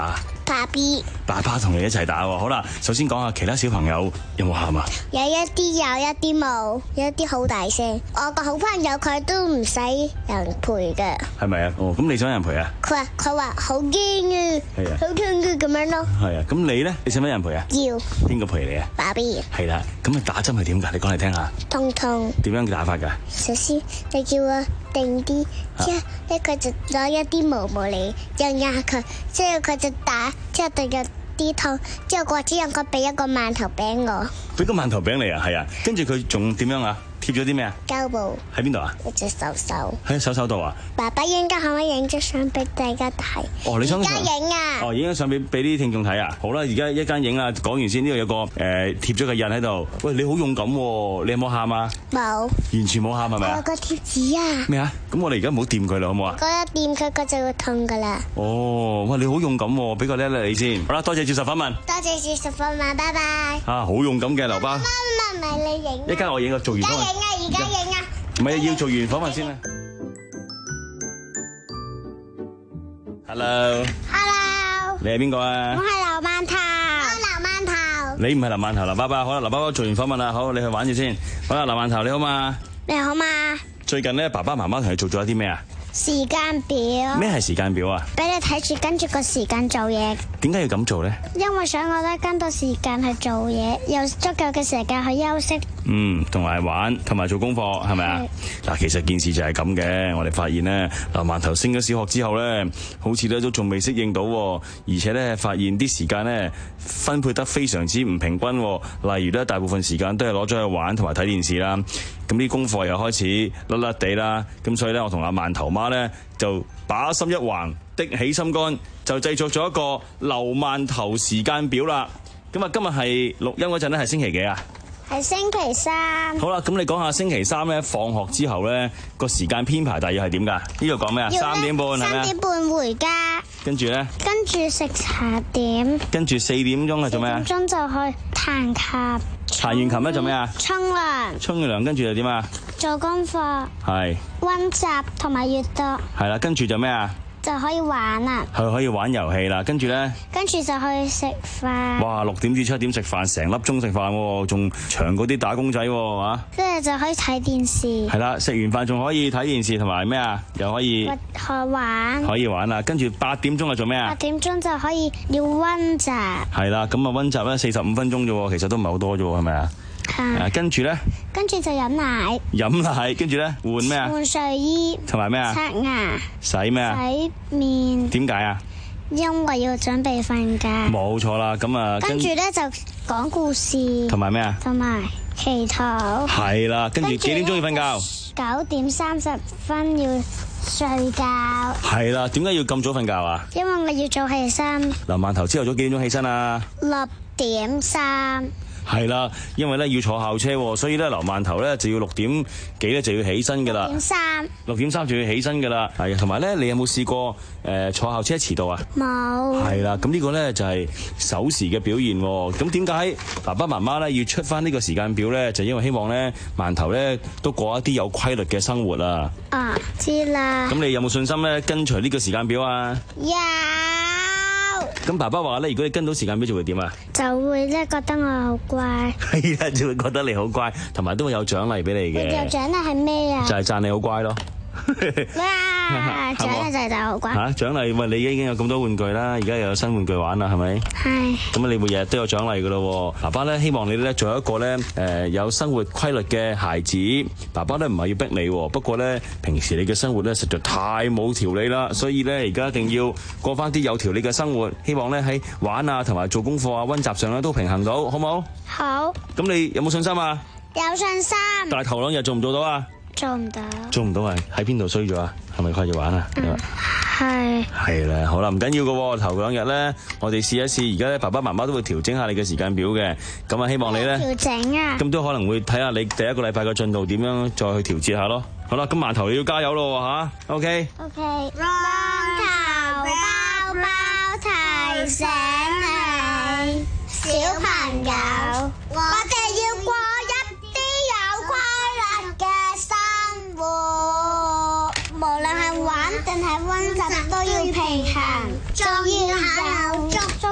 爸 B。 爸爸同你一齊打喎。好啦，首先講下其他小朋友有冇喊啊？ 有一啲有，一啲冇，有一啲好大聲。我個好朋友佢都唔使人陪嘅。 係咪啊？哦，咁你想有人陪啊？ 佢話佢話好驚啊， 係啊， 好驚嘅咁樣咯。 係啊，咁你咧？你想唔想有人陪啊？ 要。 邊個陪你啊？ 爸 B。 係啦，咁啊打針係點㗎？你講嚟聽下。 痛痛。 點樣打法㗎？ 首先你叫我定啲，之後咧佢就攞一啲毛毛嚟壓壓佢，之後佢就打，之後就有啲痛，之後過之後佢俾一個饅頭餅我。 俾個饅頭餅你啊？係啊，跟住佢仲點樣啊？貼咗啲咩啊？ 膠布。 喺邊度啊？ 一隻手手。 喺手手度啊？ 爸爸應該可唔可以影張相俾大家睇？ 哦，你想而家影啊？ 哦，影張相俾俾啲聽眾睇啊！好啦，而家一間影啊，講完先，呢度有個誒貼咗個印喺度。喂，你好勇敢喎！你有冇喊啊？ 冇。 完全冇喊係咪啊？ 我有個貼紙啊。 咩啊？咁我哋而家唔好掂佢啦，好唔好啊？ 嗰一掂佢，佢就會痛噶啦。 哦，喂，你好勇敢喎！俾個叻叻你先。好啦，多謝接受訪問。 多謝接受訪問，拜拜。 啊，好勇敢嘅劉巴。 唔係唔係你影。 一間我影個做完訪問。 而家影啊！而家影啊！ 唔係要做完訪問先啊。Hello。 Hello。 你係邊個啊？ 我係劉饅頭。我係劉饅頭。 你唔係劉饅頭，劉爸爸。好啦，劉爸爸做完訪問啦，好，你去玩住先。好啦，劉饅頭你好嘛？ 你好嘛？ 最近咧，爸爸媽媽同你做咗一啲咩啊？ 時間表。 咩係時間表啊？ 俾你睇住跟住個時間做嘢。 點解要咁做咧？ 因為想我咧跟到時間去做嘢，有足夠嘅時間去休息。 嗯，同埋玩，同埋做功課，係咪啊？嗱，其實件事就係咁嘅。我哋發現咧，劉饅頭升咗小學之後咧，好似咧都仲未適應到，而且咧發現啲時間咧分配得非常之唔平均。例如咧，大部分時間都係攞咗去玩同埋睇電視啦。咁啲功課又開始甩甩地啦。咁所以咧，我同阿饅頭媽咧就把心一橫，的起心肝，就製作咗一個劉饅頭時間表啦。咁啊，今日係錄音嗰陣咧，係星期幾啊？ 係星期三。 好啦，咁你講下星期三咧放學之後咧個時間編排大約係點㗎？呢度講咩啊？三點半係咪啊？ 三點半回家。 跟住咧？ 跟住食茶點。 跟住四點鐘係做咩啊？ 四點鐘就去彈琴。 彈完琴咧做咩啊？ 沖涼。 沖完涼跟住就點啊？ 做功課。 係。溫習同埋閱讀。 係啦，跟住就咩啊？ 就可以玩啦， 佢可以玩遊戲啦，跟住咧， 跟住就去食飯。 哇，六點至七點食飯，成粒鐘食飯，仲長過啲打工仔喎，啊！ 即係就可以睇電視。 係啦，食完飯仲可以睇電視，同埋咩啊？又可以去玩。 可以玩啦，跟住八點鐘係做咩啊？ 八點鐘就可以要溫習。 係啦，咁啊溫習咧四十五分鐘啫，其實都唔係好多啫，係咪啊？係。跟住咧？跟住就飲奶。飲奶，跟住咧換咩啊？換睡衣。同埋咩啊？刷牙。洗咩啊？洗面。點解啊？因為要準備瞓覺。冇錯啦，咁啊。跟住咧就講故事。同埋咩啊？同埋祈禱。係啦，跟住幾點鐘要瞓覺？九點三十分要睡覺。係啦，點解要咁早瞓覺啊？因為我要早起身。劉饅頭朝頭早幾點鐘起身啊？六點三。係啦，因為咧要坐校車，所以咧劉饅頭咧就要六點幾咧就要起身噶啦。六點三，六點三就要起身噶啦。係，同埋咧，你有冇試過誒、呃、坐校車遲到啊？冇。係啦，咁呢個咧就係守時嘅表現。咁點解爸爸媽媽咧要出翻呢個時間表咧？就因為希望咧饅頭咧都過一啲有規律嘅生活啊。啊，知啦。咁你有冇信心咧跟隨呢個時間表啊？有。咁爸爸話咧，如果你跟到時間表就會點啊？就會咧覺得我好乖。係啊，就會覺得你好乖，同埋都會有獎勵俾你嘅。有獎勵係咩啊？就係讚你好乖咯。哇！獎勵就係就好乖。吓，獎勵喂，你已經有咁多玩具啦，而家又有新玩具玩啦，係咪？係。咁你每日都有獎勵噶咯。爸爸咧希望你咧做一個咧誒有生活規律嘅孩子。爸爸咧唔係要逼你，不過咧平時你嘅生活咧實在太冇條理啦，所以咧而家一定要過翻啲有條理嘅生活。希望咧喺玩啊同埋做功課啊溫習上咧都平衡到，好唔好？好。咁你有冇信心啊？有信心。但係頭兩日做唔做到啊？做唔到，做唔到啊！喺邊度衰咗啊？係咪掛住玩啊？係係啦，好啦，唔緊要噶，頭兩日咧，我哋試一試。而家咧，爸爸媽媽都會調整下你嘅時間表嘅。咁啊，希望你咧調整啊。咁都可能會睇下你第一個禮拜嘅進度點樣，再去調節下咯。好啦，咁饅頭你要加油咯吓 ，OK。OK。饅頭包包提醒你，小朋友，我哋要過一啲有規律嘅生活，無論係玩定係溫習都要平衡，仲要有足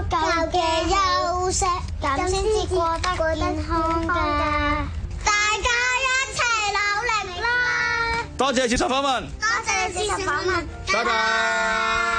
咁先至過得健康㗎。大家一齊努力啦！ 多謝接受訪問， 多謝接受訪問， 拜拜。